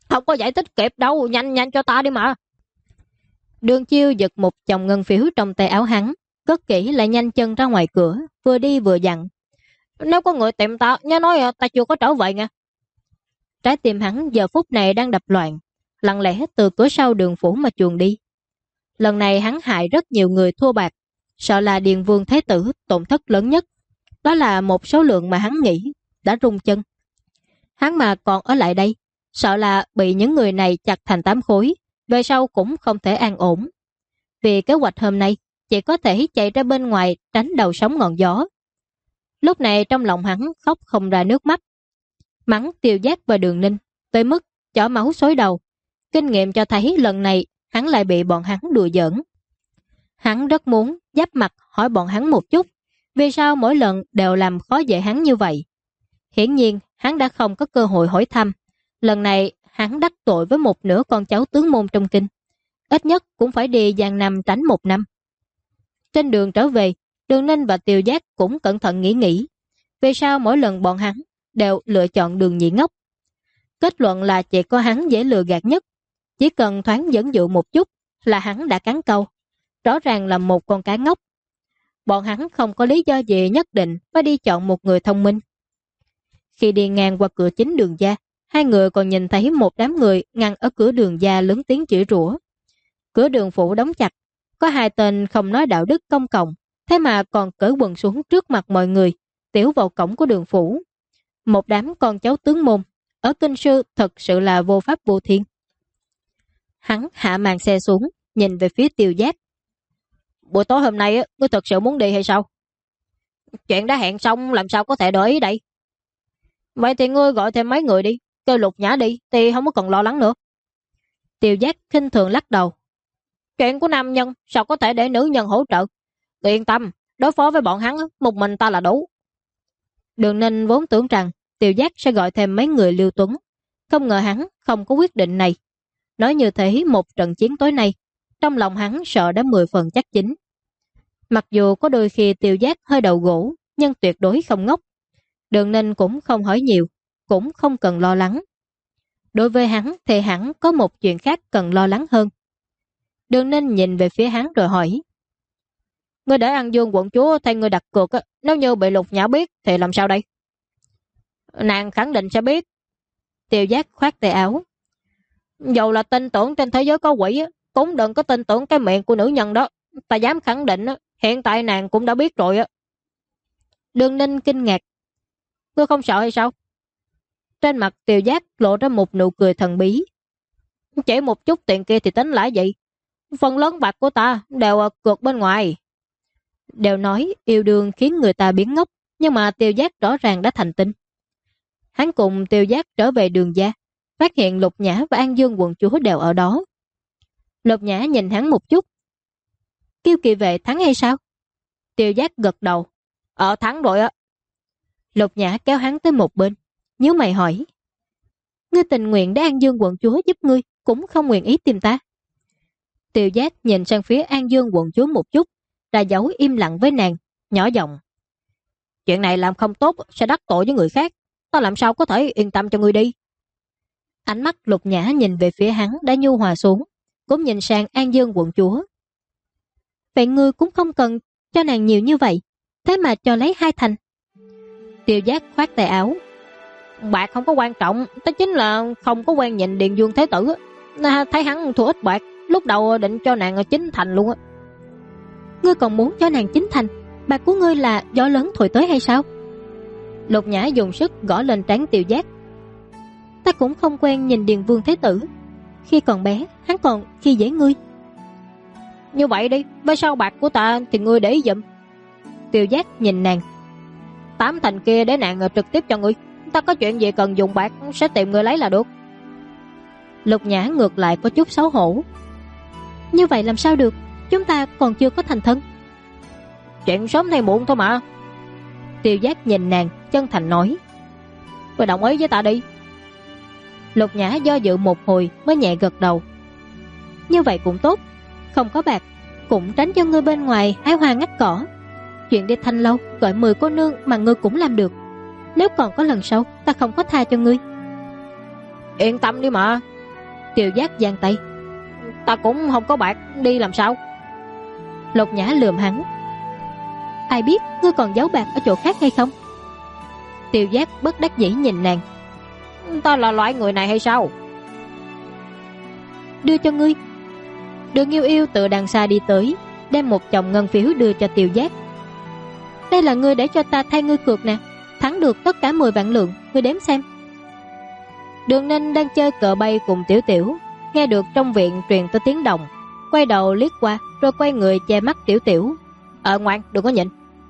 Không có giải thích kịp đâu, nhanh nhanh cho ta đi mà. Đường Chiêu giật một chồng ngân phiếu trong tay áo hắn, cất kỹ lại nhanh chân ra ngoài cửa, vừa đi vừa dặn. Nếu có người tìm ta, nhớ nói ta chưa có trở về nha. Trái tim hắn giờ phút này đang đập loạn, lặng lẽ từ cửa sau Đường phủ mà chuồn đi. Lần này hắn hại rất nhiều người thua bạc, sợ là Điền Vương Thế Tử tổn thất lớn nhất. Đó là một số lượng mà hắn nghĩ đã rung chân. Hắn mà còn ở lại đây, sợ là bị những người này chặt thành 8 khối, về sau cũng không thể an ổn. Vì kế hoạch hôm nay, chỉ có thể chạy ra bên ngoài tránh đầu sóng ngọn gió. Lúc này trong lòng hắn khóc không ra nước mắt. Mắng Tiêu Giác và Đường Ninh, tới mức chỏ máu xối đầu. Kinh nghiệm cho thấy lần này hắn lại bị bọn hắn đùa giỡn. Hắn rất muốn giáp mặt hỏi bọn hắn một chút, vì sao mỗi lần đều làm khó dễ hắn như vậy. Hiển nhiên hắn đã không có cơ hội hỏi thăm. Lần này hắn đắc tội với một nửa con cháu tướng môn trong kinh. Ít nhất cũng phải đi Giang Nam tránh 1 năm. Trên đường trở về, Đường Ninh và Tiêu Giác cũng cẩn thận nghĩ. Vì sao mỗi lần bọn hắn đều lựa chọn Đường Nhị Ngốc? Kết luận là chỉ có hắn dễ lừa gạt nhất. Chỉ cần thoáng dẫn dụ một chút là hắn đã cắn câu. Rõ ràng là một con cá ngốc. Bọn hắn không có lý do gì nhất định phải đi chọn một người thông minh. Khi đi ngang qua cửa chính Đường gia, hai người còn nhìn thấy một đám người ngăn ở cửa Đường gia lớn tiếng chửi rủa. Cửa Đường phủ đóng chặt, có 2 tên không nói đạo đức công cộng, thế mà còn cởi quần xuống trước mặt mọi người, tiểu vào cổng của Đường phủ. Một đám con cháu tướng môn, ở kinh sư thật sự là vô pháp vô thiên. Hắn hạ màn xe xuống, nhìn về phía Tiêu Giác. Buổi tối hôm nay ngươi thật sự muốn đi hay sao? Chuyện đã hẹn xong làm sao có thể đổi ý đây? Vậy thì ngươi gọi thêm mấy người đi, kêu Lục Nhã đi thì không có cần lo lắng nữa. Tiêu Giác khinh thường lắc đầu. Chuyện của nam nhân sao có thể để nữ nhân hỗ trợ? Yên tâm, đối phó với bọn hắn một mình ta là đủ. Đường Ninh vốn tưởng rằng Tiêu Giác sẽ gọi thêm mấy người Lưu Tuấn, không ngờ hắn không có quyết định này. Nói như thế một trận chiến tối nay, trong lòng hắn sợ đã 10 phần chắc chín. Mặc dù có đôi khi Tiêu Giác hơi đầu gỗ, nhưng tuyệt đối không ngốc. Đường Ninh cũng không hỏi nhiều, cũng không cần lo lắng. Đối với hắn thì hắn có một chuyện khác cần lo lắng hơn. Đường Ninh nhìn về phía hắn rồi hỏi. Ngươi để An Dương quận chúa thay ngươi đặt cược, nếu như bị Lục Nhã biết thì làm sao đây? Nàng khẳng định sẽ biết. Tiêu Giác khoát tay áo. Dầu là tin tưởng trên thế giới có quỷ, cũng đừng có tin tưởng cái miệng của nữ nhân đó. Ta dám khẳng định hiện tại nàng cũng đã biết rồi. Đường Ninh kinh ngạc. Ngươi không sợ hay sao? Trên mặt Tiêu Giác lộ ra một nụ cười thần bí. Chỉ một chút tiền kia thì tính lại vậy. Phần lớn bạc của ta đều cược bên ngoài. Đều nói yêu đương khiến người ta biến ngốc, nhưng mà Tiêu Giác rõ ràng đã thành tinh. Hắn cùng Tiêu Giác trở về Đường gia, phát hiện Lục Nhã và An Dương quận chúa đều ở đó. Lục Nhã nhìn hắn một chút. Kiêu Kỵ vệ thắng hay sao? Tiêu Giác gật đầu. Thắng rồi á. Lục Nhã kéo hắn tới một bên, nhíu mày hỏi. Ngươi tình nguyện để An Dương quận chúa giúp ngươi, cũng không nguyện ý tìm ta. Tiêu Giác nhìn sang phía An Dương quận chúa một chút, ra dấu im lặng với nàng, nhỏ giọng. Chuyện này làm không tốt sẽ đắc tội với người khác, ta làm sao có thể yên tâm cho ngươi đi. Ánh mắt Lục Nhã nhìn về phía hắn đã nhu hòa xuống, cũng nhìn sang An Dương quận chúa. Vậy ngươi cũng không cần cho nàng nhiều như vậy, thế mà cho lấy 2 thành. Tiêu Giác khoát tay áo. Bạc không có quan trọng, đó chính là không có quen nhìn Điền Vương Thế Tử. Thấy hắn thua ít bạc, lúc đầu định cho nàng 9 thành luôn á. Ngươi còn muốn cho nàng 9 thành? Bạc của ngươi là gió lớn thổi tới hay sao? Lục Nhã dùng sức gõ lên trán Tiêu Giác. Ta cũng không quen nhìn Điền Vương Thế Tử. Khi còn bé, hắn còn khi dễ ngươi. Như vậy đi, với sao bạc của ta thì ngươi để ý giùm. Tiêu Giác nhìn nàng. 8 thành kia để nàng trực tiếp cho ngươi. Ta có chuyện gì cần dùng bạc sẽ tìm người lấy là được. Lục Nhã ngược lại có chút xấu hổ. Như vậy làm sao được, chúng ta còn chưa có thành thân. Chuyện sớm hay muộn thôi mà. Tiêu Giác nhìn nàng chân thành nói. Ngươi đồng ý với ta đi. Lục Nhã do dự một hồi mới nhẹ gật đầu. Như vậy cũng tốt, không có bạc cũng tránh cho ngươi bên ngoài hái hoa ngắt cỏ. Chuyện đi Thanh Lâu gọi 10 cô nương mà ngươi cũng làm được. Nếu còn có lần sau, ta không có tha cho ngươi. Yên tâm đi mà, Tiêu Giác giang tay. Ta cũng không có bạc, đi làm sao? Lục Nhã lườm hắn. Ai biết ngươi còn giấu bạc ở chỗ khác hay không? Tiêu Giác bất đắc dĩ nhìn nàng. Ta là loại người này hay sao? Đưa cho ngươi. Đường Yêu Yêu từ đằng xa đi tới, đem một chồng ngân phiếu đưa cho Tiêu Giác. Đây là ngươi để cho ta thay ngươi cược nè, thắng được tất cả 10 vạn lượng, ngươi đếm xem. Đường Ninh đang chơi cờ bay cùng Tiểu Tiểu, nghe được trong viện truyền tới tiếng động, quay đầu liếc qua rồi quay người che mắt Tiểu Tiểu. Ngoan, đừng có nhịn.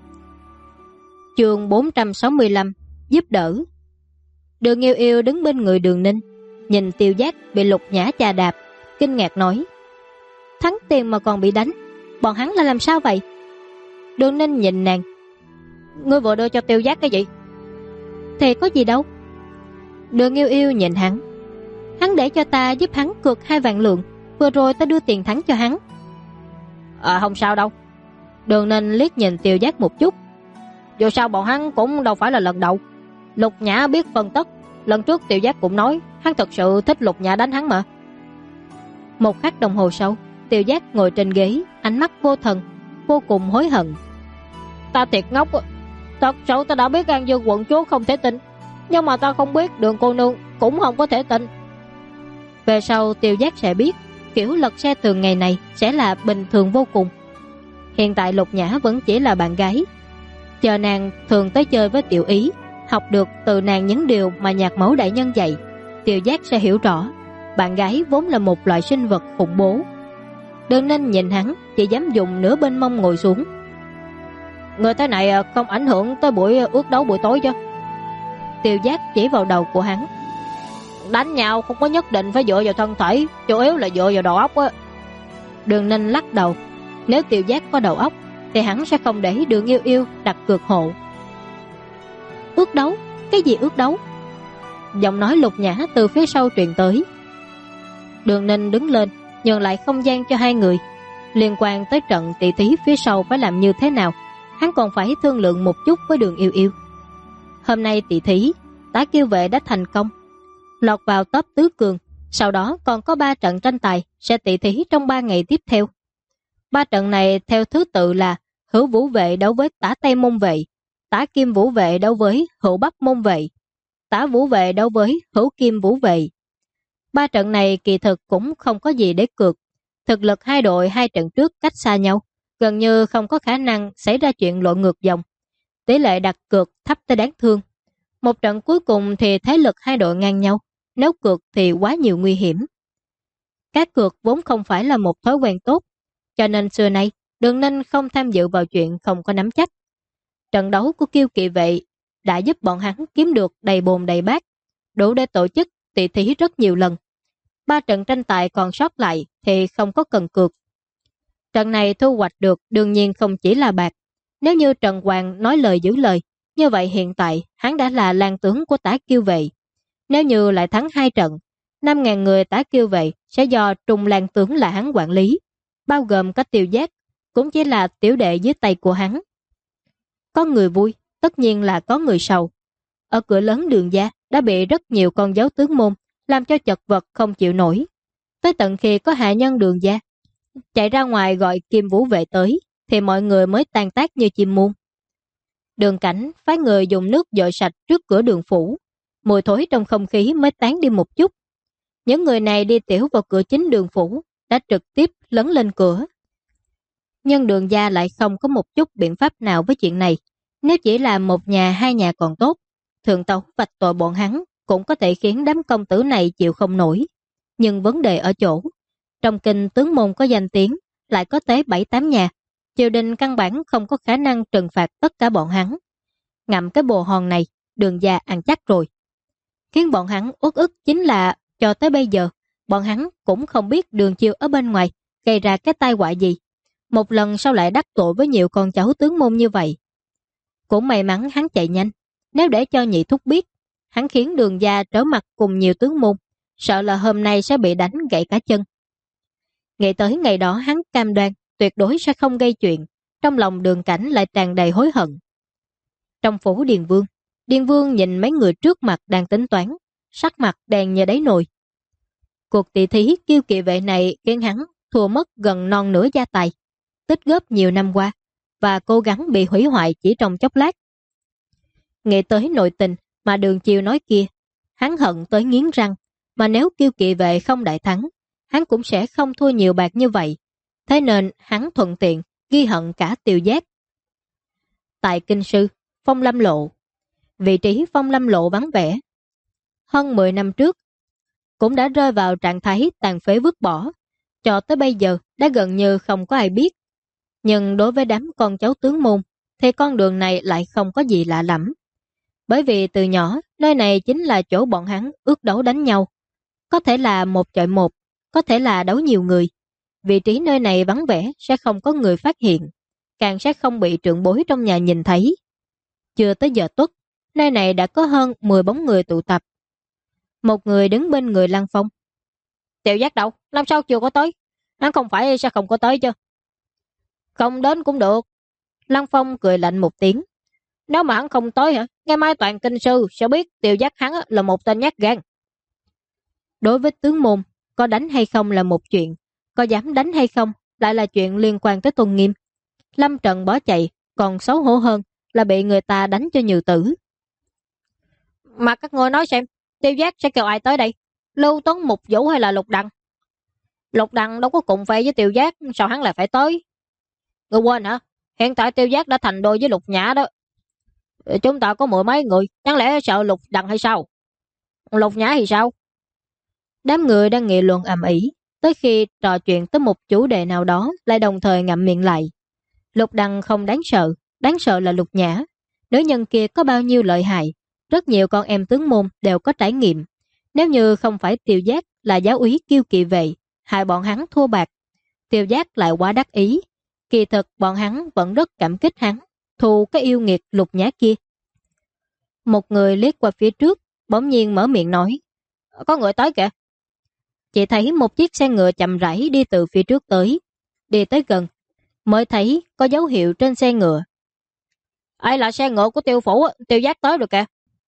Chương 465 giúp đỡ. Đường Yêu Yêu đứng bên người Đường Ninh, nhìn Tiêu Giác bị Lục Nhã chà đạp, kinh ngạc nói: thắng tiền mà còn bị đánh, bọn hắn là làm sao vậy? Đường Ninh nhìn nàng. Ngươi vừa đưa cho Tiêu Giác cái gì? Thì có gì đâu. Đường Yêu Yêu nhìn hắn. Hắn để cho ta giúp hắn cược 2 vạn lượng, vừa rồi ta đưa tiền thắng cho hắn. Không sao đâu. Đường Ninh liếc nhìn Tiêu Giác một chút. Dù sao bọn hắn cũng đâu phải là lần đầu. Lục Nhã biết phân tất. Lần trước Tiêu Giác cũng nói hắn thật sự thích Lục Nhã đánh hắn mà. Một khắc đồng hồ sau, Tiêu Giác ngồi trên ghế, ánh mắt vô thần, vô cùng hối hận. Ta thiệt ngốc. Thật sự ta đã biết An Dương quận chúa không thể tin, nhưng mà ta không biết Đường cô nương cũng không có thể tin. Về sau Tiêu Giác sẽ biết kiểu lật xe thường ngày này sẽ là bình thường vô cùng. Hiện tại Lục Nhã vẫn chỉ là bạn gái, chờ nàng thường tới chơi với Tiểu Ý, học được từ nàng những điều mà nhạc mẫu đại nhân dạy, Tiêu Giác sẽ hiểu rõ bạn gái vốn là một loại sinh vật khủng bố. Đường Ninh nhìn hắn, chỉ dám dùng nửa bên mông ngồi xuống. Người thế này không ảnh hưởng tới buổi ước đấu buổi tối chứ? Tiêu Giác chỉ vào đầu của hắn. Đánh nhau không có nhất định phải dựa vào thân thể, chủ yếu là dựa vào đầu óc á. Đường Ninh lắc đầu. Nếu Tiêu Giác có đầu óc thì hắn sẽ không để Đường Yêu Yêu đặt cược hộ. Ước đấu? Cái gì ước đấu? Giọng nói Lục Nhã từ phía sau truyền tới. Đường Ninh đứng lên, nhường lại không gian cho hai người. Liên quan tới trận tỷ thí phía sau phải làm như thế nào, hắn còn phải thương lượng một chút với Đường Yêu Yêu. Hôm nay tỷ thí, Tả Kiêu Vệ đã thành công, lọt vào top tứ cường. Sau đó còn có 3 trận tranh tài sẽ tỷ thí trong 3 ngày tiếp theo. 3 trận này theo thứ tự là Hữu Vũ Vệ đấu với Tả Tây Môn Vệ, Tả Kim Vũ Vệ đấu với Hữu Bắc Môn Vệ, Tả Vũ Vệ đấu với Hữu Kim Vũ Vệ. 3 trận này kỳ thực cũng không có gì để cược. Thực lực hai đội 2 trận trước cách xa nhau, gần như không có khả năng xảy ra chuyện lội ngược dòng. Tỷ lệ đặt cược thấp tới đáng thương. Một trận cuối cùng thì thế lực hai đội ngang nhau, nếu cược thì quá nhiều nguy hiểm. Các cược vốn không phải là một thói quen tốt, cho nên xưa nay Đường Ninh không tham dự vào chuyện không có nắm chắc. Trận đấu của Kiêu Kỵ Vệ đã giúp bọn hắn kiếm được đầy bồn đầy bát, đủ để tổ chức tỷ thí rất nhiều lần. 3 trận tranh tài còn sót lại thì không có cần cược. Trận này thu hoạch được đương nhiên không chỉ là bạc. Nếu như Trần Hoàng nói lời giữ lời, như vậy hiện tại hắn đã là lang tướng của Tả Kiêu Vệ. Nếu như lại thắng 2 trận, 5.000 người Tả Kiêu Vệ sẽ do Trung lang tướng là hắn quản lý, bao gồm cả Tiêu Giác, cũng chỉ là tiểu đệ dưới tay của hắn. Có người vui, tất nhiên là có người sầu. Ở cửa lớn Đường gia đã bị rất nhiều con dấu tướng môn làm cho chật vật không chịu nổi. Tới tận khi có hạ nhân Đường gia chạy ra ngoài gọi Kim Vũ Vệ tới, thì mọi người mới tan tác như chim muôn. Đường Cảnh phái người dùng nước dội sạch trước cửa Đường phủ, mùi thối trong không khí mới tán đi một chút. Những người này đi tiểu vào cửa chính Đường phủ đã trực tiếp lấn lên cửa. Nhưng Đường gia lại không có một chút biện pháp nào với chuyện này. Nếu chỉ là một nhà hai nhà còn tốt, thượng tấu vạch tội bọn hắn cũng có thể khiến đám công tử này chịu không nổi. Nhưng vấn đề ở chỗ, trong kinh tướng môn có danh tiếng, lại có tới 7-8 nhà, triều đình căn bản không có khả năng trừng phạt tất cả bọn hắn. Ngậm cái bồ hòn này, Đường gia ăn chắc rồi. Khiến bọn hắn uất ức chính là cho tới bây giờ, bọn hắn cũng không biết Đường Chiêu ở bên ngoài gây ra cái tai họa gì. Một lần sau lại đắc tội với nhiều con cháu tướng môn như vậy. Cũng may mắn hắn chạy nhanh. Nếu để cho nhị thúc biết, hắn khiến Đường gia trở mặt cùng nhiều tướng môn, sợ là hôm nay sẽ bị đánh gãy cả chân. Nghĩ tới ngày đó hắn cam đoan tuyệt đối sẽ không gây chuyện, trong lòng Đường Cảnh lại tràn đầy hối hận. Trong phủ Điền Vương nhìn mấy người trước mặt đang tính toán, sắc mặt đen như đáy nồi. Cuộc tỷ thí kiêu kỵ vệ này khiến hắn thua mất gần non nửa gia tài, tích góp nhiều năm qua, và cố gắng bị hủy hoại chỉ trong chốc lát. Nghĩ tới nội tình mà Đường Chiêu nói kia, hắn hận tới nghiến răng, mà nếu kiêu kỵ vệ không đại thắng, hắn cũng sẽ không thua nhiều bạc như vậy. Thế nên hắn thuận tiện ghi hận cả Tiêu Giác. Tại Kinh Sư, Phong Lâm Lộ. Vị trí Phong Lâm Lộ vắng vẻ. Hơn 10 năm trước, cũng đã rơi vào trạng thái tàn phế vứt bỏ, cho tới bây giờ đã gần như không có ai biết. Nhưng đối với đám con cháu tướng môn, thì con đường này lại không có gì lạ lắm. Bởi vì từ nhỏ, nơi này chính là chỗ bọn hắn ước đấu đánh nhau. Có thể là 1 chọi 1, có thể là đấu nhiều người. Vị trí nơi này vắng vẻ sẽ không có người phát hiện, càng sẽ không bị trưởng bối trong nhà nhìn thấy. Chưa tới giờ tuất, nơi này đã có hơn 10 bóng người tụ tập. Một người đứng bên người Lăng Phong. Tiểu Giác đâu? Làm sao chưa có tới? Hắn không phải sẽ không có tới chứ? Không đến cũng được. Lăng Phong cười lạnh một tiếng. Nếu mà hắn không tới hả? Ngày mai toàn Kinh Sư sẽ biết Tiểu Giác hắn là một tên nhát gan. Đối với tướng môn, có đánh hay không là một chuyện, có dám đánh hay không lại là chuyện liên quan tới tôn nghiêm. Lâm trận bỏ chạy, còn xấu hổ hơn là bị người ta đánh cho nhừ tử. Mà các ngươi nói xem, Tiêu Giác sẽ kêu ai tới đây? Lưu Tuấn, Mục Vũ hay là Lục Đằng? Lục Đằng đâu có cùng phe với Tiêu Giác, sao hắn lại phải tới? Ngươi quên hả? Hiện tại Tiêu Giác đã thành đôi với Lục Nhã đó. Chúng ta có 10 mấy người, chẳng lẽ sợ Lục Đằng hay sao? Lục Nhã thì sao? Đám người đang nghị luận ầm ĩ, tới khi trò chuyện tới một chủ đề nào đó lại đồng thời ngậm miệng lại. Lục Đằng không đáng sợ là Lục Nhã. Nữ nhân kia có bao nhiêu lợi hại, rất nhiều con em tướng môn đều có trải nghiệm. Nếu như không phải Tiêu Giác là giáo úy kiêu kỵ vệ, hại bọn hắn thua bạc, Tiêu Giác lại quá đắc ý. Kỳ thực bọn hắn vẫn rất cảm kích hắn, thù cái yêu nghiệt Lục Nhã kia. Một người liếc qua phía trước, bỗng nhiên mở miệng nói, có người tới kìa. Chỉ thấy một chiếc xe ngựa chậm rãi đi từ phía trước tới. Đi tới gần, mới thấy có dấu hiệu trên xe ngựa. Ai là xe ngựa của Tiêu phủ, Tiêu Giác tới được kìa.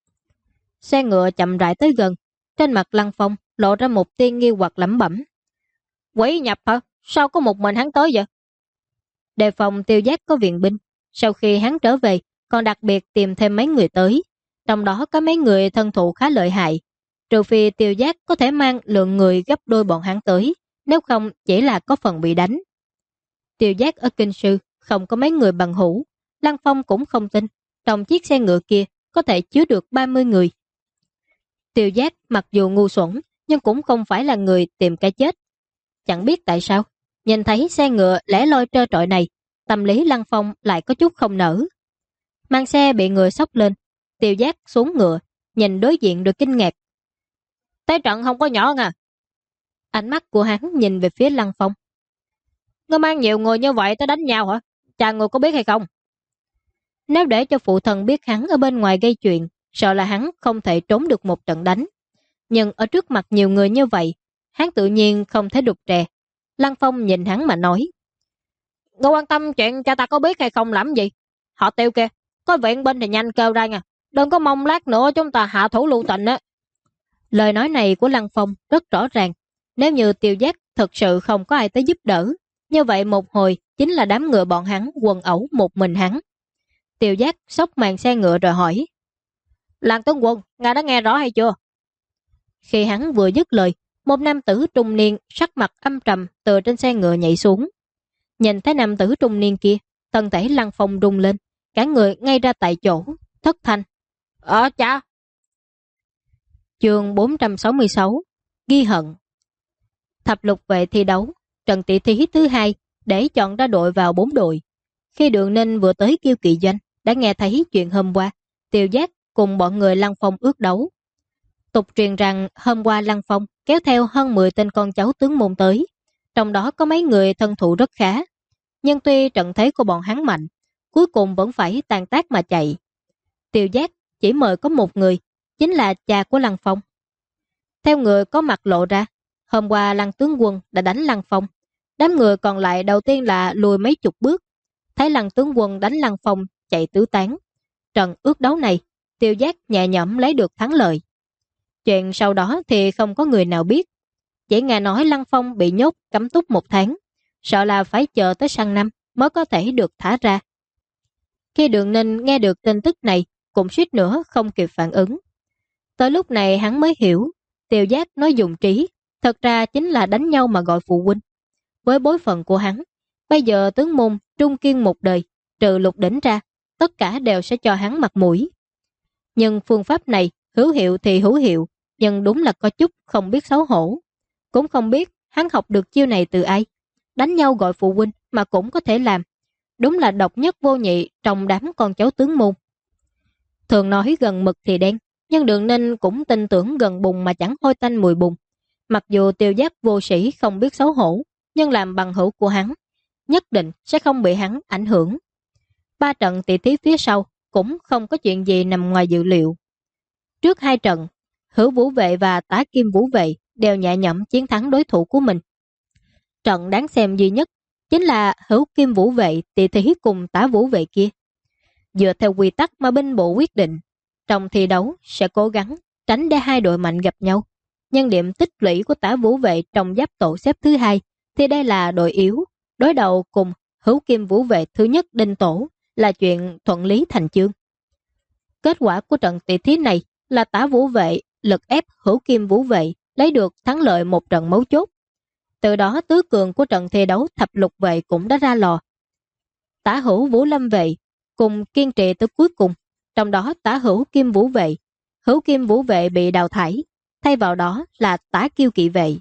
Xe ngựa chậm rãi tới gần, trên mặt Lăng Phong lộ ra một tia nghi hoặc lẩm bẩm. Quỷ nhập hả? Sao có một mình hắn tới vậy? Đề phòng Tiêu Giác có viện binh, sau khi hắn trở về còn đặc biệt tìm thêm mấy người tới, trong đó có mấy người thân thụ khá lợi hại. Trừ phi Tiêu Giác có thể mang lượng người gấp đôi bọn hắn tới, nếu không chỉ là có phần bị đánh. Tiêu Giác ở Kinh Sư không có mấy người bằng hữu, Lăng Phong cũng không tin trong chiếc xe ngựa kia có thể chứa được 30 người. Tiêu Giác mặc dù ngu xuẩn nhưng cũng không phải là người tìm cái chết. Chẳng biết tại sao, nhìn thấy xe ngựa lẻ loi trơ trọi này, tâm lý Lăng Phong lại có chút không nở. Mang xe bị người xốc lên, Tiêu Giác xuống ngựa, nhìn đối diện được kinh ngạc. Thế trận không có nhỏ nha. Ánh mắt của hắn nhìn về phía Lăng Phong. Ngươi mang nhiều người như vậy tới đánh nhau hả? Cha người có biết hay không? Nếu để cho phụ thần biết hắn ở bên ngoài gây chuyện, sợ là hắn không thể trốn được một trận đánh. Nhưng ở trước mặt nhiều người như vậy, hắn tự nhiên không thể đục trè. Lăng Phong nhìn hắn mà nói. Ngươi quan tâm chuyện cha ta có biết hay không làm gì? Họ Tiêu kìa, có viện binh thì nhanh kêu ra nha. Đừng có mong lát nữa chúng ta hạ thủ lưu tình á. Lời nói này của Lăng Phong rất rõ ràng. Nếu như Tiêu Giác thật sự không có ai tới giúp đỡ, như vậy một hồi chính là đám ngựa bọn hắn quần ẩu một mình hắn. Tiêu Giác xốc màn xe ngựa rồi hỏi. Làng tướng quân, ngài đã nghe rõ hay chưa? Khi hắn vừa dứt lời, một nam tử trung niên sắc mặt âm trầm từ trên xe ngựa nhảy xuống. Nhìn thấy nam tử trung niên kia, thân thể Lăng Phong rung lên, cả người ngay ra tại chỗ, thất thanh. Cha! Chương 466 Ghi hận. Thập lục vệ thi đấu, trận tỷ thí thứ 2 để chọn ra đội vào 4 đội. Khi Đường Ninh vừa tới Kiêu Kỵ Doanh, đã nghe thấy chuyện hôm qua, Tiêu Giác cùng bọn người Lăng Phong ước đấu. Tục truyền rằng hôm qua Lăng Phong kéo theo hơn 10 tên con cháu tướng môn tới, trong đó có mấy người thân thụ rất khá. Nhưng tuy trận thế của bọn hắn mạnh, cuối cùng vẫn phải tàn tác mà chạy. Tiêu Giác chỉ mời có một người, chính là cha của Lăng Phong. Theo người có mặt lộ ra, hôm qua Lăng tướng quân đã đánh Lăng Phong. Đám người còn lại đầu tiên là lùi mấy chục bước, thấy Lăng tướng quân đánh Lăng Phong chạy tứ tán. Trận ước đấu này, Tiêu Giác nhẹ nhõm lấy được thắng lợi. Chuyện sau đó thì không có người nào biết. chỉ nghe nói Lăng Phong bị nhốt cấm túc 1 tháng, sợ là phải chờ tới sang năm mới có thể được thả ra. Khi Đường Ninh nghe được tin tức này, cũng suýt nữa không kịp phản ứng. Tới lúc này hắn mới hiểu, Tiêu Giác nói dùng trí, thật ra chính là đánh nhau mà gọi phụ huynh. Với bối phận của hắn, bây giờ tướng môn trung kiên một đời, trừ Lục Đỉnh ra, tất cả đều sẽ cho hắn mặt mũi. Nhưng phương pháp này hữu hiệu thì hữu hiệu, nhưng đúng là có chút không biết xấu hổ. Cũng không biết hắn học được chiêu này từ ai. Đánh nhau gọi phụ huynh mà cũng có thể làm. Đúng là độc nhất vô nhị trong đám con cháu tướng môn. Thường nói gần mực thì đen, nhưng Đường Ninh cũng tin tưởng gần bùn mà chẳng hôi tanh mùi bùn. Mặc dù Tiêu Giác vô sĩ không biết xấu hổ, nhưng làm bằng hữu của hắn, nhất định sẽ không bị hắn ảnh hưởng. 3 trận tỷ thí phía sau cũng không có chuyện gì nằm ngoài dự liệu. Trước 2 trận, Hữu Vũ Vệ và Tả Kim Vũ Vệ đều nhẹ nhõm chiến thắng đối thủ của mình. Trận đáng xem duy nhất chính là Hữu Kim Vũ Vệ tỷ thí cùng Tả Vũ Vệ kia. Dựa theo quy tắc mà binh bộ quyết định, trong thi đấu sẽ cố gắng tránh để 2 đội mạnh gặp nhau. Nhưng điểm tích lũy của Tả Vũ Vệ trong giáp tổ xếp thứ 2 thì đây là đội yếu, đối đầu cùng Hữu Kim Vũ Vệ thứ nhất Đinh Tổ là chuyện thuận lý thành chương. Kết quả của trận tỷ thí này là Tả Vũ Vệ lực ép Hữu Kim Vũ Vệ lấy được thắng lợi một trận mấu chốt. Từ đó tứ cường của trận thi đấu Thập Lục Vệ cũng đã ra lò. Tả Hữu Vũ Lâm Vệ cùng kiên trì tới cuối cùng, trong đó Tả Hữu Kim Vũ Vệ, Hữu Kim Vũ Vệ bị đào thải, thay vào đó là Tả Kiêu Kỵ Vệ.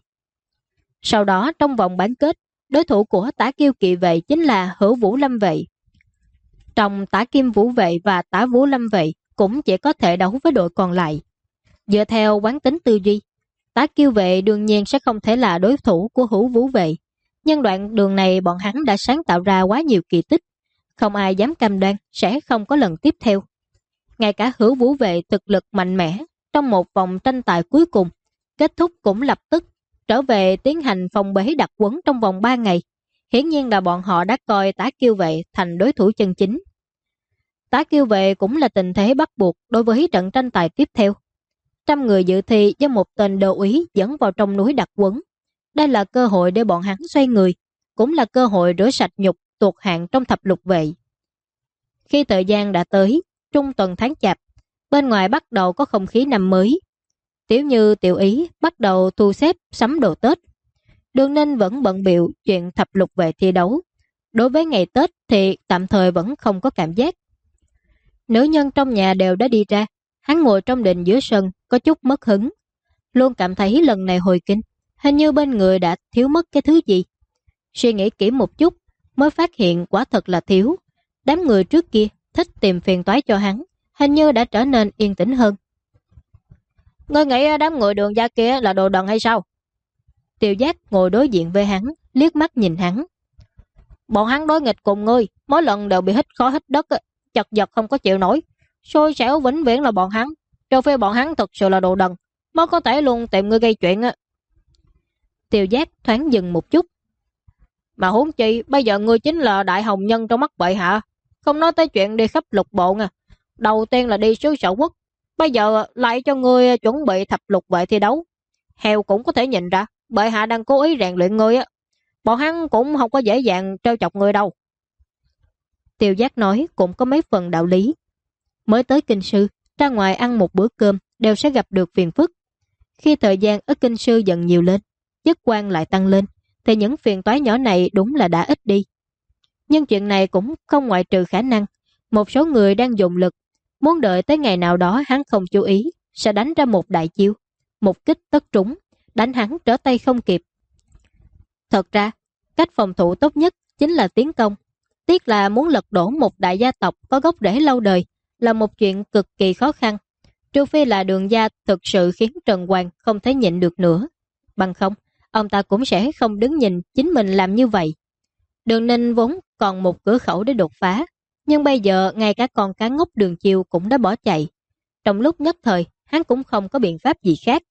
Sau đó trong vòng bán kết, đối thủ của Tả Kiêu Kỵ Vệ chính là Hữu Vũ Lâm Vệ. Trong Tả Kim Vũ Vệ và Tả Vũ Lâm Vệ cũng chỉ có thể đấu với đội còn lại. Dựa theo quán tính tư duy, Tả Kiêu Vệ đương nhiên sẽ không thể là đối thủ của Hữu Vũ Vệ, nhưng đoạn đường này bọn hắn đã sáng tạo ra quá nhiều kỳ tích, không ai dám cam đoan sẽ không có lần tiếp theo. Ngay cả Hữu Vũ Vệ thực lực mạnh mẽ trong một vòng tranh tài cuối cùng, kết thúc cũng lập tức trở về tiến hành phòng bế đặc quấn trong vòng 3 ngày. Hiển nhiên là bọn họ đã coi Tả Kiêu Vệ thành đối thủ chân chính. Tả Kiêu Vệ cũng là tình thế bắt buộc đối với trận tranh tài tiếp theo. 100 người dự thi do một tên đô úy dẫn vào trong núi đặc quấn. Đây là cơ hội để bọn hắn xoay người, cũng là cơ hội rửa sạch nhục tuột hạng trong Thập Lục Vệ. Khi thời gian đã tới, trung tuần tháng Chạp, bên ngoài bắt đầu có không khí năm mới. Tiểu Như Tiểu Ý bắt đầu thu xếp sắm đồ Tết. Đường Ninh vẫn bận bịu chuyện Thập Lục Vệ thi đấu. Đối với ngày Tết thì tạm thời vẫn không có cảm giác. Nữ nhân trong nhà đều đã đi ra. Hắn ngồi trong đình giữa sân, có chút mất hứng. Luôn cảm thấy lần này hồi kinh, hình như bên người đã thiếu mất cái thứ gì. Suy nghĩ kỹ một chút, mới phát hiện quả thật là thiếu. Đám người trước kia thích tìm phiền toái cho hắn, hình như đã trở nên yên tĩnh hơn. Ngươi nghĩ đám người Đường gia kia là đồ đần hay sao? Tiêu Giác ngồi đối diện với hắn, liếc mắt nhìn hắn. Bọn hắn đối nghịch cùng ngươi, mỗi lần đều bị hít khó hít đất, chật vật không có chịu nổi. Xui xẻo vĩnh viễn là bọn hắn, trừ phi bọn hắn thực sự là đồ đần, mới có thể luôn tìm ngươi gây chuyện. Tiêu Giác thoáng dừng một chút. Mà huống chi, bây giờ ngươi chính là đại hồng nhân trong mắt bệ hạ. Không nói tới chuyện đi khắp lục bộ nha. Đầu tiên là đi xứ sở quốc, bây giờ lại cho ngươi chuẩn bị Thập Lục Vệ thi đấu. Heo cũng có thể nhìn ra, bệ hạ đang cố ý rèn luyện ngươi. Bọn hắn cũng không có dễ dàng trêu chọc ngươi đâu. Tiêu Giác nói cũng có mấy phần đạo lý. Mới tới kinh sư, ra ngoài ăn một bữa cơm đều sẽ gặp được phiền phức. Khi thời gian ở kinh sư dần nhiều lên, chức quan lại tăng lên, thì những phiền toái nhỏ này đúng là đã ít đi. Nhưng chuyện này cũng không ngoại trừ khả năng một số người đang dùng lực, muốn đợi tới ngày nào đó hắn không chú ý, sẽ đánh ra một đại chiêu, một kích tất trúng, đánh hắn trở tay không kịp. Thật ra, cách phòng thủ tốt nhất chính là tiến công. Tiếc là muốn lật đổ một đại gia tộc có gốc rễ lâu đời là một chuyện cực kỳ khó khăn, trừ phi là Đường gia thực sự khiến Trần Hoàng không thể nhịn được nữa. Bằng không, ông ta cũng sẽ không đứng nhìn chính mình làm như vậy. Đường Ninh vốn còn một cửa khẩu để đột phá, nhưng bây giờ ngay cả con cá ngốc Đường Chiêu cũng đã bỏ chạy. Trong lúc nhất thời, hắn cũng không có biện pháp gì khác.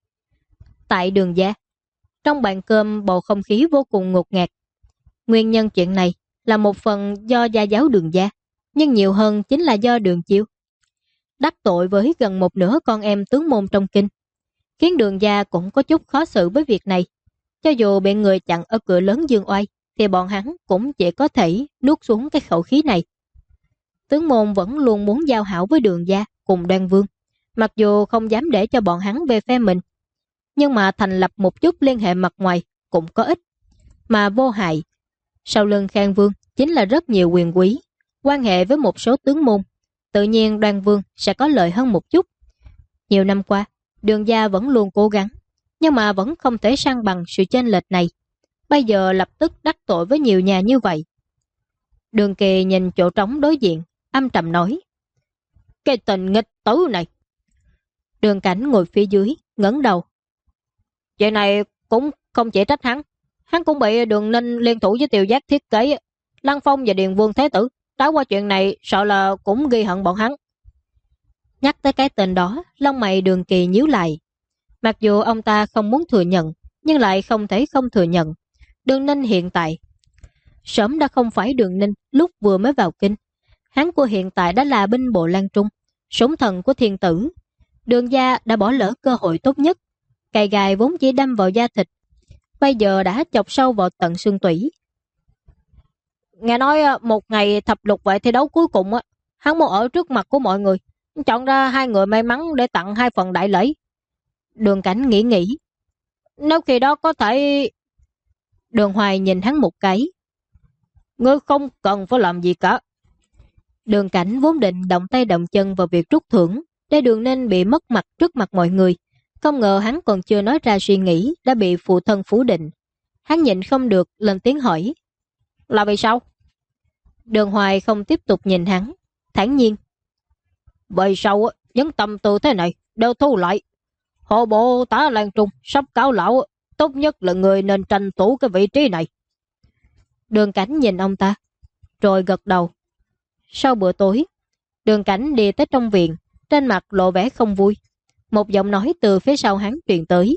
Tại Đường gia, trong bàn cơm bầu không khí vô cùng ngột ngạt. Nguyên nhân chuyện này là một phần do gia giáo Đường gia, nhưng nhiều hơn chính là do Đường Chiêu. Đắc tội với gần một nửa con em tướng môn trong kinh. khiến Đường gia cũng có chút khó xử với việc này. Cho dù bị người chặn ở cửa lớn Dương Oai, thì bọn hắn cũng chỉ có thể nuốt xuống cái khẩu khí này. Tướng môn vẫn luôn muốn giao hảo với Đường gia cùng Đoan Vương, mặc dù không dám để cho bọn hắn về phe mình, nhưng mà thành lập một chút liên hệ mặt ngoài cũng có ích, mà vô hại. Sau lưng Khang Vương chính là rất nhiều quyền quý, quan hệ với một số tướng môn, tự nhiên Đoan Vương sẽ có lợi hơn một chút. Nhiều năm qua, Đường gia vẫn luôn cố gắng, nhưng mà vẫn không thể san bằng sự chênh lệch này. Bây giờ lập tức đắc tội với nhiều nhà như vậy. Đường Kỳ nhìn chỗ trống đối diện, âm trầm nói: cái tình nghịch tử này. Đường Cảnh ngồi phía dưới, ngẩng đầu: chuyện này cũng không chỉ trách hắn. Hắn cũng bị Đường Ninh liên thủ với Tiêu Giác thiết kế. Lăng Phong và Điền Vương Thế Tử trải qua chuyện này sợ là cũng ghi hận bọn hắn. Nhắc tới cái tên đó, lông mày Đường Kỳ nhíu lại. Mặc dù ông ta không muốn thừa nhận, nhưng lại không thể không thừa nhận. Đường Ninh hiện tại sớm đã không phải Đường Ninh lúc vừa mới vào kinh. Hắn của hiện tại đã là binh bộ Lan Trung, súng thần của thiên tử. Đường gia đã bỏ lỡ cơ hội tốt nhất. Cày gài vốn chỉ đâm vào da thịt, bây giờ đã chọc sâu vào tận xương tủy. Nghe nói một ngày thập lục vệ thi đấu cuối cùng, hắn muốn ở trước mặt của mọi người chọn ra 2 người may mắn để tặng 2 phần đại lễ. Đường Cảnh nghĩ, nếu khi đó có thể... Đường Hoài nhìn hắn một cái: ngươi không cần phải làm gì cả. Đường Cảnh vốn định động tay động chân vào việc rút thưởng, để Đường Ninh bị mất mặt trước mặt mọi người. Không ngờ hắn còn chưa nói ra suy nghĩ đã bị phụ thân phủ định. Hắn nhịn không được lên tiếng hỏi: là vì sao? Đường Hoài không tiếp tục nhìn hắn, thản nhiên: vậy sao những tâm tư thế này đều thu lại. Hộ bộ tá Lan Trung sắp cáo lão, tốt nhất là người nên tranh thủ cái vị trí này. Đường Cảnh nhìn ông ta, rồi gật đầu. Sau bữa tối, Đường Cảnh đi tới trong viện, trên mặt lộ vẻ không vui. Một giọng nói từ phía sau hắn truyền tới: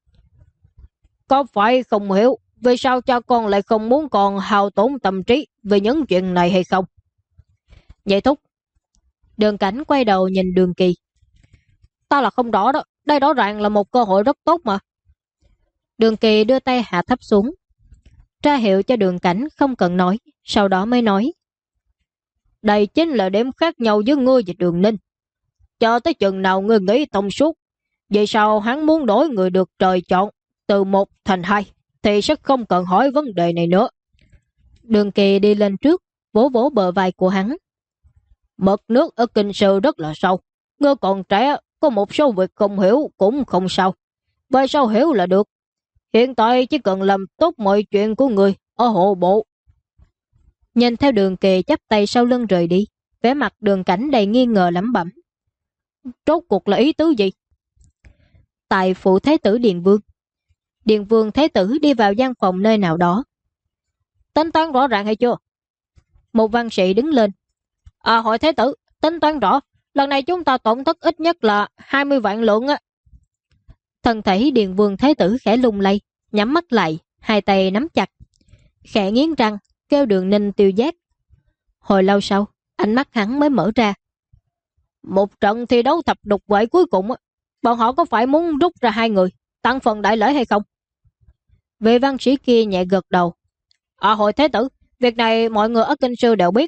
có phải không hiểu vì sao cha con lại không muốn còn hao tổn tâm trí về những chuyện này hay không? Vậy thúc. Đường Cảnh quay đầu nhìn Đường Kỳ: ta là không rõ đó, đây rõ ràng là một cơ hội rất tốt mà. Đường Kỳ đưa tay hạ thấp xuống, ra hiệu cho Đường Cảnh không cần nói, sau đó mới nói: đây chính là điểm khác nhau với ngươi và Đường Ninh. Cho tới chừng nào ngươi nghĩ thông suốt, vì sao hắn muốn đổi người được trời chọn từ 1 thành 2, thì sẽ không cần hỏi vấn đề này nữa. Đường Kỳ đi lên trước, vỗ vỗ bờ vai của hắn: mực nước ở kinh sư rất là sâu, ngươi còn trẻ, có một số việc không hiểu cũng không sao, vậy sao hiểu là được. Hiện tại chỉ cần làm tốt mọi chuyện của người ở hộ bộ. Nhìn theo Đường Kỳ chắp tay sau lưng rời đi, vẻ mặt Đường Cảnh đầy nghi ngờ lẩm bẩm: rốt cuộc là ý tứ gì? Tại phủ Thế tử Điền Vương, Điền Vương Thế tử đi vào gian phòng nơi nào đó. Tính toán rõ ràng hay chưa? Một văn sĩ đứng lên: hội Thế tử, tính toán rõ, lần này chúng ta tổn thất ít nhất là 20 vạn lượng á. Thân thể Điền Vương Thế tử khẽ lung lay, nhắm mắt lại, hai tay nắm chặt, khẽ nghiến răng, kêu Đường Ninh Tiêu Giác. Hồi lâu sau, ánh mắt hắn mới mở ra. Một trận thi đấu thập lục vệ cuối cùng, bọn họ có phải muốn rút ra 2 người, tặng phần đại lễ hay không? Vị văn sĩ kia nhẹ gật đầu: hội Thế tử, việc này mọi người ở kinh sư đều biết.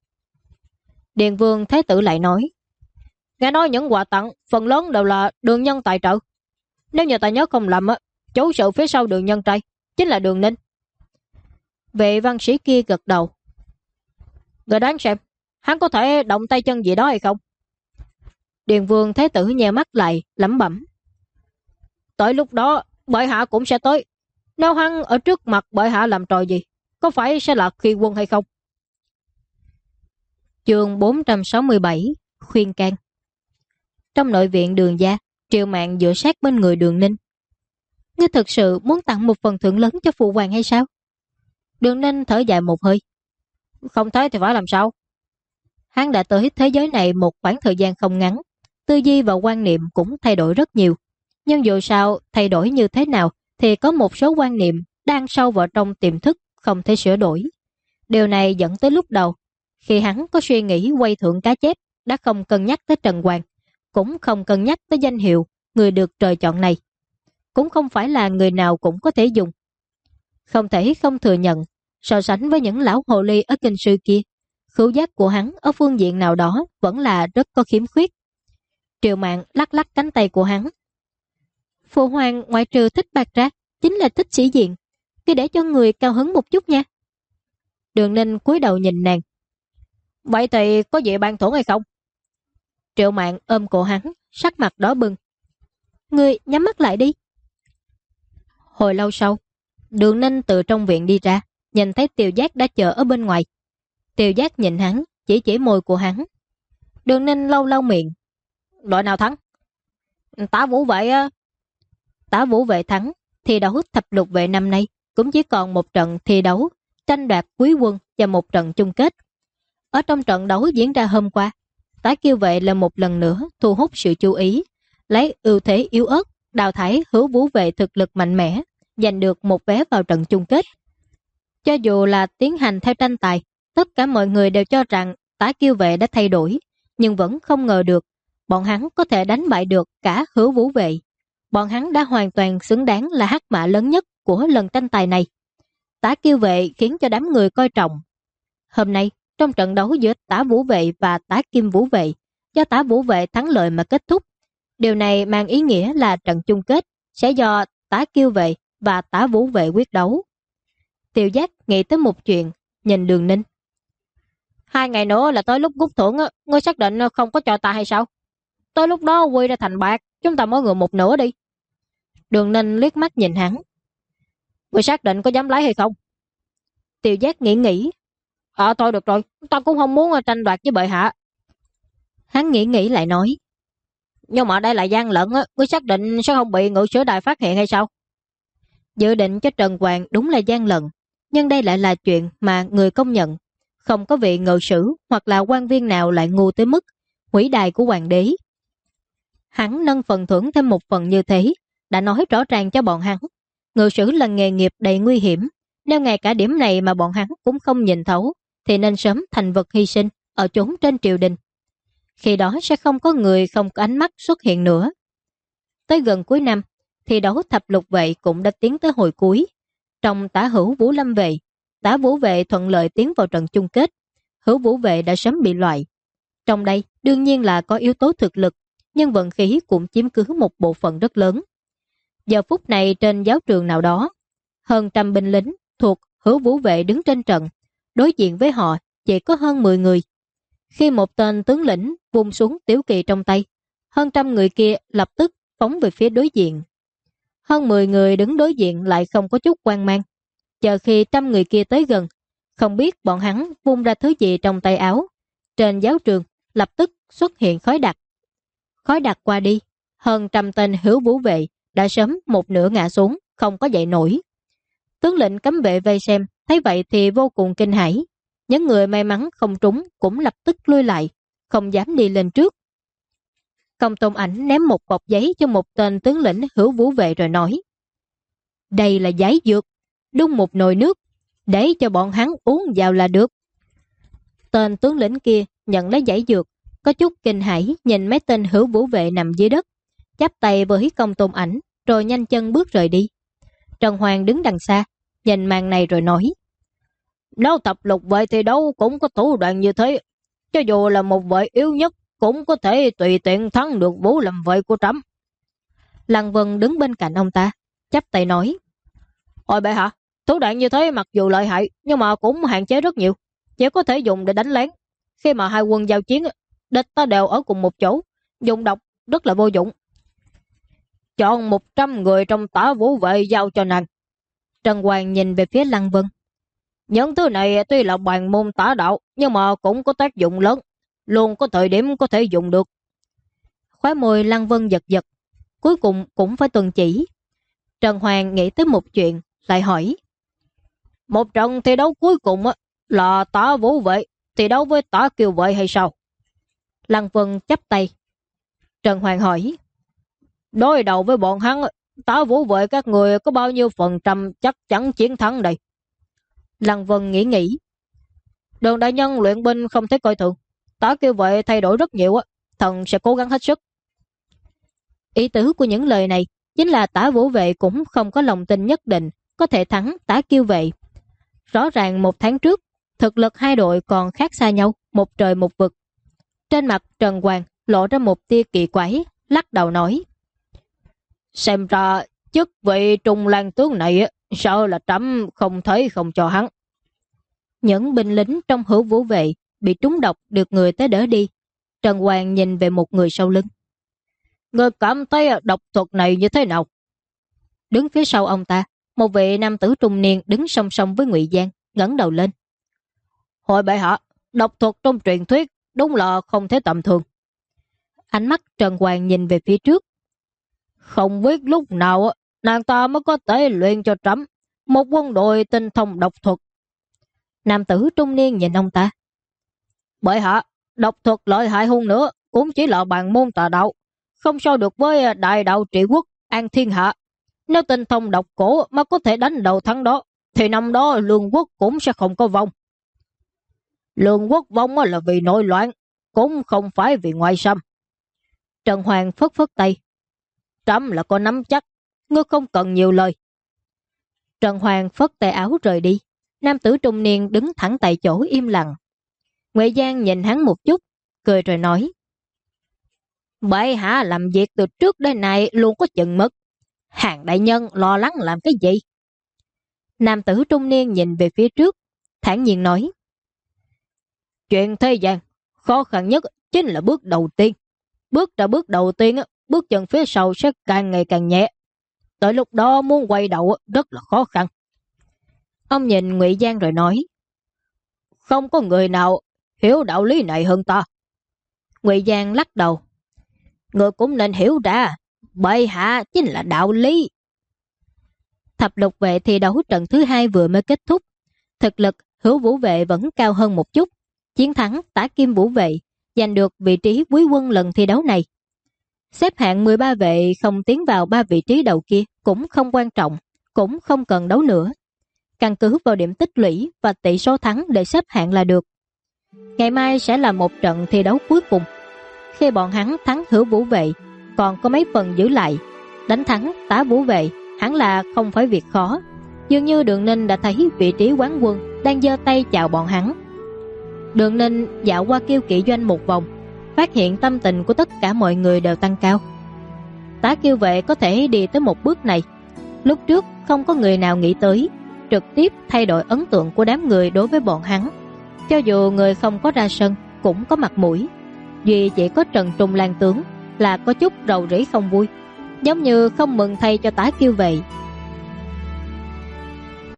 Điền Vương Thế tử lại nói: nghe nói những quà tặng phần lớn đều là Đường Nhân tài trợ. Nếu như ta nhớ không lầm, chủ sự phía sau Đường Nhân trai chính là Đường Ninh. Vị văn sĩ kia gật đầu: người đoán xem, hắn có thể động tay chân gì đó hay không? Điền Vương Thế tử nheo mắt lại, lẩm bẩm: tới lúc đó bệ hạ cũng sẽ tới. Nếu hắn ở trước mặt bệ hạ làm trò gì, có phải sẽ là khi quân hay không? Chương 467: khuyên can. Trong nội viện Đường gia, Triệu Mạn dựa sát bên người Đường Ninh: ngươi thực sự muốn tặng một phần thưởng lớn cho phụ hoàng hay sao? Đường Ninh thở dài một hơi: không thế thì phải làm sao? Hắn đã tới thế giới này một khoảng thời gian không ngắn, tư duy và quan niệm cũng thay đổi rất nhiều. Nhưng dù sao thay đổi như thế nào thì có một số quan niệm đang sâu vào trong tiềm thức, không thể sửa đổi. Điều này dẫn tới lúc đầu, khi hắn có suy nghĩ quay thưởng cá chép, đã không cân nhắc tới Trần Hoàng, cũng không cân nhắc tới danh hiệu, người được trời chọn này. Cũng không phải là người nào cũng có thể dùng. Không thể không thừa nhận, so sánh với những lão hồ ly ở kinh sư kia, khứu giác của hắn ở phương diện nào đó vẫn là rất có khiếm khuyết. Triệu Mạn lắc lắc cánh tay của hắn. Phụ hoàng ngoại trừ thích bạc ra, chính là thích sĩ diện. Cứ để cho người cao hứng một chút nha. Đường Ninh cúi đầu nhìn nàng. Vậy thì có gì ban thưởng hay không? Triệu Mạn ôm cổ hắn, sắc mặt đỏ bừng. Ngươi nhắm mắt lại đi. Hồi lâu sau, Đường Ninh từ trong viện đi ra, nhìn thấy Tiều Giác đã chờ ở bên ngoài. Tiều Giác nhìn hắn, chỉ môi của hắn. Đường Ninh lau lau miệng. Đội nào thắng? Tả Vũ Vệ á. Tả Vũ Vệ thắng, thi đấu thập lục vệ năm nay cũng chỉ còn một trận thi đấu, tranh đoạt quý quân và một trận chung kết. Ở trong trận đấu diễn ra hôm qua, Tả Kiêu Vệ là một lần nữa thu hút sự chú ý, lấy ưu thế yếu ớt, đào thải Hứa Vũ Vệ thực lực mạnh mẽ, giành được một vé vào trận chung kết. Cho dù là tiến hành theo tranh tài, tất cả mọi người đều cho rằng Tả Kiêu Vệ đã thay đổi, nhưng vẫn không ngờ được bọn hắn có thể đánh bại được cả Hứa Vũ Vệ. Bọn hắn đã hoàn toàn xứng đáng là hắc mã lớn nhất của lần tranh tài này. Tả Kiêu Vệ khiến cho đám người coi trọng. Hôm nay, trong trận đấu giữa Tả Vũ Vệ và Tả Kim Vũ Vệ, do Tả Vũ Vệ thắng lợi mà kết thúc. Điều này mang ý nghĩa là trận chung kết sẽ do Tả Kiêu Vệ và Tả Vũ Vệ quyết đấu. Tiêu Giác nghĩ tới một chuyện, nhìn Đường Ninh. 2 ngày nữa là tới lúc rút thưởng, ngươi xác định không có cho ta hay sao? Tới lúc đó quy ra thành bạc, chúng ta mỗi người một nửa đi. Đường Ninh liếc mắt nhìn hắn. Ngươi xác định có dám lấy hay không? Tiêu Giác nghĩ. Thôi được rồi, ta cũng không muốn tranh đoạt với bệ hạ. Hắn nghĩ lại nói. Nhưng mà đây là gian lận, ngươi xác định sẽ không bị ngự sử đài phát hiện hay sao? Dự định cho Trần Hoàng đúng là gian lận, nhưng đây lại là chuyện mà người công nhận. Không có vị ngự sử hoặc là quan viên nào lại ngu tới mức hủy đài của hoàng đế. Hắn nâng phần thưởng thêm một phần như thế, đã nói rõ ràng cho bọn hắn. Ngự sử là nghề nghiệp đầy nguy hiểm, nếu ngay cả điểm này mà bọn hắn cũng không nhìn thấu, thì nên sớm thành vật hy sinh ở chốn trên triều đình. Khi đó sẽ không có người không có ánh mắt xuất hiện nữa. Tới gần cuối năm, thi đấu thập lục vệ cũng đã tiến tới hồi cuối. Trong Tả Hữu Vũ Lâm Vệ, Tả Vũ Vệ thuận lợi tiến vào trận chung kết. Hữu Vũ Vệ đã sớm bị loại. Trong đây đương nhiên là có yếu tố thực lực, nhưng vận khí cũng chiếm cứ một bộ phận rất lớn. Giờ phút này trên giáo trường nào đó, hơn trăm binh lính thuộc Hữu Vũ Vệ đứng trên trận, đối diện với họ chỉ có hơn 10 người. Khi một tên tướng lĩnh vung xuống tiểu kỳ trong tay, hơn trăm người kia lập tức phóng về phía đối diện. Hơn 10 người đứng đối diện lại không có chút hoang mang. Chờ khi trăm người kia tới gần, không biết bọn hắn vung ra thứ gì trong tay áo. Trên giáo trường lập tức xuất hiện khói đặc. Khói đặc qua đi, hơn trăm tên Hữu Vũ Vệ đã sớm một nửa ngã xuống, không có dậy nổi. Tướng lĩnh cấm vệ vây xem, thấy vậy thì vô cùng kinh hãi. Những người may mắn không trúng cũng lập tức lui lại, không dám đi lên trước. Công Tôn Ảnh ném một bọc giấy cho một tên tướng lĩnh Hữu Vũ Vệ rồi nói: đây là giấy dược, đun một nồi nước, để cho bọn hắn uống vào là được. Tên tướng lĩnh kia nhận lấy giấy dược, có chút kinh hãi nhìn mấy tên Hữu Vũ Vệ nằm dưới đất, chắp tay với Công Tôn Ảnh, rồi nhanh chân bước rời đi. Trần Hoàng đứng đằng xa, nhìn màn này rồi nói: nếu tập lục vệ thì đâu cũng có thủ đoạn như thế, cho dù là một vệ yếu nhất cũng có thể tùy tiện thắng được Vũ Lâm Vệ của trẫm. Lăng Vân đứng bên cạnh ông ta, chắp tay nói: ôi bệ hạ, thủ đoạn như thế mặc dù lợi hại nhưng mà cũng hạn chế rất nhiều, chỉ có thể dùng để đánh lén. Khi mà hai quân giao chiến, địch ta đều ở cùng một chỗ, dùng độc rất là vô dụng. Chọn 100 người trong Tả Vũ Vệ giao cho nàng. Trần Hoàng nhìn về phía Lăng Vân. Những thứ này tuy là bàn môn tả đạo, nhưng mà cũng có tác dụng lớn, luôn có thời điểm có thể dùng được. Khóe môi Lăng Vân giật giật, cuối cùng cũng phải tuân chỉ. Trần Hoàng nghĩ tới một chuyện, lại hỏi: một trận thi đấu cuối cùng là Tả Vũ Vệ thi đấu với Tả Kiều Vệ hay sao? Lăng Vân chắp tay. Trần Hoàng hỏi: đối đầu với bọn hắn, Tả Vũ Vệ các người có bao nhiêu phần trăm chắc chắn chiến thắng đây? Lăng Vân nghĩ. Đường đại nhân luyện binh không thể coi thường, Tả Kiều Vệ thay đổi rất nhiều, thần sẽ cố gắng hết sức. Ý tứ của những lời này chính là Tả Vũ Vệ cũng không có lòng tin nhất định có thể thắng Tả Kiêu Vệ. Rõ ràng 1 tháng trước, thực lực hai đội còn khác xa nhau, một trời một vực. Trên mặt Trần Hoàng lộ ra một tia kỳ quái, lắc đầu nói: Xem ra chức vị Trung Lang tướng này sợ là trẫm không thấy không cho hắn. Những binh lính trong Hữu Vũ Vệ bị trúng độc được người tới đỡ đi. Trần Hoàng nhìn về một người sau lưng. Người cảm thấy độc thuật này như thế nào? Đứng phía sau ông ta, một vị nam tử trung niên đứng song song với Ngụy Giang, ngẩng đầu lên. Hồi bệ hạ, độc thuật trong truyền thuyết đúng là không thể tầm thường. Ánh mắt Trần Hoàng nhìn về phía trước. Không biết lúc nào nàng ta mới có thể luyện cho trẫm một quân đội tinh thông độc thuật. Nam tử trung niên nhìn ông ta. Bệ hạ, độc thuật lợi hại hơn nữa cũng chỉ là bàn môn tà đạo, không so được với đại đạo trị quốc an thiên hạ. Nếu tinh thông độc cổ mà có thể đánh đầu thắng đó, thì năm đó Lương quốc cũng sẽ không có vong. Lương quốc vong là vì nội loạn, cũng không phải vì ngoại xâm. Trần Hoàng phất phất tay. Trẫm là có nắm chắc, ngươi không cần nhiều lời. Trần Hoàng phất tay áo rời đi. Nam tử trung niên đứng thẳng tại chỗ im lặng. Ngụy Giang nhìn hắn một chút, cười rồi nói: Bệ hạ làm việc từ trước đến nay luôn có chừng mực. Hàng đại nhân lo lắng làm cái gì? Nam tử trung niên nhìn về phía trước, thản nhiên nói: Chuyện thế gian, khó khăn nhất chính là bước đầu tiên. Bước ra bước đầu tiên, bước chân phía sau sẽ càng ngày càng nhẹ. Tới lúc đó muốn quay đầu rất là khó khăn. Ông nhìn Ngụy Giang rồi nói: Không có người nào hiểu đạo lý này hơn ta. Ngụy Giang lắc đầu: Người cũng nên hiểu ra, bệ hạ chính là đạo lý. Thập lục vệ thi đấu trận thứ 2 vừa mới kết thúc. Thực lực Hữu Vũ Vệ vẫn cao hơn một chút. Chiến thắng Tả Kim Vũ Vệ, giành được vị trí quý quân lần thi đấu này. Xếp hạng 13 vệ không tiến vào 3 vị trí đầu kia cũng không quan trọng, cũng không cần đấu nữa. Căn cứ vào điểm tích lũy và tỷ số thắng để xếp hạng là được. Ngày mai sẽ là một trận thi đấu cuối cùng. Khi bọn hắn thắng Hữu Vũ Vệ, còn có mấy phần giữ lại. Đánh thắng Tả Vũ Vệ hẳn là không phải việc khó. Dường như Đường Ninh đã thấy vị trí quán quân đang giơ tay chào bọn hắn. Đường Ninh dạo qua Kiêu Kỵ doanh một vòng, phát hiện tâm tình của tất cả mọi người đều tăng cao. Tả Kiêu Vệ có thể đi tới một bước này, lúc trước không có người nào nghĩ tới, trực tiếp thay đổi ấn tượng của đám người đối với bọn hắn. Cho dù người không có ra sân cũng có mặt mũi, duy chỉ có Trần Trung Lang tướng là có chút rầu rĩ không vui, giống như không mừng thay cho Tả Kiêu Vệ,